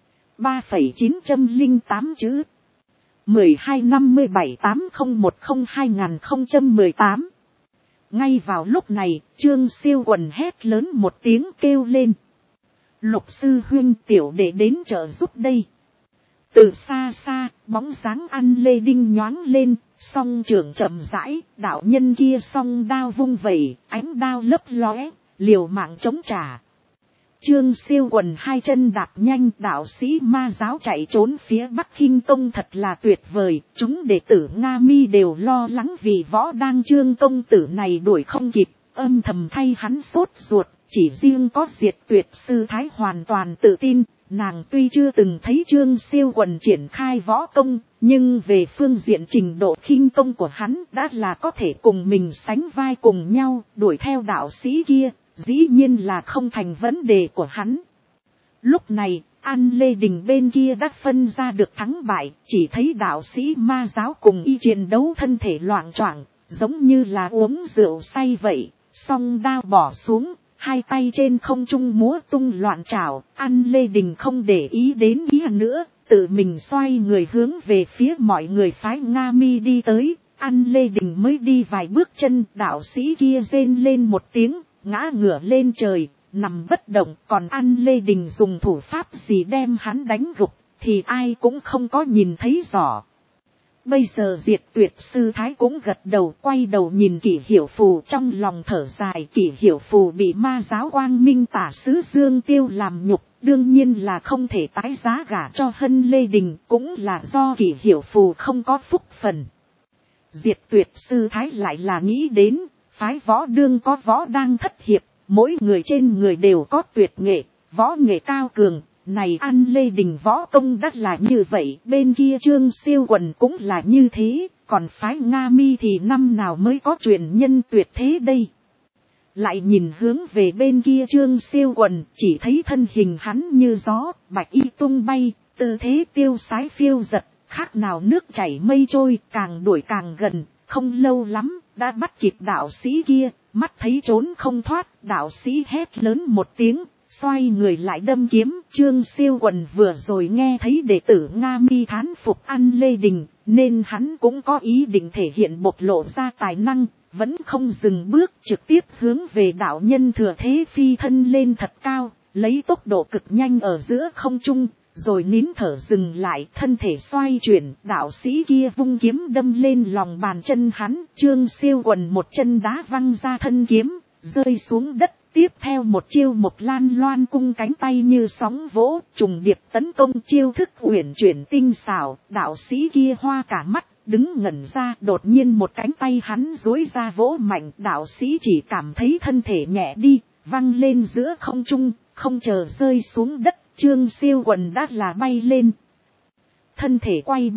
3,908 chữ. 12/57/8010-2018. Ngay vào lúc này, Trương Siêu Quần hét lớn một tiếng kêu lên. Lục sư huynh, tiểu đệ đến trợ giúp đây. Từ xa xa, bóng dáng An Lê Đinh nhoáng lên, song trưởng chậm rãi, đạo nhân kia song đao vung vẩy, ánh đao lấp lóe, liều mạng chống trả. Trương Siêu Quần hai chân đạp nhanh, đạo sĩ ma giáo chạy trốn phía Bắc Khinh Tông thật là tuyệt vời. Chúng đệ tử Nga Mi đều lo lắng vì Võ Đang Trương công tử này đuổi không kịp, âm thầm thay hắn sốt ruột. Chỉ riêng có Diệt Tuyệt sư thái hoàn toàn tự tin. Nàng tuy chưa từng thấy Trương Siêu Quần triển khai võ công, nhưng về phương diện trình độ khinh công của hắn đã là có thể cùng mình sánh vai cùng nhau. Đuổi theo đạo sĩ kia dĩ nhiên là không thành vấn đề của hắn. Lúc này, An Lê Đình bên kia đã phân ra được thắng bại, chỉ thấy đạo sĩ ma giáo cùng y chiến đấu thân thể loạng choạng, giống như là uống rượu say vậy, song đao bỏ xuống, hai tay trên không trung múa tung loạn trảo. An Lê Đình không để ý đến ý nữa, tự mình xoay người hướng về phía mọi người phái Nga Mi đi tới. An Lê Đình mới đi vài bước chân, đạo sĩ kia rên lên một tiếng, ngã ngửa lên trời, nằm bất động. Còn An Lê Đình dùng thủ pháp gì đem hắn đánh gục, thì ai cũng không có nhìn thấy rõ. Bây giờ Diệt Tuyệt sư thái cũng gật đầu, quay đầu nhìn Kỷ Hiểu Phù, trong lòng thở dài. Kỷ Hiểu Phù bị ma giáo quang minh tả sứ Dương Tiêu làm nhục, đương nhiên là không thể tái giá gả cho Hân Lê Đình, cũng là do Kỷ Hiểu Phù không có phúc phần. Diệt Tuyệt sư thái lại là nghĩ đến, phái Võ Đương có Võ Đang thất hiệp, mỗi người trên người đều có tuyệt nghệ, võ nghệ cao cường. Này An Lê Đình võ công đắt là như vậy, bên kia Trương Siêu Quần cũng là như thế, còn phái Nga Mi thì năm nào mới có truyền nhân tuyệt thế đây. Lại nhìn hướng về bên kia Trương Siêu Quần, chỉ thấy thân hình hắn như gió, bạch y tung bay, tư thế tiêu sái phiêu giật, khác nào nước chảy mây trôi, càng đuổi càng gần, không lâu lắm, đã bắt kịp đạo sĩ kia, mắt thấy trốn không thoát, đạo sĩ hét lớn một tiếng. Xoay người lại đâm kiếm. Trương Siêu Quần vừa rồi nghe thấy đệ tử Nga Mi thán phục An Lê Đình, nên hắn cũng có ý định thể hiện bộc lộ ra tài năng, vẫn không dừng bước, trực tiếp hướng về đạo nhân thừa thế phi thân lên thật cao, lấy tốc độ cực nhanh ở giữa không trung, rồi nín thở dừng lại, thân thể xoay chuyển. Đạo sĩ kia vung kiếm đâm lên lòng bàn chân hắn, Trương Siêu Quần một chân đá văng ra thân kiếm, rơi xuống đất. Tiếp theo một chiêu một lan loan cung cánh tay như sóng vỗ, trùng điệp tấn công, chiêu thức uyển chuyển tinh xảo. Đạo sĩ kia hoa cả mắt, đứng ngẩn ra, đột nhiên một cánh tay hắn duỗi ra vỗ mạnh, đạo sĩ chỉ cảm thấy thân thể nhẹ đi, văng lên giữa không trung, không chờ rơi xuống đất, Trương Siêu Quần đã là bay lên. Thân thể quay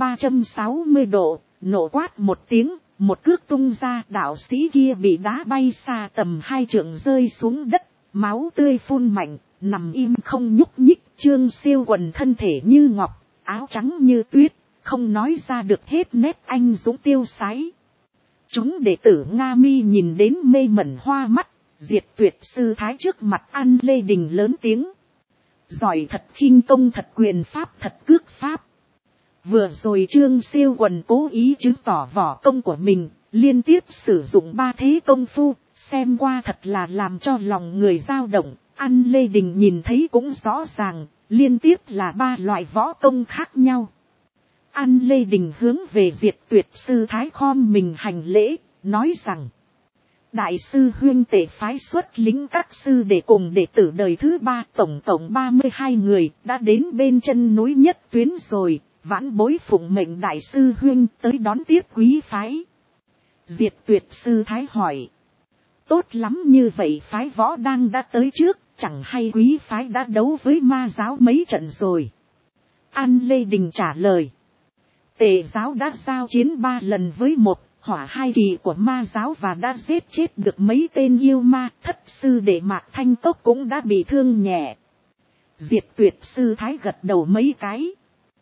360 độ, nổ quát một tiếng. Một cước tung ra, đạo sĩ kia bị đá bay xa tầm 2 trượng rơi xuống đất, máu tươi phun mạnh, nằm im không nhúc nhích. Trương Siêu Quần thân thể như ngọc, áo trắng như tuyết, không nói ra được hết nét anh dũng tiêu sái. Chúng đệ tử Nga Mi nhìn đến mê mẩn hoa mắt. Diệt Tuyệt sư thái trước mặt An Lê Đình lớn tiếng. Giỏi thật, khinh công thật, quyền pháp thật, cước pháp. Vừa rồi Trương Siêu Quần cố ý chứng tỏ võ công của mình, liên tiếp sử dụng 3 thế công phu, xem qua thật là làm cho lòng người dao động. An Lê Đình nhìn thấy cũng rõ ràng, liên tiếp là 3 loại võ công khác nhau. An Lê Đình hướng về Diệt Tuyệt sư thái khom mình hành lễ, nói rằng: Đại sư huynh tể phái xuất lính các sư để cùng đệ tử đời thứ 3, tổng 32 người, đã đến bên chân núi nhất tuyến rồi. vãn bối phụng mệnh đại sư huynh tới đón tiếp quý phái. Diệt Tuyệt sư thái hỏi. Tốt lắm, như vậy phái võ đang đã tới trước, chẳng hay quý phái đã đấu với ma giáo mấy trận rồi. An Lê Đình trả lời. Tề giáo đã giao chiến 3 lần với một hỏa 2 kỳ của ma giáo và đã giết chết được mấy tên yêu ma. Thất sư đệ Mạc Thanh Cốc cũng đã bị thương nhẹ. Diệt Tuyệt sư thái gật đầu mấy cái.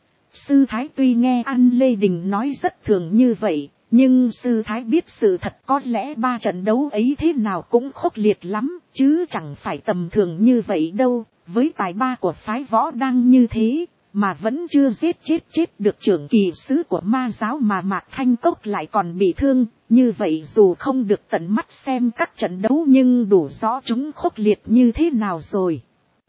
Sư thái tuy nghe An Lê Đình nói rất thường như vậy, nhưng sư thái biết sự thật, có lẽ 3 trận đấu ấy thế nào cũng khốc liệt lắm, chứ chẳng phải tầm thường như vậy đâu. Với tài ba của phái võ đang như thế, mà vẫn chưa giết chết được trưởng kỳ sứ của ma giáo mà Mạc Thanh Cốc lại còn bị thương. Như vậy dù không được tận mắt xem các trận đấu nhưng đủ rõ chúng khốc liệt như thế nào rồi.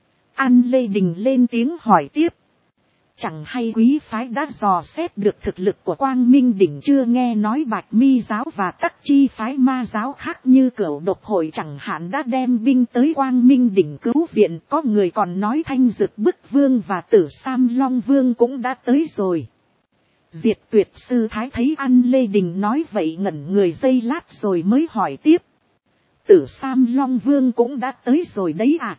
An Lê Đình lên tiếng hỏi tiếp. Chẳng hay quý phái đã dò xét được thực lực của Quang Minh Đỉnh chưa? Nghe nói Bạch Mi giáo và các chi phái ma giáo khác như Cửu Độc hội chẳng hạn đã đem binh tới Quang Minh Đỉnh cứu viện. Có người còn nói Thanh Dực Bức Vương và Tử Sam Long Vương cũng đã tới rồi. Diệt Tuyệt sư thái thấy An Lê Đình nói vậy ngẩn người giây lát rồi mới hỏi tiếp. Tử Sam Long Vương cũng đã tới rồi đấy à?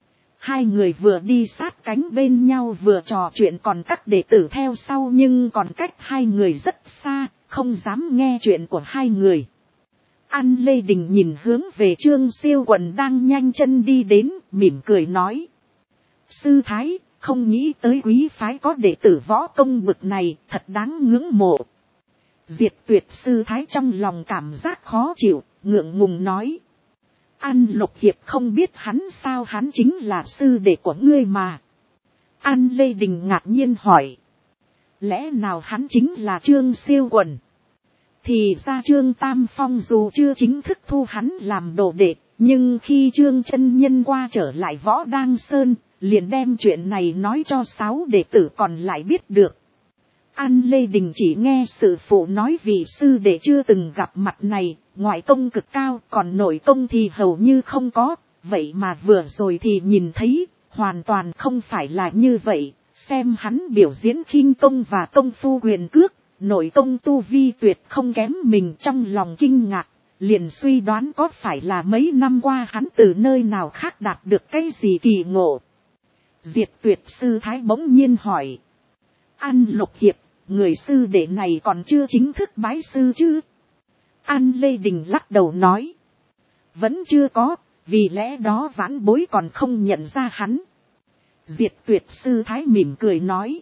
Hai người vừa đi sát cánh bên nhau vừa trò chuyện, còn các đệ tử theo sau nhưng còn cách hai người rất xa, không dám nghe chuyện của hai người. An Lê Đình nhìn hướng về Trương Siêu Quần đang nhanh chân đi đến, mỉm cười nói. Sư thái, không nghĩ tới quý phái có đệ tử võ công bực này, thật đáng ngưỡng mộ. Diệt Tuyệt sư thái trong lòng cảm giác khó chịu, ngượng ngùng nói. An Lục Hiệp không biết hắn sao, hắn chính là sư đệ của ngươi mà. An Lê Đình ngạc nhiên hỏi. Lẽ nào hắn chính là Trương Siêu Quần? Thì ra Trương Tam Phong dù chưa chính thức thu hắn làm đồ đệ, nhưng khi Trương chân nhân qua trở lại Võ Đang Sơn, liền đem chuyện này nói cho 6 đệ tử còn lại biết được. An Lê Đình chỉ nghe sư phụ nói vị sư đệ chưa từng gặp mặt này, ngoại công cực cao, còn nội công thì hầu như không có, vậy mà vừa rồi thì nhìn thấy, hoàn toàn không phải là như vậy. Xem hắn biểu diễn khinh công và công phu huyền cước, nội công tu vi tuyệt không kém mình. Trong lòng kinh ngạc, liền suy đoán có phải là mấy năm qua hắn từ nơi nào khác đạt được cái gì kỳ ngộ. Diệt Tuyệt sư thái bỗng nhiên hỏi. An Lục Hiệp, người sư đệ này còn chưa chính thức bái sư chứ? An Lê Đình lắc đầu nói. Vẫn chưa có, vì lẽ đó vãn bối còn không nhận ra hắn. Diệt Tuyệt sư thái mỉm cười nói.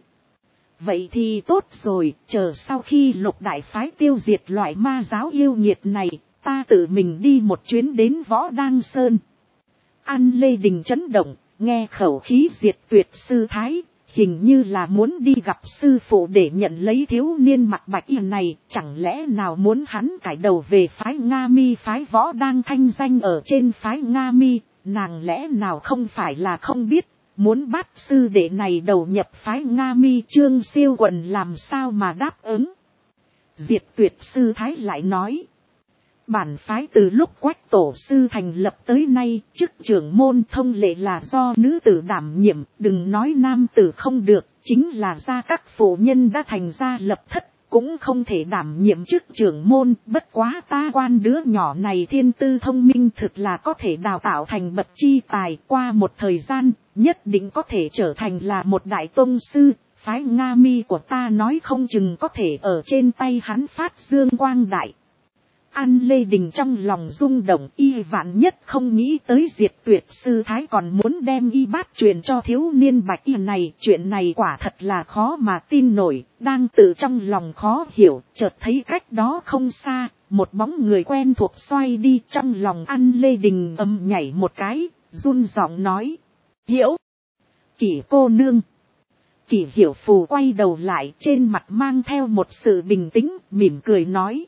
Vậy thì tốt rồi, chờ sau khi Lục đại phái tiêu diệt loại ma giáo yêu nghiệt này, ta tự mình đi một chuyến đến Võ Đang Sơn. An Lê Đình chấn động, nghe khẩu khí Diệt Tuyệt sư thái, hình như là muốn đi gặp sư phụ để nhận lấy thiếu niên mặc bạch y này. Chẳng lẽ nào muốn hắn cải đầu về phái Nga Mi? Phái Võ Đang thanh danh ở trên phái Nga Mi, nàng lẽ nào không phải là không biết. Muốn bắt sư đệ này đầu nhập phái Nga Mi, Trương Siêu Quần làm sao mà đáp ứng? Diệt Tuyệt sư thái lại nói. Bản phái từ lúc Quách tổ sư thành lập tới nay, chức trưởng môn thông lệ là do nữ tử đảm nhiệm, đừng nói nam tử không được, chính là gia các phụ nhân đã thành gia lập thất, cũng không thể đảm nhiệm chức trưởng môn. Bất quá ta quan đứa nhỏ này thiên tư thông minh, thực là có thể đào tạo thành bậc chi tài, qua một thời gian, nhất định có thể trở thành là một đại tông sư. Phái Nga Mi của ta nói không chừng có thể ở trên tay hắn phát dương quang đại. An Lê Đình trong lòng rung động, y vạn nhất không nghĩ tới Diệt Tuyệt sư thái còn muốn đem y bát truyền cho thiếu niên bạch y này. Chuyện này quả thật là khó mà tin nổi, đang tự trong lòng khó hiểu, chợt thấy cách đó không xa, một bóng người quen thuộc xoay đi. Trong lòng An Lê Đình ầm nhảy một cái, run giọng nói. Hiểu! Kỷ cô nương! Kỷ Hiểu Phù quay đầu lại, trên mặt mang theo một sự bình tĩnh, mỉm cười nói.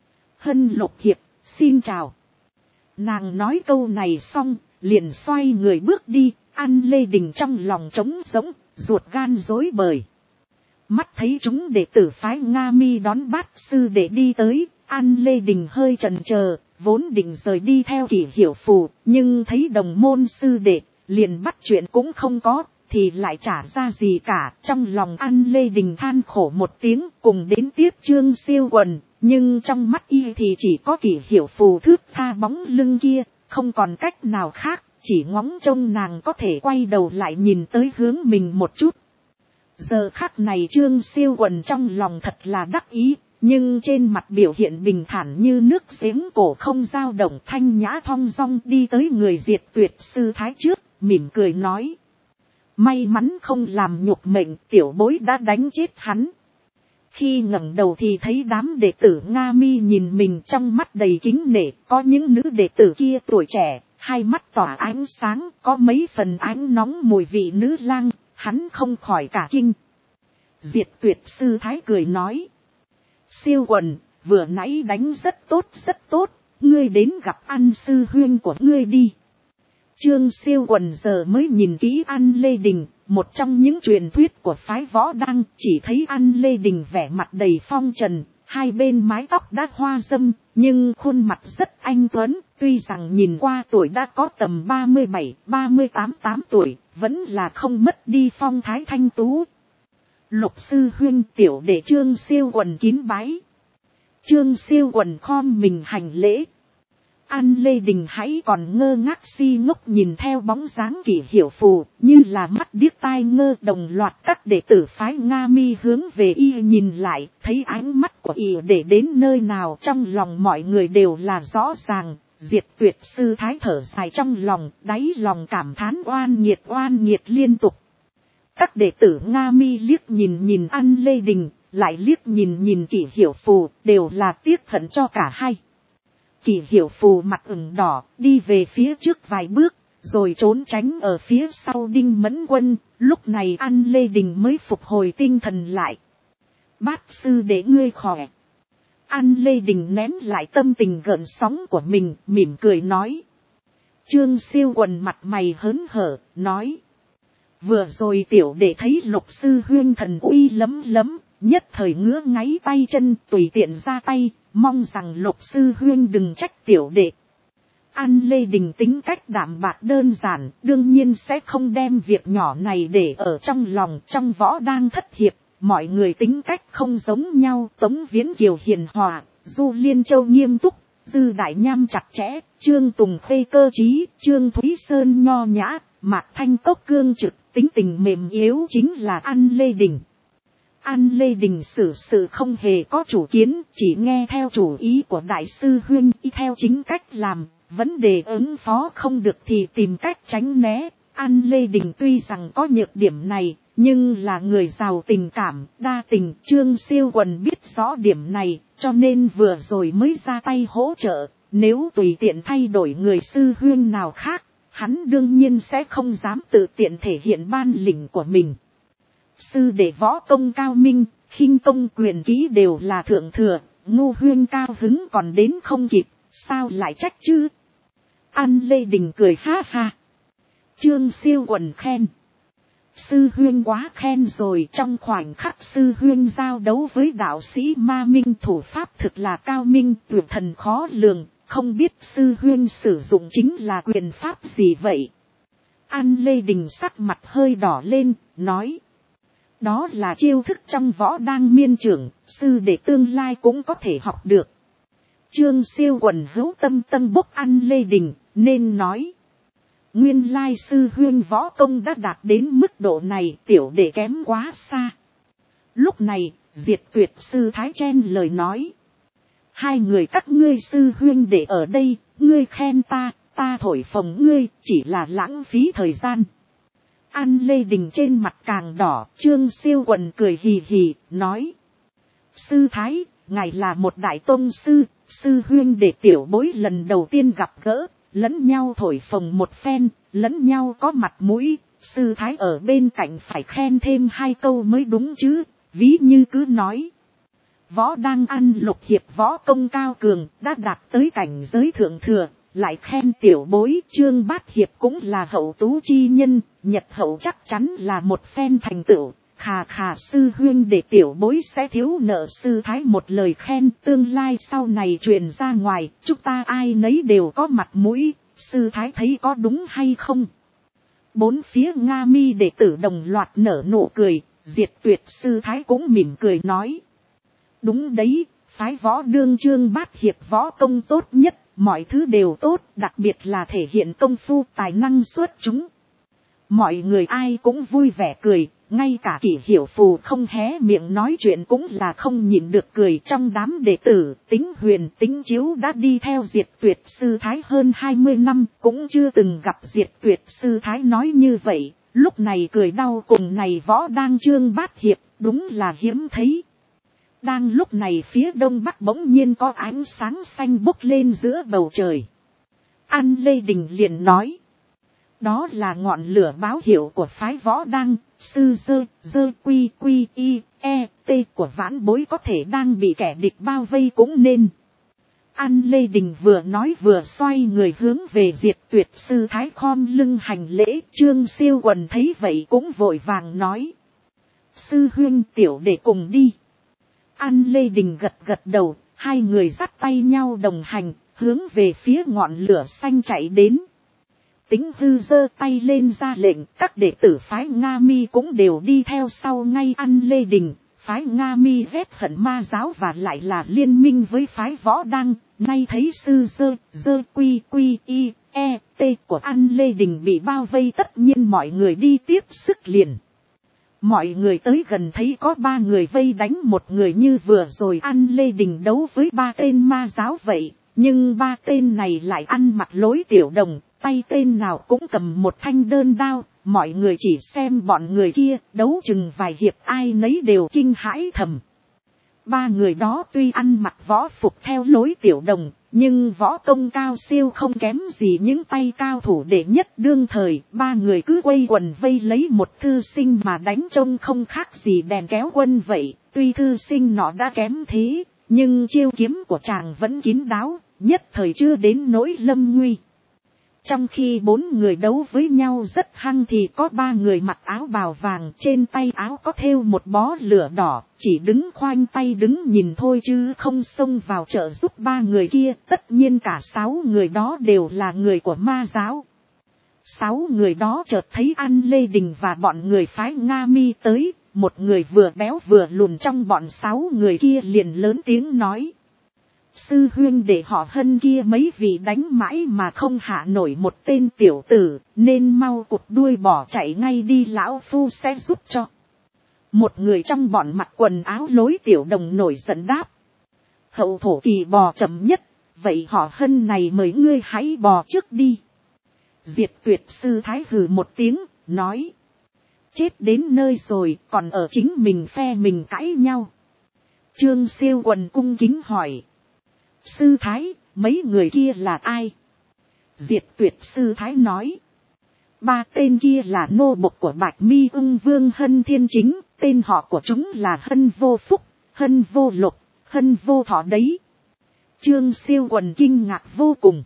Hân Lục Hiệp, xin chào. Nàng nói câu này xong, liền xoay người bước đi. An Lê Đình trong lòng trống rỗng, ruột gan rối bời. Mắt thấy chúng đệ tử phái Nga Mi đón bát sư để đi tới, An Lê Đình hơi chần chờ, vốn định rời đi theo Kỷ Hiểu Phù, nhưng thấy đồng môn sư đệ, liền bắt chuyện cũng không có, thì lại trả ra gì cả. Trong lòng An Lê Đình than khổ một tiếng, cùng đến tiếp Trương Siêu Quần, nhưng trong mắt y thì chỉ có Kỷ Hiểu Phù thước tha bóng lưng kia, không còn cách nào khác, chỉ ngóng trông nàng có thể quay đầu lại nhìn tới hướng mình một chút. Giờ khắc này Trương Siêu Quần trong lòng thật là đắc ý, nhưng trên mặt biểu hiện bình thản như nước giếng cổ không dao động, thanh nhã thong dong đi tới người Diệt Tuyệt sư thái trước, mỉm cười nói: may mắn không làm nhục mệnh, tiểu bối đã đánh chết hắn. Khi ngẩng đầu thì thấy đám đệ tử Nga Mi nhìn mình trong mắt đầy kính nể, có những nữ đệ tử kia tuổi trẻ, hai mắt tỏa ánh sáng, có mấy phần ánh nóng mùi vị nữ lang, hắn không khỏi cả kinh. Diệt Tuyệt sư thái cười nói: Siêu Quần, vừa nãy đánh rất tốt, ngươi đến gặp An sư huynh của ngươi đi. Trương Siêu Quần giờ mới nhìn kỹ An Lê Đình, một trong những truyền thuyết của phái Võ Đăng, chỉ thấy An Lê Đình vẻ mặt đầy phong trần, hai bên mái tóc đã hoa râm, nhưng khuôn mặt rất anh tuấn, tuy rằng nhìn qua tuổi đã có tầm 37-38 tuổi, vẫn là không mất đi phong thái thanh tú. Lục sư huynh, tiểu đệ Trương Siêu Quần kín bái. Trương Siêu Quần khom mình hành lễ. An Lê Đình hãy còn ngơ ngác si ngốc nhìn theo bóng dáng Kỷ Hiểu Phù, như là mắt điếc tai ngơ, đồng loạt các đệ tử phái Nga Mi hướng về y nhìn lại, thấy ánh mắt của y để đến nơi nào trong lòng mọi người đều là rõ ràng. Diệt Tuyệt sư thái thở dài trong lòng, đáy lòng cảm thán oan nghiệt liên tục. Các đệ tử Nga Mi liếc nhìn An Lê Đình, lại liếc nhìn Kỷ Hiểu Phù, đều là tiếc hận cho cả hai. Kỷ Hiểu Phù mặt ửng đỏ, đi về phía trước vài bước, rồi trốn tránh ở phía sau Đinh Mẫn Quân. Lúc này An Lê Đình mới phục hồi tinh thần lại. Bát sư để ngươi khỏe. An Lê Đình nén lại tâm tình gợn sóng của mình, mỉm cười nói. Trương Siêu Quần mặt mày hớn hở, nói: vừa rồi tiểu đệ thấy Lục sư huynh thần uy lấm, nhất thời ngứa ngáy tay chân, tùy tiện ra tay, mong rằng Lục sư huynh đừng trách tiểu đệ. An Lê Đình tính cách đạm bạc đơn giản, đương nhiên sẽ không đem việc nhỏ này để ở trong lòng. Trong Võ Đang thất hiệp, mọi người tính cách không giống nhau. Tống Viễn Kiều hiền hòa, Du Liên Châu nghiêm túc, Dư Đại Nham chặt chẽ, Trương Tùng Khê cơ trí, Trương Thúy Sơn nho nhã, Mạc Thanh Cốc cương trực, tính tình mềm yếu chính là An Lê Đình. An Lê Đình xử sự không hề có chủ kiến, chỉ nghe theo chủ ý của đại sư huynh, y theo chính cách làm, vấn đề ứng phó không được thì tìm cách tránh né. An Lê Đình tuy rằng có nhược điểm này, nhưng là người giàu tình cảm, đa tình. Trương Siêu Quần biết rõ điểm này, cho nên vừa rồi mới ra tay hỗ trợ. Nếu tùy tiện thay đổi người sư huynh nào khác, hắn đương nhiên sẽ không dám tự tiện thể hiện ban lĩnh của mình. Sư đệ võ công cao minh, khinh công quyền kỹ đều là thượng thừa, Ngô huynh cao hứng còn đến không kịp, sao lại trách chứ? An Lê Đình cười ha ha. Trương Siêu Quần khen. Sư huynh quá khen rồi. Trong khoảnh khắc sư huynh giao đấu với đạo sĩ Ma Minh, thủ pháp thực là cao minh tuyệt thần khó lường, không biết sư huynh sử dụng chính là quyền pháp gì vậy? An Lê Đình sắc mặt hơi đỏ lên, nói. Đó là chiêu thức trong Võ Đang miên trưởng, sư đệ tương lai cũng có thể học được. Trương Siêu Quần hữu tâm bốc An Lê Đình, nên nói. Nguyên lai sư huynh võ công đã đạt đến mức độ này, tiểu đệ kém quá xa. Lúc này, Diệt Tuyệt sư thái chen lời nói. Hai người các ngươi sư huynh để ở đây, ngươi khen ta thổi phồng ngươi, chỉ là lãng phí thời gian. An Lê Đình trên mặt càng đỏ, Trương Siêu Quần cười hì hì, nói. Sư thái, ngài là một đại tôn sư, sư huynh để tiểu bối lần đầu tiên gặp gỡ, lẫn nhau thổi phồng một phen, lẫn nhau có mặt mũi, sư thái ở bên cạnh phải khen thêm hai câu mới đúng chứ, ví như cứ nói. Võ Đang ăn lục hiệp võ công cao cường, đã đạt tới cảnh giới thượng thừa, lại khen tiểu bối. Trương Bát Hiệp cũng là hậu tú chi nhân, nhật hậu chắc chắn là một phen thành tựu. Khà sư huynh để tiểu bối sẽ thiếu nợ sư thái một lời khen, tương lai sau này truyền ra ngoài, chúng ta ai nấy đều có mặt mũi, sư thái thấy có đúng hay không? Bốn phía Nga Mi đệ tử đồng loạt nở nụ cười, Diệt Tuyệt sư thái cũng mỉm cười nói. Đúng đấy, phái võ đương Trương Bát Hiệp võ công tốt nhất, mọi thứ đều tốt, đặc biệt là thể hiện công phu tài năng xuất chúng. Mọi người ai cũng vui vẻ cười, ngay cả Kỷ Hiểu Phù không hé miệng nói chuyện cũng là không nhịn được cười. Trong đám đệ tử, Tính Huyền Tính Chiếu đã đi theo Diệt Tuyệt sư thái hơn 20 năm, cũng chưa từng gặp Diệt Tuyệt sư thái nói như vậy, lúc này cười đau cùng này võ đang Trương Bát Hiệp, đúng là hiếm thấy. Đang lúc này phía đông bắc bỗng nhiên có ánh sáng xanh bốc lên giữa bầu trời. An Lê Đình liền nói. Đó là ngọn lửa báo hiệu của phái võ đăng, sư dơ quy quy y, e, t của vãn bối có thể đang bị kẻ địch bao vây cũng nên. An Lê Đình vừa nói vừa xoay người hướng về Diệt Tuyệt sư thái khom lưng hành lễ. Trương Siêu Quần thấy vậy cũng vội vàng nói. Sư huynh tiểu để cùng đi. An Lê Đình gật gật đầu, hai người dắt tay nhau đồng hành, hướng về phía ngọn lửa xanh chạy đến. Tính Hư giơ tay lên ra lệnh, các đệ tử phái Nga Mi cũng đều đi theo sau ngay An Lê Đình. Phái Nga Mi ghét hận ma giáo và lại là liên minh với phái võ đăng, nay thấy sư dơ quy quy y, e, t của An Lê Đình bị bao vây, tất nhiên mọi người đi tiếp sức liền. Mọi người tới gần thấy có 3 người vây đánh một người như vừa rồi An Lê Đình đấu với 3 tên ma giáo vậy, nhưng 3 tên này lại ăn mặc lối tiểu đồng, tay tên nào cũng cầm một thanh đơn đao, mọi người chỉ xem bọn người kia đấu chừng vài hiệp ai nấy đều kinh hãi thầm. 3 người đó tuy ăn mặc võ phục theo lối tiểu đồng, nhưng võ công cao siêu không kém gì những tay cao thủ đệ nhất đương thời. 3 người cứ quây quần vây lấy một thư sinh mà đánh trông không khác gì đèn kéo quân vậy. Tuy thư sinh nọ đã kém thế, nhưng chiêu kiếm của chàng vẫn kín đáo, nhất thời chưa đến nỗi lâm nguy. Trong khi 4 người đấu với nhau rất hăng thì có 3 người mặc áo bào vàng, trên tay áo có thêu một bó lửa đỏ, chỉ đứng khoanh tay đứng nhìn thôi chứ không xông vào trợ giúp 3 người kia. Tất nhiên cả 6 người đó đều là người của ma giáo. 6 người đó chợt thấy An Lê Đình và bọn người phái Nga Mi tới, một người vừa béo vừa lùn trong bọn 6 người kia liền lớn tiếng nói. Sư huynh để họ Hân kia mấy vị đánh mãi mà không hạ nổi một tên tiểu tử, nên mau cụt đuôi bỏ chạy ngay đi, lão phu sẽ giúp cho. Một người trong bọn mặc quần áo lối tiểu đồng nổi giận đáp. Hậu thổ kỳ bò chậm nhất, vậy họ Hân này mời ngươi hãy bò trước đi. Diệt Tuyệt sư thái hừ một tiếng, nói. Chết đến nơi rồi, còn ở chính mình phe mình cãi nhau. Trương Siêu Quần cung kính hỏi. Sư thái, mấy người kia là ai? Diệt Tuyệt sư thái nói. 3 tên kia là nô bộc của Bạch Mi Ưng Vương Hân Thiên Chính, tên họ của chúng là Hân Vô Phúc, Hân Vô Lục, Hân Vô Thọ đấy. Trương Siêu Quần kinh ngạc vô cùng.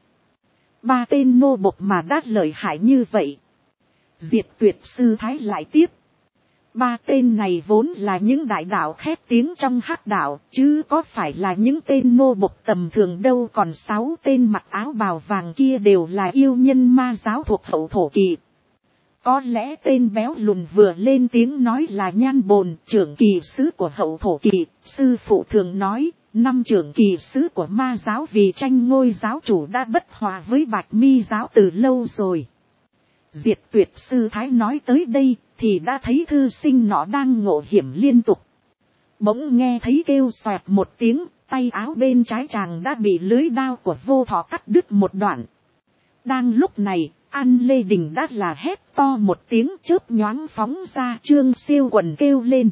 3 tên nô bộc mà đã lợi hại như vậy. Diệt Tuyệt sư thái lại tiếp. 3 tên này vốn là những đại đạo khét tiếng trong hắc đạo, chứ có phải là những tên nô bộc tầm thường đâu. Còn 6 tên mặc áo bào vàng kia đều là yêu nhân ma giáo thuộc hậu thổ kỳ. Có lẽ tên béo lùn vừa lên tiếng nói là Nhan Bồn, trưởng kỳ sứ của hậu thổ kỳ. Sư phụ thường nói, 5 trưởng kỳ sứ của ma giáo vì tranh ngôi giáo chủ đã bất hòa với Bạch Mi giáo từ lâu rồi. Diệt Tuyệt sư thái nói tới đây thì đã thấy thư sinh nọ đang ngộ hiểm liên tục. Bỗng nghe thấy kêu xoẹt một tiếng, tay áo bên trái chàng đã bị lưới đao của Vô Thọ cắt đứt một đoạn. Đang lúc này, An Lê Đình đã là hét to một tiếng, chớp nhoáng phóng ra. Trương Siêu Quần kêu lên.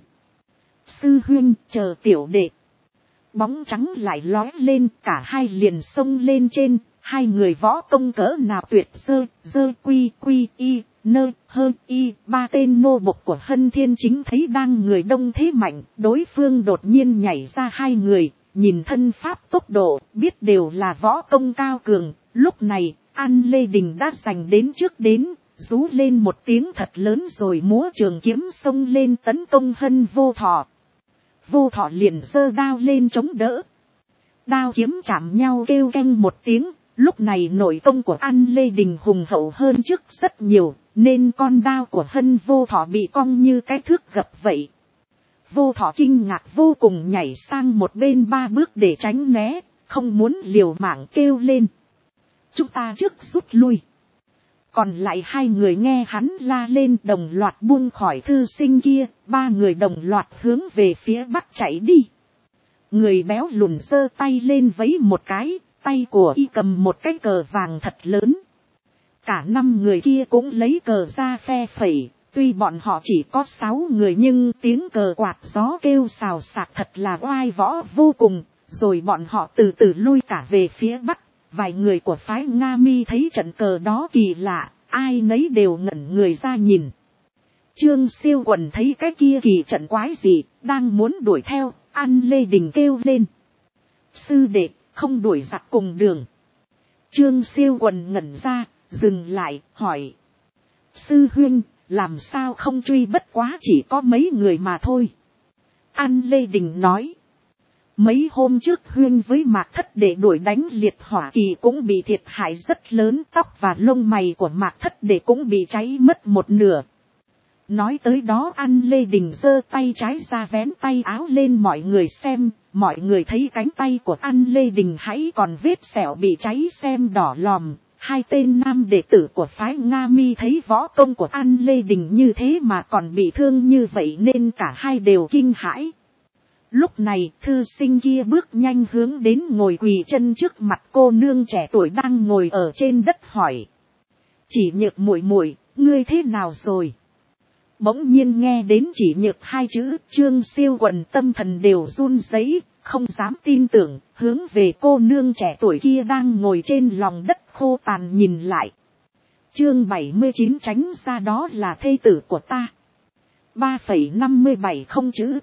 Sư huynh, chờ tiểu đệ. Bóng trắng lại lói lên, cả hai liền xông lên trên. 2 người võ công cỡ nào tuyệt, dơ quy quy y, nơ hơ y. 3 tên nô bộc của Hân Thiên Chính thấy đang người đông thế mạnh, đối phương đột nhiên nhảy ra 2 người, nhìn thân pháp tốc độ, biết đều là võ công cao cường. Lúc này, An Lê Đình đã giành đến trước đến, rú lên một tiếng thật lớn rồi múa trường kiếm xông lên tấn công Hân Vô Thọ. Vô Thọ liền giơ đao lên chống đỡ. Đao kiếm chạm nhau kêu keng một tiếng. Lúc này nội công của An Lê Đình hùng hậu hơn trước rất nhiều, nên con đao của Hân Vô Thọ bị cong như cái thước gập vậy. Vô Thọ kinh ngạc vô cùng, nhảy sang một bên 3 bước để tránh né, không muốn liều mạng kêu lên: chúng ta trước rút lui. Còn lại 2 người nghe hắn la lên đồng loạt buông khỏi thư sinh kia, 3 người đồng loạt hướng về phía bắc chạy đi. Người béo lùn giơ tay lên vẫy một cái, tay của y cầm một cái cờ vàng thật lớn. Cả 5 người kia cũng lấy cờ ra phe phẩy, tuy bọn họ chỉ có 6 người nhưng tiếng cờ quạt gió kêu xào xạc thật là oai võ vô cùng, rồi bọn họ từ từ lui cả về phía bắc. Vài người của phái Nga Mi thấy trận cờ đó kỳ lạ, ai nấy đều ngẩn người ra nhìn. Trương Siêu Quần thấy cái kia kỳ trận quái gì, đang muốn đuổi theo, An Lê Đình kêu lên: sư đệ, không đuổi giặc cùng đường. Trương Siêu Quần ngẩn ra, dừng lại, hỏi: sư huynh, làm sao không truy, bất quá chỉ có mấy người mà thôi. An Lê Đình nói: mấy hôm trước huynh với Mạc Thất Đệ đuổi đánh liệt hỏa kỳ cũng bị thiệt hại rất lớn, tóc và lông mày của Mạc Thất Đệ cũng bị cháy mất một nửa. Nói tới đó An Lê Đình giơ tay trái ra vén tay áo lên mọi người xem, mọi người thấy cánh tay của An Lê Đình hãy còn vết sẹo bị cháy xem đỏ lòm. 2 tên nam đệ tử của phái Nga Mi thấy võ công của An Lê Đình như thế mà còn bị thương như vậy nên cả hai đều kinh hãi. Lúc này thư sinh kia bước nhanh hướng đến ngồi quỳ chân trước mặt cô nương trẻ tuổi đang ngồi ở trên đất hỏi: Chỉ Nhược muội muội, ngươi thế nào rồi? Bỗng nhiên nghe đến Chỉ Nhược 2 chữ, Trương Siêu Quần tâm thần đều run rẩy, không dám tin tưởng, hướng về cô nương trẻ tuổi kia đang ngồi trên lòng đất khô tàn nhìn lại. Chương 79 tránh ra, đó là thê tử của ta. 3,57 không chữ.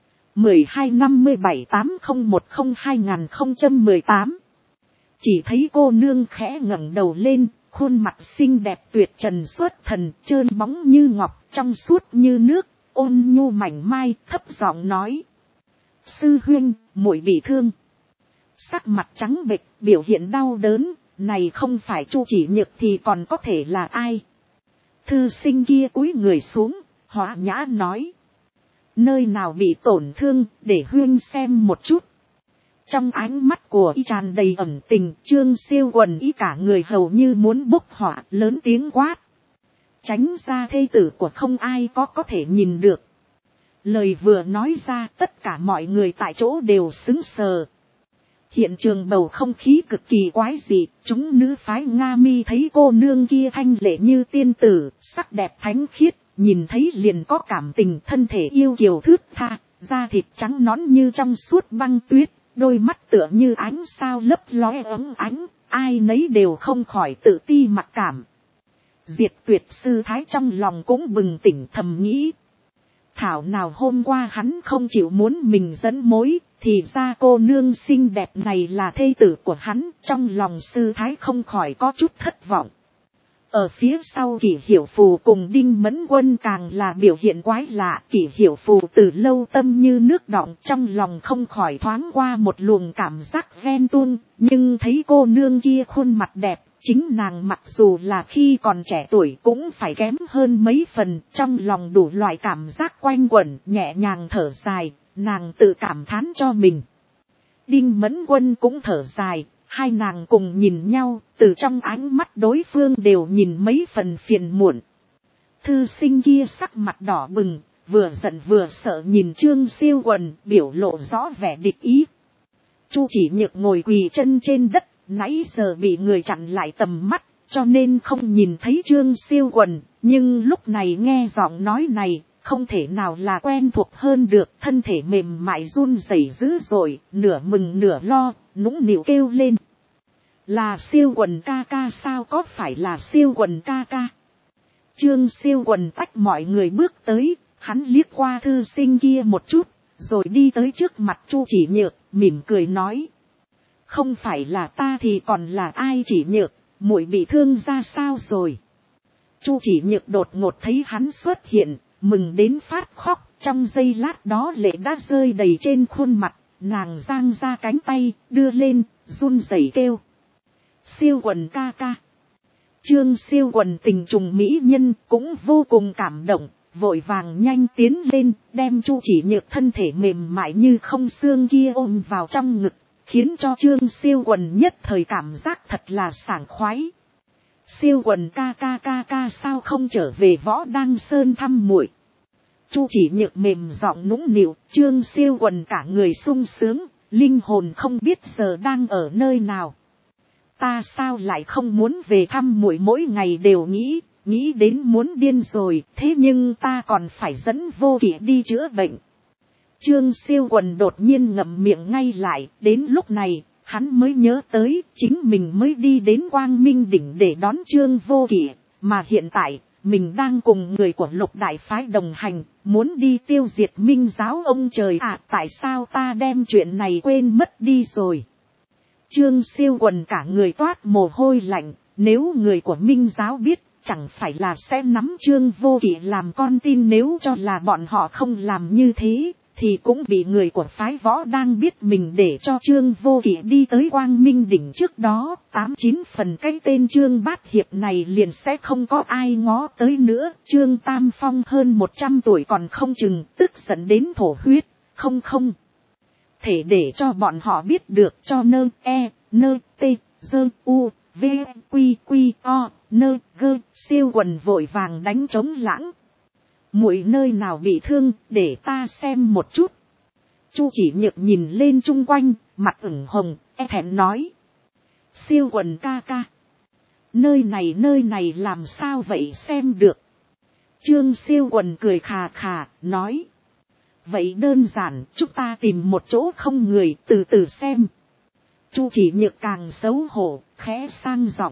1257-801-2018. Chỉ thấy cô nương khẽ ngẩng đầu lên, khuôn mặt xinh đẹp tuyệt trần xuất thần, trơn bóng như ngọc, trong suốt như nước, ôn nhu mảnh mai, thấp giọng nói: sư huynh, muội bị thương. Sắc mặt trắng bệch, biểu hiện đau đớn, này không phải Chu Chỉ Nhược thì còn có thể là ai? Thư sinh kia cúi người xuống, hòa nhã nói: nơi nào bị tổn thương, để huynh xem một chút. Trong ánh mắt của y tràn đầy ẩn tình, Trương Siêu Quần y cả người hầu như muốn bốc hỏa, lớn tiếng quát: tránh ra, thê tử của không ai có thể nhìn được. Lời vừa nói ra, tất cả mọi người tại chỗ đều sững sờ. Hiện trường bầu không khí cực kỳ quái dị, chúng nữ phái Nga Mi thấy cô nương kia thanh lệ như tiên tử, sắc đẹp thánh khiết, nhìn thấy liền có cảm tình, thân thể yêu kiều thướt tha, da thịt trắng nõn như trong suốt băng tuyết, đôi mắt tựa như ánh sao lấp lóe ấm ánh, ai nấy đều không khỏi tự ti mặc cảm. Diệt Tuyệt sư thái trong lòng cũng bừng tỉnh thầm nghĩ: thảo nào hôm qua hắn không chịu muốn mình dẫn mối, thì ra cô nương xinh đẹp này là thê tử của hắn. Trong lòng sư thái không khỏi có chút thất vọng. Ở phía sau Kỷ Hiểu Phù cùng Đinh Mẫn Quân càng là biểu hiện quái lạ. Kỷ Hiểu Phù từ lâu tâm như nước đọng, trong lòng không khỏi thoáng qua một luồng cảm giác ghen tuông, nhưng thấy cô nương kia khuôn mặt đẹp, chính nàng mặc dù là khi còn trẻ tuổi cũng phải kém hơn mấy phần, trong lòng đủ loại cảm giác quanh quẩn, nhẹ nhàng thở dài, nàng tự cảm thán cho mình. Đinh Mẫn Quân cũng thở dài, hai nàng cùng nhìn nhau, từ trong ánh mắt đối phương đều nhìn mấy phần phiền muộn. Thư sinh kia sắc mặt đỏ bừng, vừa giận vừa sợ nhìn Trương Siêu Quần, biểu lộ rõ vẻ địch ý. Chu Chỉ Nhược ngồi quỳ chân trên đất, nãy giờ bị người chặn lại tầm mắt, cho nên không nhìn thấy Trương Siêu Quần, nhưng lúc này nghe giọng nói này, không thể nào là quen thuộc hơn được, thân thể mềm mại run rẩy dữ dội, nửa mừng nửa lo, nũng nịu kêu lên: là Siêu Quần ca ca sao, có phải là Siêu Quần ca ca? Trương Siêu Quần tách mọi người bước tới, hắn liếc qua thư sinh kia một chút, rồi đi tới trước mặt Chu Chỉ Nhược, mỉm cười nói: không phải là ta thì còn là ai? Chỉ Nhược, muội bị thương ra sao rồi? Chu Chỉ Nhược đột ngột thấy hắn xuất hiện, mừng đến phát khóc, trong giây lát đó lệ đã rơi đầy trên khuôn mặt, nàng giang ra cánh tay, đưa lên, run rẩy kêu: Siêu Quần ca ca. Trương Siêu Quần tình trùng mỹ nhân cũng vô cùng cảm động, vội vàng nhanh tiến lên, đem Chu Chỉ Nhược thân thể mềm mại như không xương kia ôm vào trong ngực, khiến cho Trương Siêu Quần nhất thời cảm giác thật là sảng khoái. Siêu Quần ca sao không trở về Võ Đăng Sơn thăm muội? Chu Chỉ Nhược mềm giọng nũng nịu, Trương Siêu Quần cả người sung sướng, linh hồn không biết giờ đang ở nơi nào. Ta sao lại không muốn về thăm muội, mỗi ngày đều nghĩ đến muốn điên rồi, thế nhưng ta còn phải dẫn Vô Kỵ đi chữa bệnh. Trương Siêu Quần đột nhiên ngậm miệng ngay lại, đến lúc này, hắn mới nhớ tới chính mình mới đi đến Quang Minh Đỉnh để đón Trương Vô Kỵ, mà hiện tại, mình đang cùng người của Lục Đại Phái đồng hành, muốn đi tiêu diệt Minh giáo ông trời ạ, tại sao ta đem chuyện này quên mất đi rồi. Trương Siêu Quần cả người toát mồ hôi lạnh, nếu người của Minh giáo biết, chẳng phải là sẽ nắm Trương Vô Kỵ làm con tin, nếu cho là bọn họ không làm như thế, thì cũng bị người của phái Võ đang biết mình để cho Trương Vô Kỵ đi tới Quang Minh Đỉnh trước đó, 8-9 phần cái tên Trương Bát Hiệp này liền sẽ không có ai ngó tới nữa. Trương Tam Phong hơn 100 tuổi còn không chừng, tức giận đến thổ huyết, không thể để cho bọn họ biết được, cho nơ Siêu Quần vội vàng đánh trống lãng. Muội nơi nào bị thương, để ta xem một chút. Chu Chỉ Nhược nhìn lên chung quanh, mặt ửng hồng, thẹn nói. Siêu Quần ca. Nơi này làm sao vậy xem được. Trương Siêu Quần cười khà khà, nói. Vậy đơn giản, chúng ta tìm một chỗ không người, từ từ xem. Chu Chỉ Nhược càng xấu hổ, khẽ sang giọng.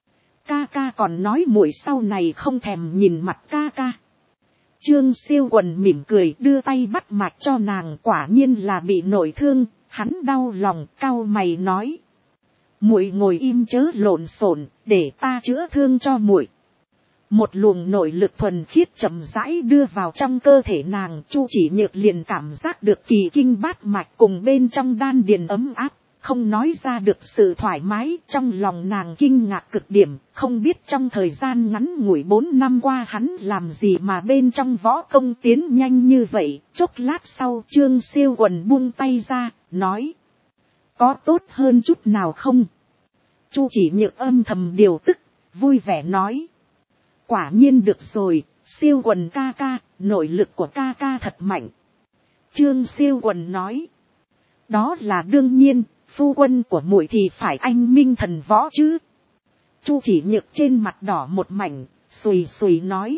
Ca còn nói muội sau này không thèm nhìn mặt ca. Trương Siêu Quần mỉm cười đưa tay bắt mạch cho nàng, quả nhiên là bị nội thương, hắn đau lòng, cau mày nói. Muội ngồi im chớ lộn xộn, để ta chữa thương cho muội. Một luồng nội lực thuần khiết chậm rãi đưa vào trong cơ thể nàng, Chu Chỉ Nhược liền cảm giác được kỳ kinh bát mạch cùng bên trong đan điền ấm áp, không nói ra được sự thoải mái. Trong lòng nàng kinh ngạc cực điểm, không biết trong thời gian ngắn ngủi 4 năm qua hắn làm gì mà bên trong võ công tiến nhanh như vậy. Chốc lát sau Trương Siêu Quần buông tay ra, nói. Có tốt hơn chút nào không? Chu Chỉ Nhược âm thầm điều tức, vui vẻ nói. Quả nhiên được rồi, Siêu Quần ca, nội lực của ca thật mạnh. Trương Siêu Quần nói. Đó là đương nhiên, phu quân của muội thì phải anh minh thần võ chứ. Chu Chỉ Nhược trên mặt đỏ một mảnh, xùy nói.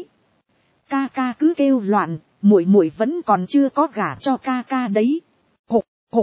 Ca cứ kêu loạn, muội vẫn còn chưa có gả cho ca đấy. Hục.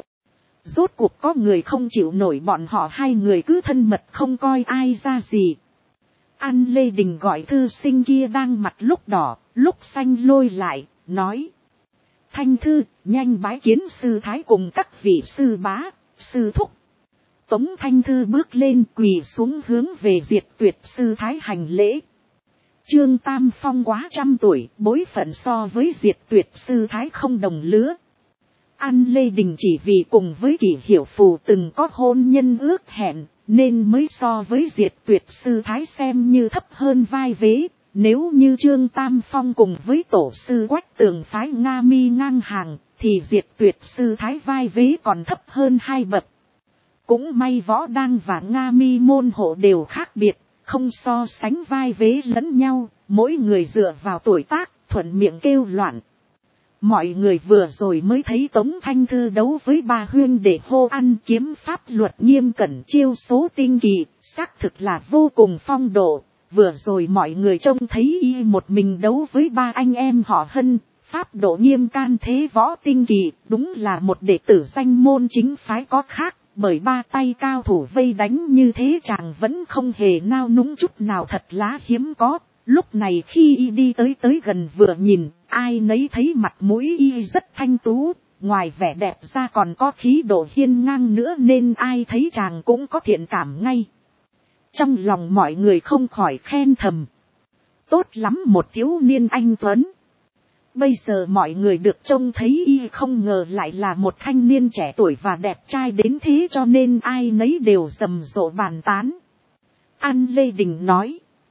Rốt cuộc có người không chịu nổi bọn họ hai người cứ thân mật không coi ai ra gì. An Lê Đình gọi thư sinh kia đang mặt lúc đỏ, lúc xanh lôi lại, nói. Thanh thư, nhanh bái kiến sư thái cùng các vị sư bá, sư thúc. Tống Thanh thư bước lên quỳ xuống hướng về Diệt Tuyệt sư thái hành lễ. Trương Tam Phong quá 100 tuổi, bối phận so với Diệt Tuyệt sư thái không đồng lứa. An Lê Đình chỉ vì cùng với Kỷ Hiểu Phù từng có hôn nhân ước hẹn, nên mới so với Diệt Tuyệt sư thái xem như thấp hơn vai vế. Nếu như Trương Tam Phong cùng với tổ sư Quách Tường phái Nga Mi ngang hàng, thì Diệt Tuyệt sư thái vai vế còn thấp hơn 2 bậc. Cũng may Võ Đăng và Nga Mi môn hộ đều khác biệt, không so sánh vai vế lẫn nhau, mỗi người dựa vào tuổi tác, thuận miệng kêu loạn. Mọi người vừa rồi mới thấy Tống Thanh thư đấu với ba huyên để hô ăn kiếm pháp luật nghiêm cẩn, chiêu số tinh kỳ, xác thực là vô cùng phong độ. Vừa rồi mọi người trông thấy y một mình đấu với ba anh em họ Hân, pháp độ nghiêm can thế võ tinh kỳ, đúng là một đệ tử danh môn chính phái có khác. Bởi ba tay cao thủ vây đánh như thế chàng vẫn không hề nao núng chút nào, thật lá hiếm có. Lúc này khi y đi tới gần vừa nhìn, ai nấy thấy mặt mũi y rất thanh tú, ngoài vẻ đẹp ra còn có khí độ hiên ngang nữa, nên ai thấy chàng cũng có thiện cảm ngay. Trong lòng mọi người không khỏi khen thầm. Tốt lắm một thiếu niên anh tuấn. Bây giờ mọi người được trông thấy y không ngờ lại là một thanh niên trẻ tuổi và đẹp trai đến thế, cho nên ai nấy đều rầm rộ bàn tán. An Lê Đình nói.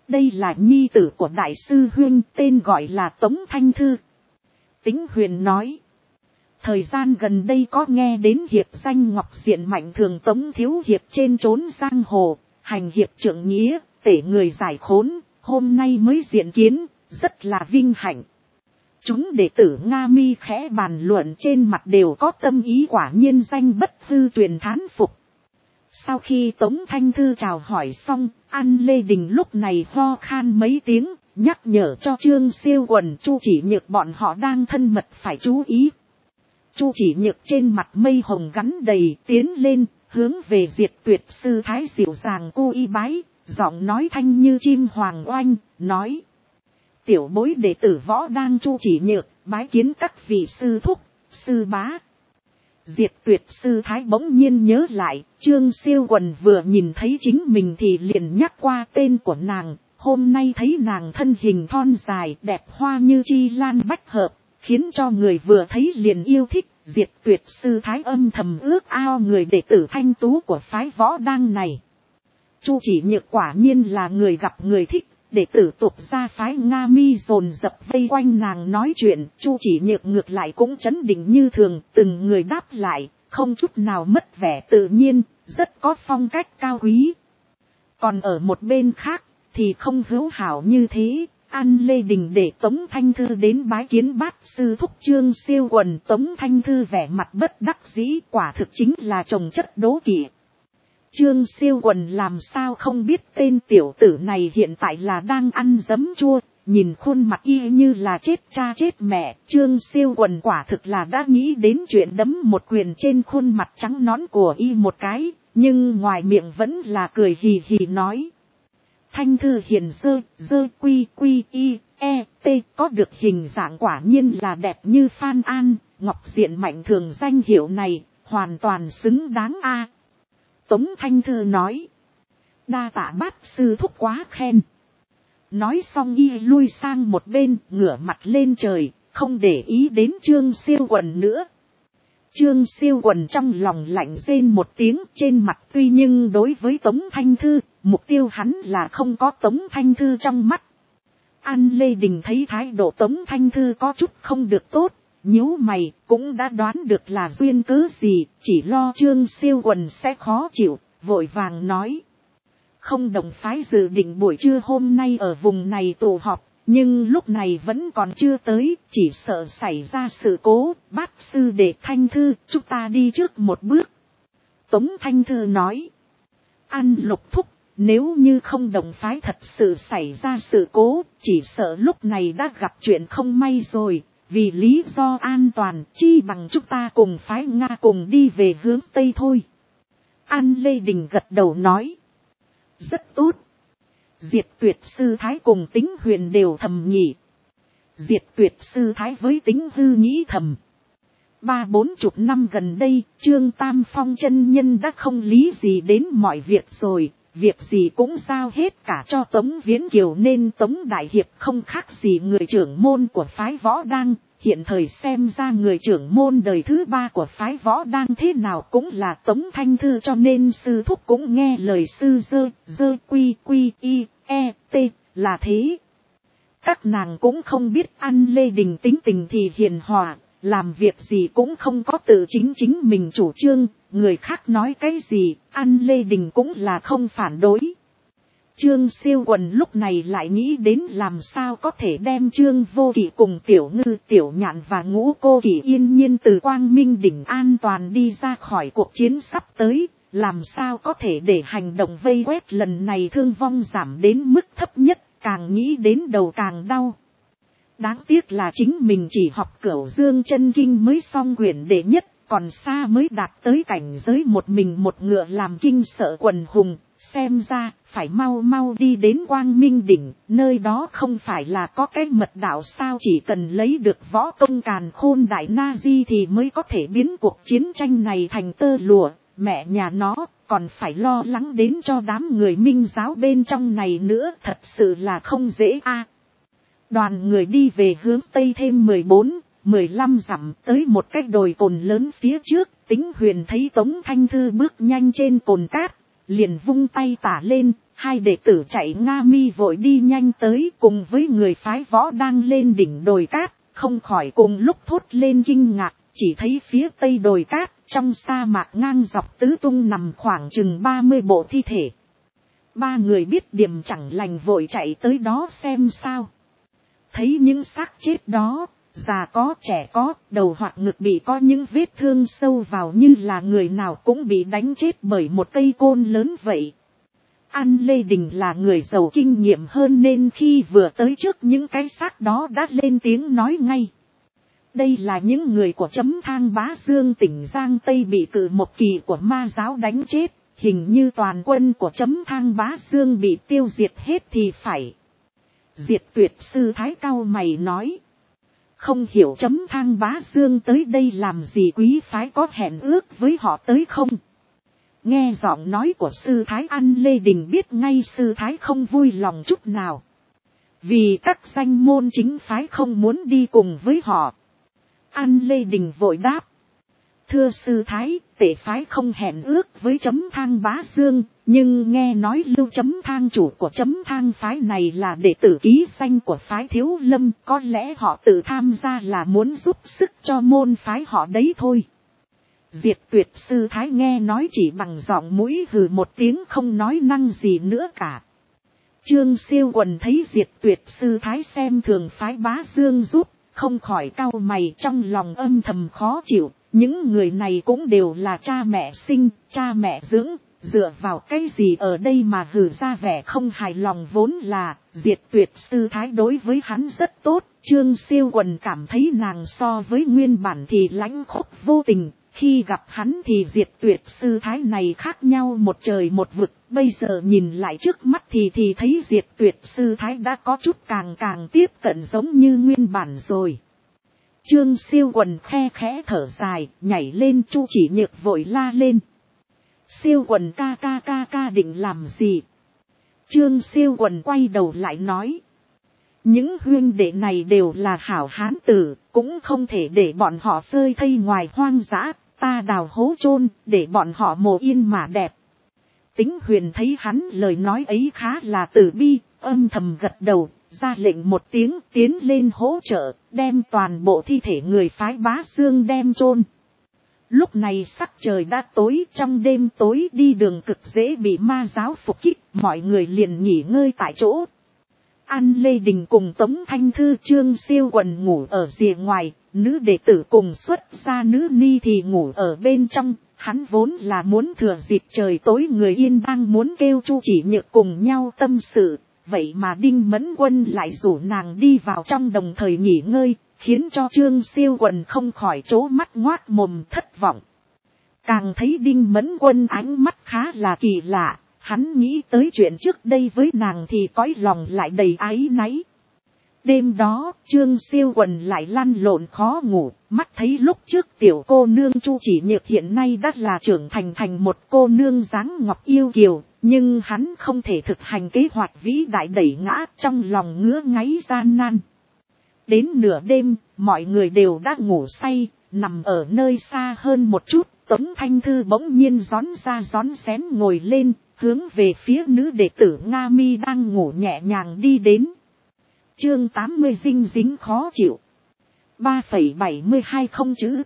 đây là nhi tử của đại sư huynh, tên gọi là Tống Thanh Thư. Tĩnh Huyền nói. Thời gian gần đây có nghe đến hiệp danh ngọc diện mạnh thường Tống thiếu hiệp trên trốn giang hồ, hành hiệp trượng nghĩa, tể người giải khốn, hôm nay mới diện kiến, rất là vinh hạnh. Chúng đệ tử Nga Mi khẽ bàn luận, trên mặt đều có tâm ý, quả nhiên danh bất hư truyền thán phục. Sau khi Tống Thanh Thư chào hỏi xong, An Lê Đình lúc này ho khan mấy tiếng, nhắc nhở cho Trương Siêu Quần, Chu Chỉ Nhược bọn họ đang thân mật phải chú ý. Chu Chỉ Nhược trên mặt mây hồng gắn đầy, tiến lên, hướng về Diệt Tuyệt sư thái dịu dàng cô y bái, giọng nói thanh như chim hoàng oanh, nói. Tiểu bối đệ tử Võ Đang Chu Chỉ Nhược, bái kiến các vị sư thúc, sư bá. Diệt Tuyệt sư thái bỗng nhiên nhớ lại, Trương Siêu Quần vừa nhìn thấy chính mình thì liền nhắc qua tên của nàng, hôm nay thấy nàng thân hình thon dài, đẹp hoa như chi lan bách hợp, khiến cho người vừa thấy liền yêu thích. Diệt Tuyệt sư thái âm thầm ước ao người đệ tử thanh tú của phái Võ Đang này. Chu Chỉ Nhược quả nhiên là người gặp người thích, đệ tử tục gia phái Nga Mi dồn dập vây quanh nàng nói chuyện. Chu Chỉ Nhược ngược lại cũng trấn định như thường, từng người đáp lại, không chút nào mất vẻ tự nhiên, rất có phong cách cao quý. Còn ở một bên khác thì không hữu hảo như thế. An Lê Đình để Tống Thanh Thư đến bái kiến bát sư thúc Trương Siêu Quần. Tống Thanh Thư vẻ mặt bất đắc dĩ, quả thực chính là chồng chất đố kỵ. Trương Siêu Quần làm sao không biết tên tiểu tử này hiện tại là đang ăn giấm chua, nhìn khuôn mặt y như là chết cha chết mẹ. Trương Siêu Quần quả thực là đã nghĩ đến chuyện đấm một quyền trên khuôn mặt trắng nõn của y một cái, nhưng ngoài miệng vẫn là cười hì hì nói. Thanh Thư hiền dơ quy quy y e t, có được hình dạng quả nhiên là đẹp như Phan An, ngọc diện mạnh thường danh hiệu này, hoàn toàn xứng đáng a. Tống Thanh Thư nói. Đa tạ bát sư thúc quá khen. Nói xong y lui sang một bên, ngửa mặt lên trời, không để ý đến Trương Siêu Quần nữa. Trương Siêu Quần trong lòng lạnh rên một tiếng, trên mặt tuy nhưng đối với Tống Thanh Thư, mục tiêu hắn là không có Tống Thanh Thư trong mắt. An Lê Đình thấy thái độ Tống Thanh Thư có chút không được tốt, nhíu mày, cũng đã đoán được là duyên cớ gì, chỉ lo Trương Siêu Quần sẽ khó chịu, vội vàng nói. Không đồng phái dự định buổi trưa hôm nay ở vùng này tụ họp, nhưng lúc này vẫn còn chưa tới, chỉ sợ xảy ra sự cố. Bát sư đệ Thanh Thư, chúng ta đi trước một bước. Tống Thanh Thư nói. An Lục thúc, nếu như không đồng phái thật sự xảy ra sự cố, chỉ sợ lúc này đã gặp chuyện không may rồi. Vì lý do an toàn, chi bằng chúng ta cùng phái Nga cùng đi về hướng Tây thôi. An Lê Đình gật đầu nói. Rất tốt. Diệt Tuyệt sư thái cùng Tĩnh Huyền đều thầm nhỉ. Diệt Tuyệt sư thái với Tĩnh Hư nghĩ thầm. 30-40 năm gần đây, Trương Tam Phong chân nhân đã không lý gì đến mọi việc rồi. Việc gì cũng giao hết cả cho Tống Viễn Kiều, nên Tống Đại Hiệp không khác gì người trưởng môn của phái Võ Đang. Hiện thời xem ra người trưởng môn đời thứ 3 của phái Võ Đang thế nào cũng là Tống Thanh Thư, cho nên sư thúc cũng nghe lời sư dơ quy quy y e t là thế. Các nàng cũng không biết An Lê Đình tính tình thì hiền hòa, làm việc gì cũng không có tự chính mình chủ trương, người khác nói cái gì, An Lê Đình cũng là không phản đối. Trương Siêu Quần lúc này lại nghĩ đến làm sao có thể đem Trương Vô Kỵ cùng Tiểu Ngư, Tiểu Nhạn và Ngũ Cô Kỵ yên nhiên từ Quang Minh đỉnh an toàn đi ra khỏi cuộc chiến sắp tới, làm sao có thể để hành động vây quét lần này thương vong giảm đến mức thấp nhất, càng nghĩ đến đầu càng đau. Đáng tiếc là chính mình chỉ học Cửu Dương Chân Kinh mới xong quyển đệ nhất, còn xa mới đạt tới cảnh giới một mình một ngựa làm kinh sợ quần hùng. Xem ra, phải mau đi đến Quang Minh đỉnh, nơi đó không phải là có cái mật đạo sao, chỉ cần lấy được võ công càn khôn đại na di thì mới có thể biến cuộc chiến tranh này thành tơ lụa, mẹ nhà nó, còn phải lo lắng đến cho đám người Minh giáo bên trong này nữa, thật sự là không dễ a. Đoàn người đi về hướng Tây thêm 14-15 dặm tới một cái đồi cồn lớn phía trước, Tĩnh Huyền thấy Tống Thanh Thư bước nhanh trên cồn cát. Liền vung tay tả lên, Hai đệ tử chạy Nga Mi vội đi nhanh tới, cùng với người phái võ đang lên đỉnh đồi cát, không khỏi cùng lúc thốt lên kinh ngạc, chỉ thấy phía tây đồi cát, trong sa mạc ngang dọc tứ tung nằm khoảng chừng 30 bộ thi thể. Ba người biết điểm chẳng lành vội chạy tới đó xem sao. Thấy những xác chết đó, già có trẻ có, đầu hoặc ngực bị có những vết thương sâu vào như là người nào cũng bị đánh chết bởi một cây côn lớn vậy. An Lê Đình là người giàu kinh nghiệm hơn nên khi vừa tới trước những cái xác đó đã lên tiếng nói ngay. Đây là những người của Chấm Thang Bá Dương tỉnh Giang Tây bị cử một kỳ của ma giáo đánh chết, hình như toàn quân của Chấm Thang Bá Dương bị tiêu diệt hết thì phải. Diệt Tuyệt sư thái cao mày nói. Không hiểu Chấm Thang Bá Dương tới đây làm gì, quý phái có hẹn ước với họ tới không? Nghe giọng nói của sư thái, An Lê Đình biết ngay sư thái không vui lòng chút nào. Vì các danh môn chính phái không muốn đi cùng với họ. An Lê Đình vội đáp. Thưa sư thái, tể phái không hẹn ước với Chấm Thang Bá Dương, nhưng nghe nói Lưu Chấm Thang chủ của Chấm Thang phái này là đệ tử ký danh của phái Thiếu Lâm, có lẽ họ tự tham gia là muốn giúp sức cho môn phái họ đấy thôi. Diệt Tuyệt sư thái nghe nói chỉ bằng giọng mũi hừ một tiếng, không nói năng gì nữa cả. Trương Siêu Quần thấy Diệt Tuyệt sư thái xem thường phái Bá Dương giúp, không khỏi cau mày, trong lòng âm thầm khó chịu. Những người này cũng đều là cha mẹ sinh, cha mẹ dưỡng, dựa vào cái gì ở đây mà hừ ra vẻ không hài lòng, vốn là Diệt Tuyệt sư thái đối với hắn rất tốt. Trương Siêu Quần cảm thấy nàng so với nguyên bản thì lãnh khốc vô tình, khi gặp hắn thì Diệt Tuyệt sư thái này khác nhau một trời một vực, bây giờ nhìn lại trước mắt thì thấy Diệt Tuyệt sư thái đã có chút càng tiếp cận giống như nguyên bản rồi. Trương Siêu Quần khe khẽ thở dài, nhảy lên. Chu Chỉ Nhược vội la lên. Siêu Quần ca định làm gì? Trương Siêu Quần quay đầu lại nói. Những huynh đệ này đều là hảo hán tử, cũng không thể để bọn họ phơi thây ngoài hoang dã, ta đào hố chôn để bọn họ mồ yên mà đẹp. Tính Huyền thấy hắn lời nói ấy khá là từ bi, âm thầm gật đầu, ra lệnh một tiếng, tiến lên hỗ trợ, đem toàn bộ thi thể người phái Bá Dương đem chôn. Lúc này sắc trời đã tối, trong đêm tối đi đường cực dễ bị ma giáo phục kích, mọi người liền nghỉ ngơi tại chỗ. An Lê Đình cùng Tống Thanh Thư, Trương Siêu Quần ngủ ở rìa ngoài, nữ đệ tử cùng xuất gia nữ ni thì ngủ ở bên trong. Hắn vốn là muốn thừa dịp trời tối người yên đang muốn kêu Chu Chỉ Nhược cùng nhau tâm sự, vậy mà Đinh Mẫn Quân lại rủ nàng đi vào trong đồng thời nghỉ ngơi, khiến cho Trương Siêu Quần không khỏi trố mắt ngoác mồm thất vọng. Càng thấy Đinh Mẫn Quân ánh mắt khá là kỳ lạ, hắn nghĩ tới chuyện trước đây với nàng thì cõi lòng lại đầy áy náy. Đêm đó, Trương Siêu Quần lại lăn lộn khó ngủ, mắt thấy lúc trước tiểu cô nương Chu Chỉ Nhược hiện nay đã là trưởng thành một cô nương dáng ngọc yêu kiều, nhưng hắn không thể thực hành kế hoạch vĩ đại đẩy ngã, trong lòng ngứa ngáy gian nan. Đến nửa đêm, mọi người đều đã ngủ say, nằm ở nơi xa hơn một chút, Tống Thanh Thư bỗng nhiên rón ra rón xén ngồi lên, hướng về phía nữ đệ tử Nga Mi đang ngủ nhẹ nhàng đi đến. Chương 80 dinh dính khó chịu. 3,72 không chữ.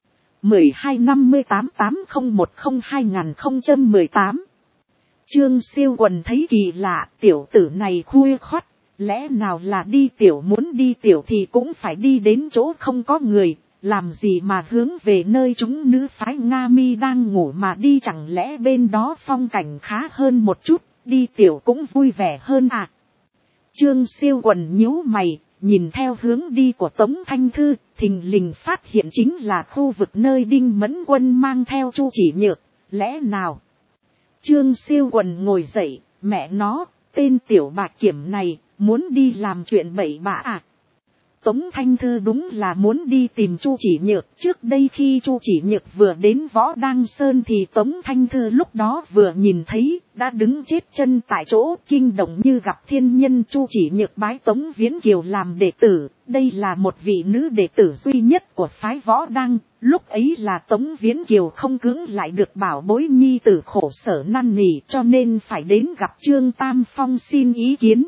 1258-801-2018. Trương Siêu Quần thấy kỳ lạ, tiểu tử này khuya khoắt, lẽ nào là đi tiểu, muốn đi tiểu thì cũng phải đi đến chỗ không có người, làm gì mà hướng về nơi chúng nữ phái Nga Mi đang ngủ mà đi, chẳng lẽ bên đó phong cảnh khá hơn một chút, đi tiểu cũng vui vẻ hơn à? Trương Siêu Quần nhíu mày, nhìn theo hướng đi của Tống Thanh Thư, thình lình phát hiện chính là khu vực nơi Đinh Mẫn Quân mang theo Chu Chỉ Nhược, lẽ nào? Trương Siêu Quần ngồi dậy, mẹ nó, tên tiểu bạc kiểm này, muốn đi làm chuyện bậy bạ à? Tống Thanh Thư đúng là muốn đi tìm Chu Chỉ Nhược. Trước đây khi Chu Chỉ Nhược vừa đến Võ Đăng Sơn thì Tống Thanh Thư lúc đó vừa nhìn thấy, đã đứng chết chân tại chỗ, kinh động như gặp thiên nhân. Chu Chỉ Nhược bái Tống Viễn Kiều làm đệ tử, đây là một vị nữ đệ tử duy nhất của phái Võ Đăng. Lúc ấy là Tống Viễn Kiều không cưỡng lại được bảo bối nhi tử khổ sở năn nỉ, cho nên phải đến gặp Trương Tam Phong xin ý kiến.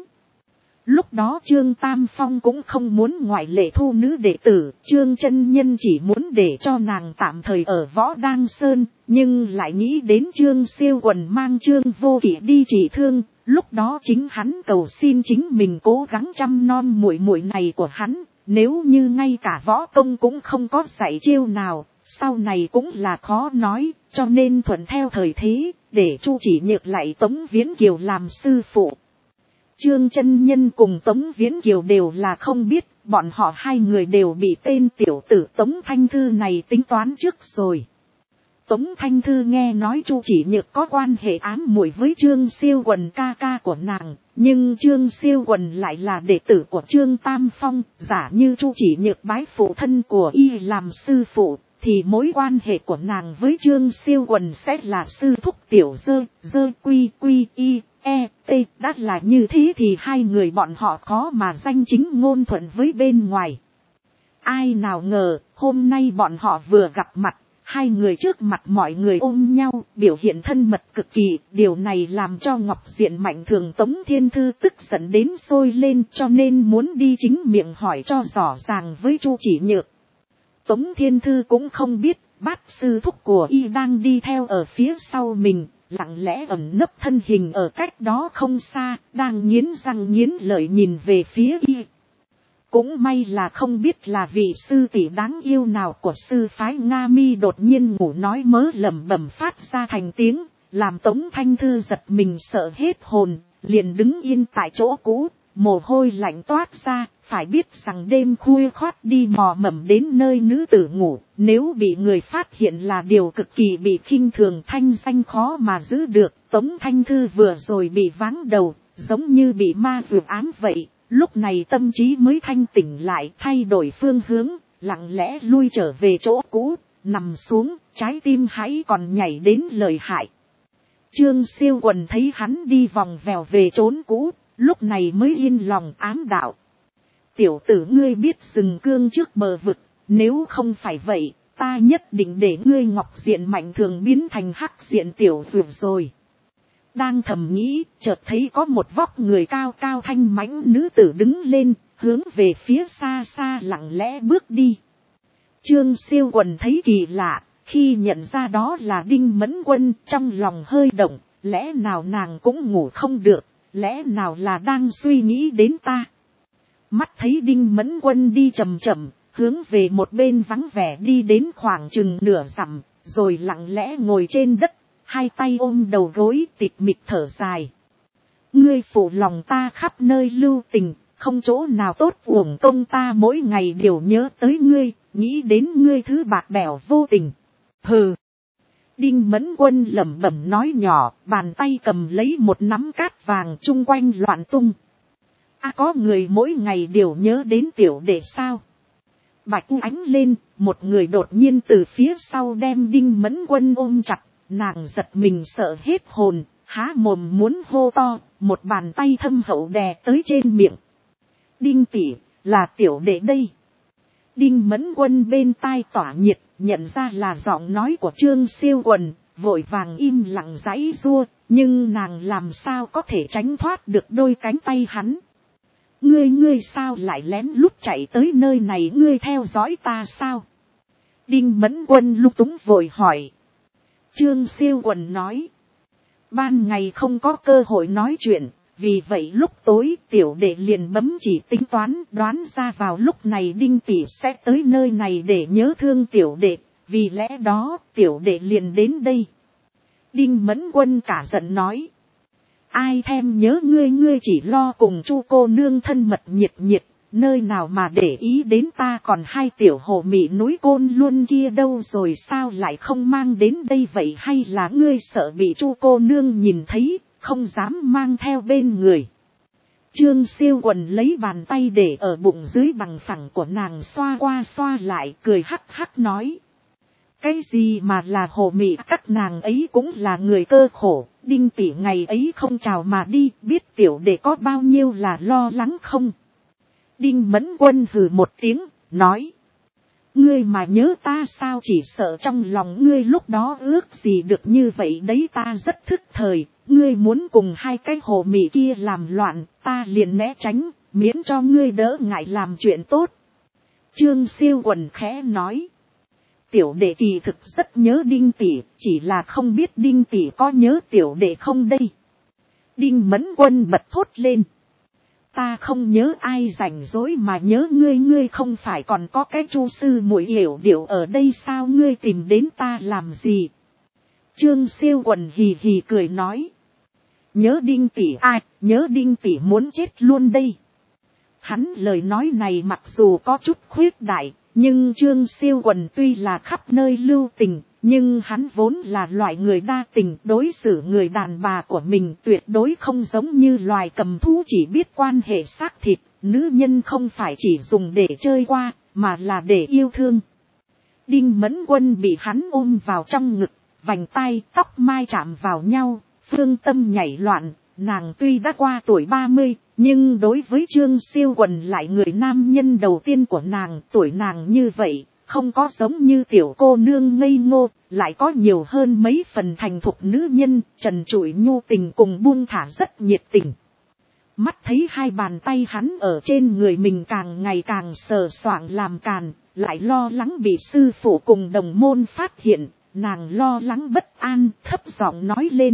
Lúc đó Trương Tam Phong cũng không muốn ngoại lệ thu nữ đệ tử, Trương chân nhân chỉ muốn để cho nàng tạm thời ở Võ Đăng Sơn, nhưng lại nghĩ đến Trương Siêu Quần mang Trương Vô Kỵ đi trị thương, lúc đó chính hắn cầu xin chính mình cố gắng chăm nom muội muội này của hắn, nếu như ngay cả võ công cũng không có dạy chiêu nào, sau này cũng là khó nói, cho nên thuận theo thời thế, để Chu Chỉ Nhược lại Tống Viễn Kiều làm sư phụ. Trương chân nhân cùng Tống Viễn Kiều đều là không biết, bọn họ hai người đều bị tên tiểu tử Tống Thanh Thư này tính toán trước rồi. Tống Thanh Thư nghe nói Chu Chỉ Nhược có quan hệ ám muội với Trương Siêu Quần ca ca của nàng, nhưng Trương Siêu Quần lại là đệ tử của Trương Tam Phong, giả như Chu Chỉ Nhược bái phụ thân của y làm sư phụ, thì mối quan hệ của nàng với Trương Siêu Quần sẽ là sư thúc tiểu dơ quy quy y. Đã là như thế thì hai người bọn họ khó mà danh chính ngôn thuận với bên ngoài. Ai nào ngờ, hôm nay bọn họ vừa gặp mặt, hai người trước mặt mọi người ôm nhau, biểu hiện thân mật cực kỳ. Điều này làm cho Ngọc Diện Mạnh Thường Tống Thiên Thư tức giận đến sôi lên, cho nên muốn đi chính miệng hỏi cho rõ ràng với Chu Chỉ Nhược. Tống Thiên Thư cũng không biết, bát sư thúc của y đang đi theo ở phía sau mình, lặng lẽ ẩn nấp thân hình ở cách đó không xa, đang nghiến răng nghiến lợi nhìn về phía y. Cũng may là không biết là vị sư tỷ đáng yêu nào của sư phái Nga Mi đột nhiên ngủ nói mớ lẩm bẩm phát ra thành tiếng, làm Tống Thanh Thư giật mình sợ hết hồn, liền đứng yên tại chỗ cũ, mồ hôi lạnh toát ra. Phải biết rằng đêm khuya khoắt đi mò mẫm đến nơi nữ tử ngủ, nếu bị người phát hiện là điều cực kỳ bị khinh thường, thanh danh khó mà giữ được. Tống Thanh Thư vừa rồi bị váng đầu, giống như bị ma dụ ám vậy, lúc này tâm trí mới thanh tỉnh lại, thay đổi phương hướng, lặng lẽ lui trở về chỗ cũ, nằm xuống, trái tim hãy còn nhảy đến lợi hại. Trương Siêu Quần thấy hắn đi vòng vèo về trốn cũ, lúc này mới yên lòng ám đạo. Tiểu tử ngươi biết rừng cương trước bờ vực, nếu không phải vậy, ta nhất định để ngươi Ngọc Diện Mạnh Thường biến thành Hắc Diện tiểu dược rồi. Đang thầm nghĩ, chợt thấy có một vóc người cao cao thanh mãnh nữ tử đứng lên, hướng về phía xa xa lặng lẽ bước đi. Trương Siêu Quần thấy kỳ lạ, khi nhận ra đó là Đinh Mẫn Quân, trong lòng hơi động, lẽ nào nàng cũng ngủ không được, lẽ nào là đang suy nghĩ đến ta. Mắt thấy Đinh Mẫn Quân đi chậm chậm, hướng về một bên vắng vẻ đi đến khoảng chừng nửa dặm, rồi lặng lẽ ngồi trên đất, hai tay ôm đầu gối tịch mịch thở dài. Ngươi phụ lòng ta khắp nơi lưu tình, không chỗ nào tốt, uổng công ta mỗi ngày đều nhớ tới ngươi, nghĩ đến ngươi thứ bạc bẽo vô tình. Hừ. Đinh Mẫn Quân lẩm bẩm nói nhỏ, bàn tay cầm lấy một nắm cát vàng chung quanh loạn tung. Có người mỗi ngày đều nhớ đến tiểu đệ sao? Bạch ánh lên, một người đột nhiên từ phía sau đem Đinh Mẫn Quân ôm chặt, nàng giật mình sợ hết hồn, há mồm muốn hô to, một bàn tay thâm hậu đè tới trên miệng. Đinh tỷ, là tiểu đệ đây. Đinh Mẫn Quân bên tai tỏa nhiệt, nhận ra là giọng nói của Trương Siêu Quần, vội vàng im lặng giãy giụa, nhưng nàng làm sao có thể tránh thoát được đôi cánh tay hắn. Ngươi sao lại lén lút chạy tới nơi này, ngươi theo dõi ta sao? Đinh Mẫn Quân lúng túng vội hỏi. Trương Siêu Quần nói. Ban ngày không có cơ hội nói chuyện, vì vậy lúc tối tiểu đệ liền bấm chỉ tính toán, đoán ra vào lúc này Đinh tỷ sẽ tới nơi này để nhớ thương tiểu đệ, vì lẽ đó tiểu đệ liền đến đây. Đinh Mẫn Quân cả giận nói. Ai thèm nhớ ngươi chỉ lo cùng Chu cô nương thân mật nhiệt, nơi nào mà để ý đến ta, còn hai tiểu hồ mị núi Côn Luân kia đâu rồi, sao lại không mang đến đây vậy, hay là ngươi sợ bị Chu cô nương nhìn thấy, không dám mang theo bên người. Trương Siêu Quần lấy bàn tay để ở bụng dưới bằng phẳng của nàng xoa qua xoa lại, cười hắc hắc nói. Cái gì mà là hồ mị, các nàng ấy cũng là người cơ khổ, Đinh tỷ ngày ấy không chào mà đi, biết tiểu đệ có bao nhiêu là lo lắng không? Đinh Mẫn Quân hừ một tiếng, nói. Ngươi mà nhớ ta sao, chỉ sợ trong lòng ngươi lúc đó ước gì được như vậy đấy, ta rất thức thời, ngươi muốn cùng hai cái hồ mị kia làm loạn, ta liền né tránh, miễn cho ngươi đỡ ngại làm chuyện tốt. Trương Siêu Quần khẽ nói. Tiểu đệ kỳ thực rất nhớ Đinh tỷ, chỉ là không biết Đinh tỷ có nhớ tiểu đệ không đây. Đinh Mẫn Quân bật thốt lên. Ta không nhớ ai rảnh rỗi mà nhớ ngươi, ngươi không phải còn có cái Chu sư muội hiểu điệu ở đây sao, ngươi tìm đến ta làm gì? Trương Siêu Quần hì hì cười nói. Nhớ Đinh tỷ ai, nhớ Đinh tỷ muốn chết luôn đây. Hắn lời nói này mặc dù có chút khuyết đại, nhưng Trương Siêu Quần tuy là khắp nơi lưu tình, nhưng hắn vốn là loại người đa tình, đối xử người đàn bà của mình tuyệt đối không giống như loài cầm thú chỉ biết quan hệ xác thịt, nữ nhân không phải chỉ dùng để chơi qua, mà là để yêu thương. Đinh Mẫn Quân bị hắn ôm vào trong ngực, vành tai tóc mai chạm vào nhau, phương tâm nhảy loạn. Nàng tuy đã qua tuổi 30, nhưng đối với Trương Siêu Quần lại người nam nhân đầu tiên của nàng, tuổi nàng như vậy, không có giống như tiểu cô nương ngây ngô, lại có nhiều hơn mấy phần thành thục nữ nhân, trần trụi nhu tình cùng buông thả rất nhiệt tình. Mắt thấy hai bàn tay hắn ở trên người mình càng ngày càng sờ soạng làm càn, lại lo lắng bị sư phụ cùng đồng môn phát hiện, nàng lo lắng bất an, thấp giọng nói lên.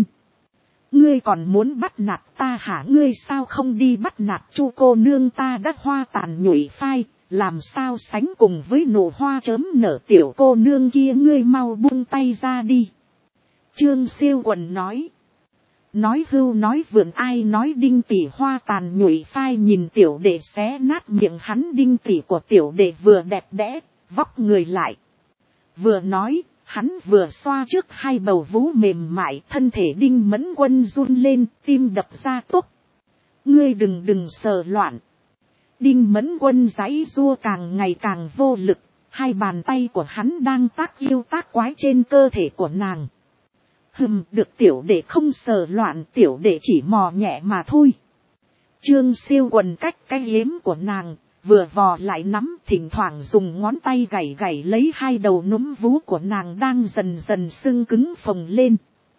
Ngươi còn muốn bắt nạt ta hả, ngươi sao không đi bắt nạt Chu cô nương, ta đã hoa tàn nhụy phai, làm sao sánh cùng với nụ hoa chớm nở tiểu cô nương kia, ngươi mau buông tay ra đi. Trương Siêu Quần nói. Nói hưu nói vượn, ai nói Đinh tỷ hoa tàn nhụy phai, nhìn tiểu đệ xé nát miệng hắn. Đinh tỷ của tiểu đệ vừa đẹp đẽ, vóc người lại. Vừa nói. Hắn vừa xoa trước hai bầu vú mềm mại, thân thể Đinh Mẫn Quân run lên, tim đập ra túc. Ngươi đừng sờ loạn. Đinh Mẫn Quân giãy giụa càng ngày càng vô lực, hai bàn tay của hắn đang tác yêu tác quái trên cơ thể của nàng. Được tiểu đệ không sờ loạn, tiểu đệ chỉ mò nhẹ mà thôi. Trương Siêu Quần cách cái yếm của nàng. Vừa vò lại nắm, thỉnh thoảng dùng ngón tay gảy gảy lấy hai đầu núm vú của nàng đang dần dần sưng cứng phồng lên.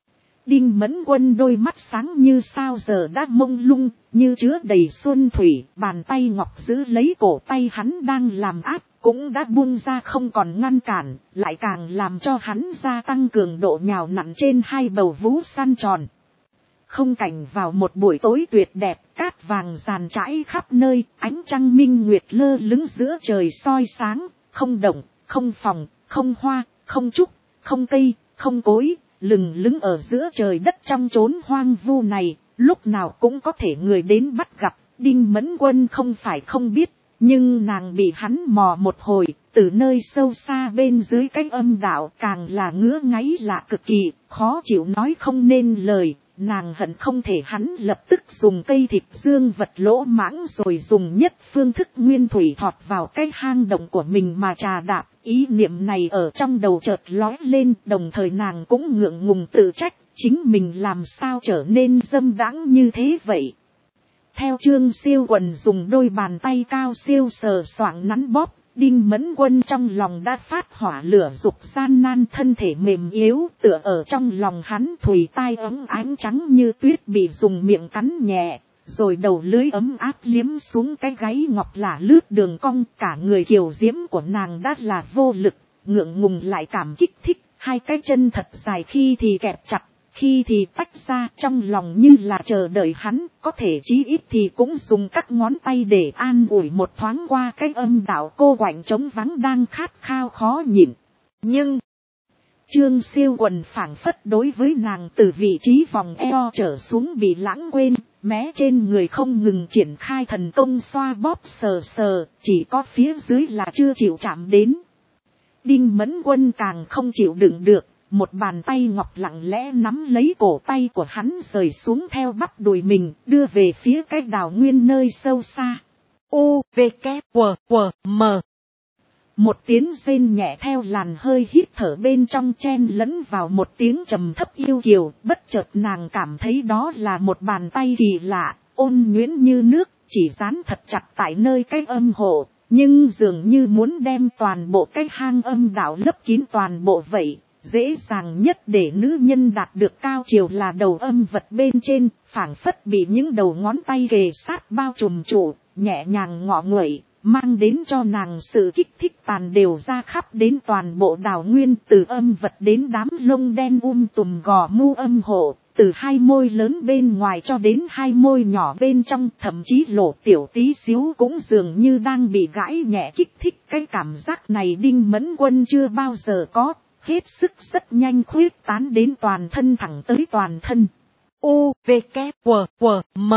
Đinh Mẫn Quân đôi mắt sáng như sao giờ đã mông lung, như chứa đầy xuân thủy, bàn tay ngọc giữ lấy cổ tay hắn đang làm áp, cũng đã buông ra không còn ngăn cản, lại càng làm cho hắn gia tăng cường độ nhào nặn trên hai bầu vú săn tròn. Không cảnh vào một buổi tối tuyệt đẹp, cát vàng ràn trải khắp nơi, ánh trăng minh nguyệt lơ lứng giữa trời soi sáng, không động, không phòng, không hoa, không trúc, không cây, không cối, lừng lững ở giữa trời đất trong chốn hoang vu này, lúc nào cũng có thể người đến bắt gặp. Đinh Mẫn Quân không phải không biết, nhưng nàng bị hắn mò một hồi, từ nơi sâu xa bên dưới cái âm đạo càng là ngứa ngáy lạ cực kỳ, khó chịu nói không nên lời. Nàng hận không thể hắn lập tức dùng cây thịt dương vật lỗ mãng rồi dùng nhất phương thức nguyên thủy thọt vào cái hang động của mình mà trà đạp. Ý niệm này ở trong đầu chợt lóe lên, đồng thời nàng cũng ngượng ngùng tự trách, chính mình làm sao trở nên dâm đãng như thế vậy. Theo Trương Siêu Quần dùng đôi bàn tay cao siêu sờ soạng nắn bóp, Đinh Mẫn Quân trong lòng đã phát hỏa lửa dục gian nan, thân thể mềm yếu tựa ở trong lòng hắn, thùy tai ấm ánh trắng như tuyết bị dùng miệng cắn nhẹ, rồi đầu lưới ấm áp liếm xuống cái gáy ngọc lả lướt đường cong, cả người kiều diễm của nàng đã là vô lực, ngượng ngùng lại cảm kích thích, hai cái chân thật dài khi thì kẹp chặt, khi thì tách ra, trong lòng như là chờ đợi hắn, có thể chí ít thì cũng dùng các ngón tay để an ủi một thoáng qua cái âm đạo cô quạnh trống vắng đang khát khao khó nhịn. Nhưng, Trương Siêu Quần phảng phất đối với nàng từ vị trí vòng eo trở xuống bị lãng quên, mé trên người không ngừng triển khai thần công xoa bóp sờ sờ, chỉ có phía dưới là chưa chịu chạm đến. Đinh Mẫn Quân càng không chịu đựng được. một bàn tay ngọc lặng lẽ nắm lấy cổ tay của hắn rời xuống theo bắp đùi mình, đưa về phía cái đào nguyên nơi sâu xa. U, V, K, W, W, M. Một tiếng rên nhẹ theo làn hơi hít thở bên trong chen lẫn vào một tiếng trầm thấp yêu kiều, bất chợt nàng cảm thấy đó là một bàn tay kỳ lạ, ôn nhuyễn như nước, chỉ dán thật chặt tại nơi cái âm hộ, nhưng dường như muốn đem toàn bộ cái hang âm đạo lấp kín toàn bộ vậy. Dễ dàng nhất để nữ nhân đạt được cao chiều là đầu âm vật bên trên, phảng phất bị những đầu ngón tay kề sát bao trùm trụ, nhẹ nhàng ngọ nguậy, mang đến cho nàng sự kích thích tàn đều ra khắp đến toàn bộ đào nguyên, từ âm vật đến đám lông đen tùm gò mu âm hộ, từ hai môi lớn bên ngoài cho đến hai môi nhỏ bên trong, thậm chí lỗ tiểu tí xíu cũng dường như đang bị gãi nhẹ kích thích. Cái cảm giác này Đinh Mẫn Quân chưa bao giờ có, hết sức rất nhanh khuyết tán đến toàn thân thẳng tới toàn thân. U, V, K, W, W, M.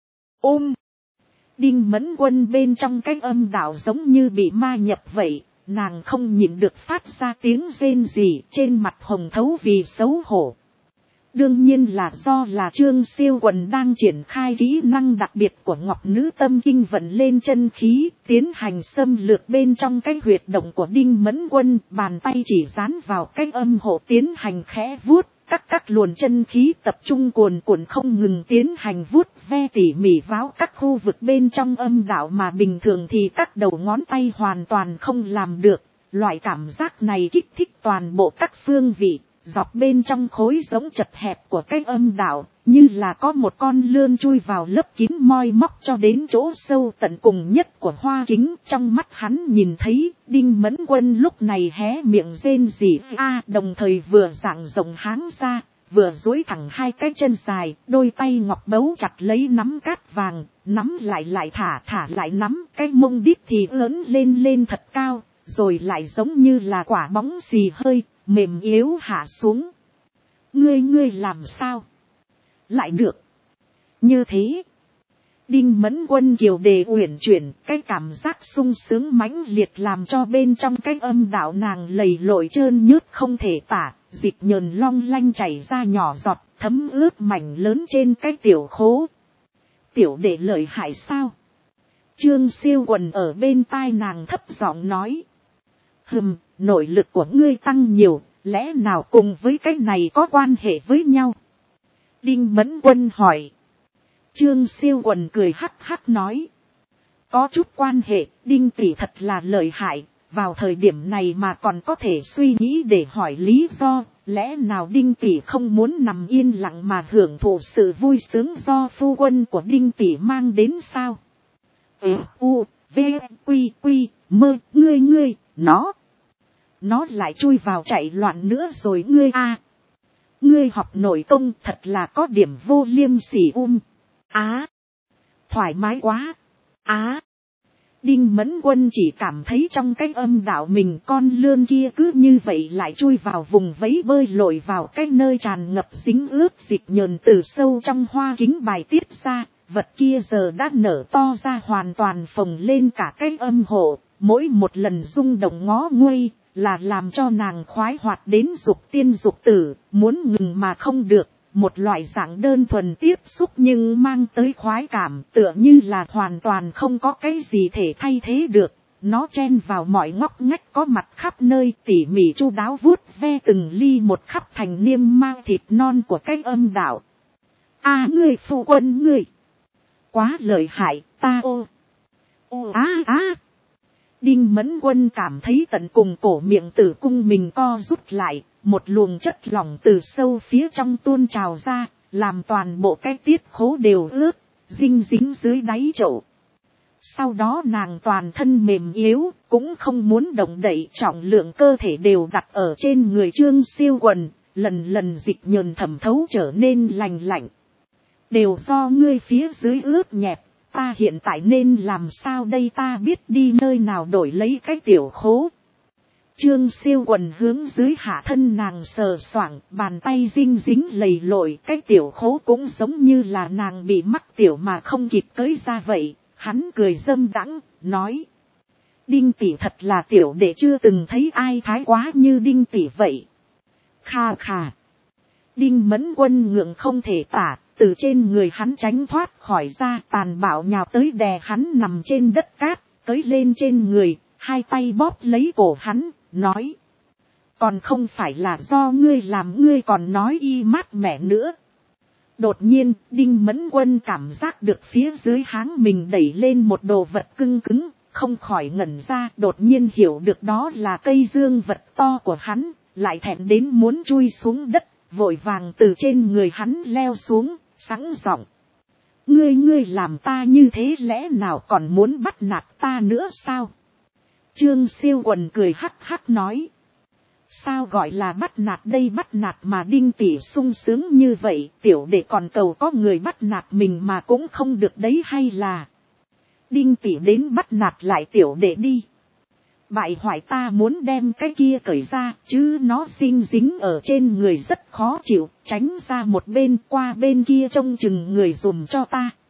Đinh Mẫn Quân bên trong cái âm đạo giống như bị ma nhập vậy, nàng không nhịn được phát ra tiếng rên rỉ, trên mặt hồng thấu vì xấu hổ. Đương nhiên là do là Trương Siêu Quần đang triển khai kỹ năng đặc biệt của Ngọc Nữ Tâm Kinh vận lên chân khí, tiến hành xâm lược bên trong cái huyệt động của Đinh Mẫn Quân, bàn tay chỉ dán vào cái âm hộ tiến hành khẽ vuốt, các luồn chân khí tập trung cuồn cuộn không ngừng tiến hành vuốt ve tỉ mỉ vào các khu vực bên trong âm đạo mà bình thường thì các đầu ngón tay hoàn toàn không làm được. Loại cảm giác này kích thích toàn bộ các phương vị, dọc bên trong khối giống chật hẹp của cái âm đạo, như là có một con lươn chui vào lấp kín moi móc cho đến chỗ sâu tận cùng nhất của hoa kính. Trong mắt hắn nhìn thấy, Đinh Mẫn Quân lúc này hé miệng rên rỉ đồng thời vừa giãn rộng háng ra, vừa duỗi thẳng hai cái chân dài, đôi tay ngọc bấu chặt lấy nắm cát vàng, nắm lại thả lại nắm, cái mông đít thì ớn lên thật cao, rồi lại giống như là quả bóng xì hơi, mềm yếu hạ xuống. Ngươi làm sao? Lại được. Như thế. Đinh Mẫn Quân kiều đề uyển chuyển, cái cảm giác sung sướng mãnh liệt làm cho bên trong cái âm đạo nàng lầy lội trơn nhớt không thể tả, dịch nhờn long lanh chảy ra nhỏ giọt, thấm ướt mảnh lớn trên cái tiểu khố. Tiểu đệ lợi hại sao? Trương Siêu Quần ở bên tai nàng thấp giọng nói. Nội lực của ngươi tăng nhiều, lẽ nào cùng với cái này có quan hệ với nhau? Đinh Mẫn Quân hỏi. Trương Siêu Quần cười hắc hắc nói. Có chút quan hệ, Đinh tỷ thật là lợi hại, vào thời điểm này mà còn có thể suy nghĩ để hỏi lý do, lẽ nào Đinh tỷ không muốn nằm yên lặng mà hưởng thụ sự vui sướng do phu quân của Đinh tỷ mang đến sao? U, V, Quy, Mơ, ngươi, nó lại chui vào chạy loạn nữa rồi ngươi a. Ngươi học nội công thật là có điểm vô liêm sỉ thoải mái quá. Đinh Mẫn Quân chỉ cảm thấy trong cái âm đạo mình con lươn kia cứ như vậy lại chui vào vùng vẫy bơi lội vào cái nơi tràn ngập dính ướt dịch nhờn từ sâu trong hoa kính bài tiết ra, vật kia giờ đã nở to ra hoàn toàn phồng lên cả cái âm hộ, mỗi một lần rung động ngó nguây là làm cho nàng khoái hoạt đến dục tiên dục tử, muốn ngừng mà không được. Một loại dạng đơn thuần tiếp xúc nhưng mang tới khoái cảm tựa như là hoàn toàn không có cái gì thể thay thế được. Nó chen vào mọi ngóc ngách có mặt khắp nơi tỉ mỉ chu đáo vuốt ve từng ly một khắp thành niêm mang thịt non của cái âm đạo. Ngươi phu quân ngươi. Quá lợi hại, ta Đinh Mẫn Quân cảm thấy tận cùng cổ miệng tử cung mình co rút lại, một luồng chất lỏng từ sâu phía trong tuôn trào ra, làm toàn bộ cái tiết khố đều ướt, dinh dính dưới đáy chậu. Sau đó nàng toàn thân mềm yếu, cũng không muốn động đậy, trọng lượng cơ thể đều đặt ở trên người Trương Siêu Quần, lần dịch nhờn thẩm thấu trở nên lành lạnh. Đều do ngươi phía dưới ướt nhẹp. Ta hiện tại nên làm sao đây, ta biết đi nơi nào đổi lấy cái tiểu khố. Trương Siêu Quần hướng dưới hạ thân nàng sờ soạng, bàn tay dinh dính lầy lội, cái tiểu khố cũng giống như là nàng bị mắc tiểu mà không kịp tới ra vậy. Hắn cười dâm đãng, nói. Đinh tỷ thật là tiểu đệ chưa từng thấy ai thái quá như Đinh tỷ vậy. Kha khà. Đinh Mẫn Quân ngượng không thể tả, từ trên người hắn tránh thoát khỏi ra, tàn bạo nhào tới đè hắn nằm trên đất cát, tới lên trên người, hai tay bóp lấy cổ hắn, nói. Còn không phải là do ngươi làm, ngươi còn nói y mát mẻ nữa. Đột nhiên, Đinh Mẫn Quân cảm giác được phía dưới háng mình đẩy lên một đồ vật cưng cứng, không khỏi ngẩn ra, đột nhiên hiểu được đó là cây dương vật to của hắn, lại thẹn đến muốn chui xuống đất, vội vàng từ trên người hắn leo xuống, sẵn giọng. Ngươi làm ta như thế lẽ nào còn muốn bắt nạt ta nữa sao? Trương Siêu Quần cười hắc hắc nói. Sao gọi là bắt nạt đây, bắt nạt mà Đinh tỷ sung sướng như vậy, tiểu đệ còn cầu có người bắt nạt mình mà cũng không được đấy, hay là Đinh tỷ đến bắt nạt lại tiểu đệ đi. Bại hoại, ta muốn đem cái kia cởi ra, chứ nó xinh dính ở trên người rất khó chịu, tránh ra một bên, qua bên kia trông chừng người dùm cho ta.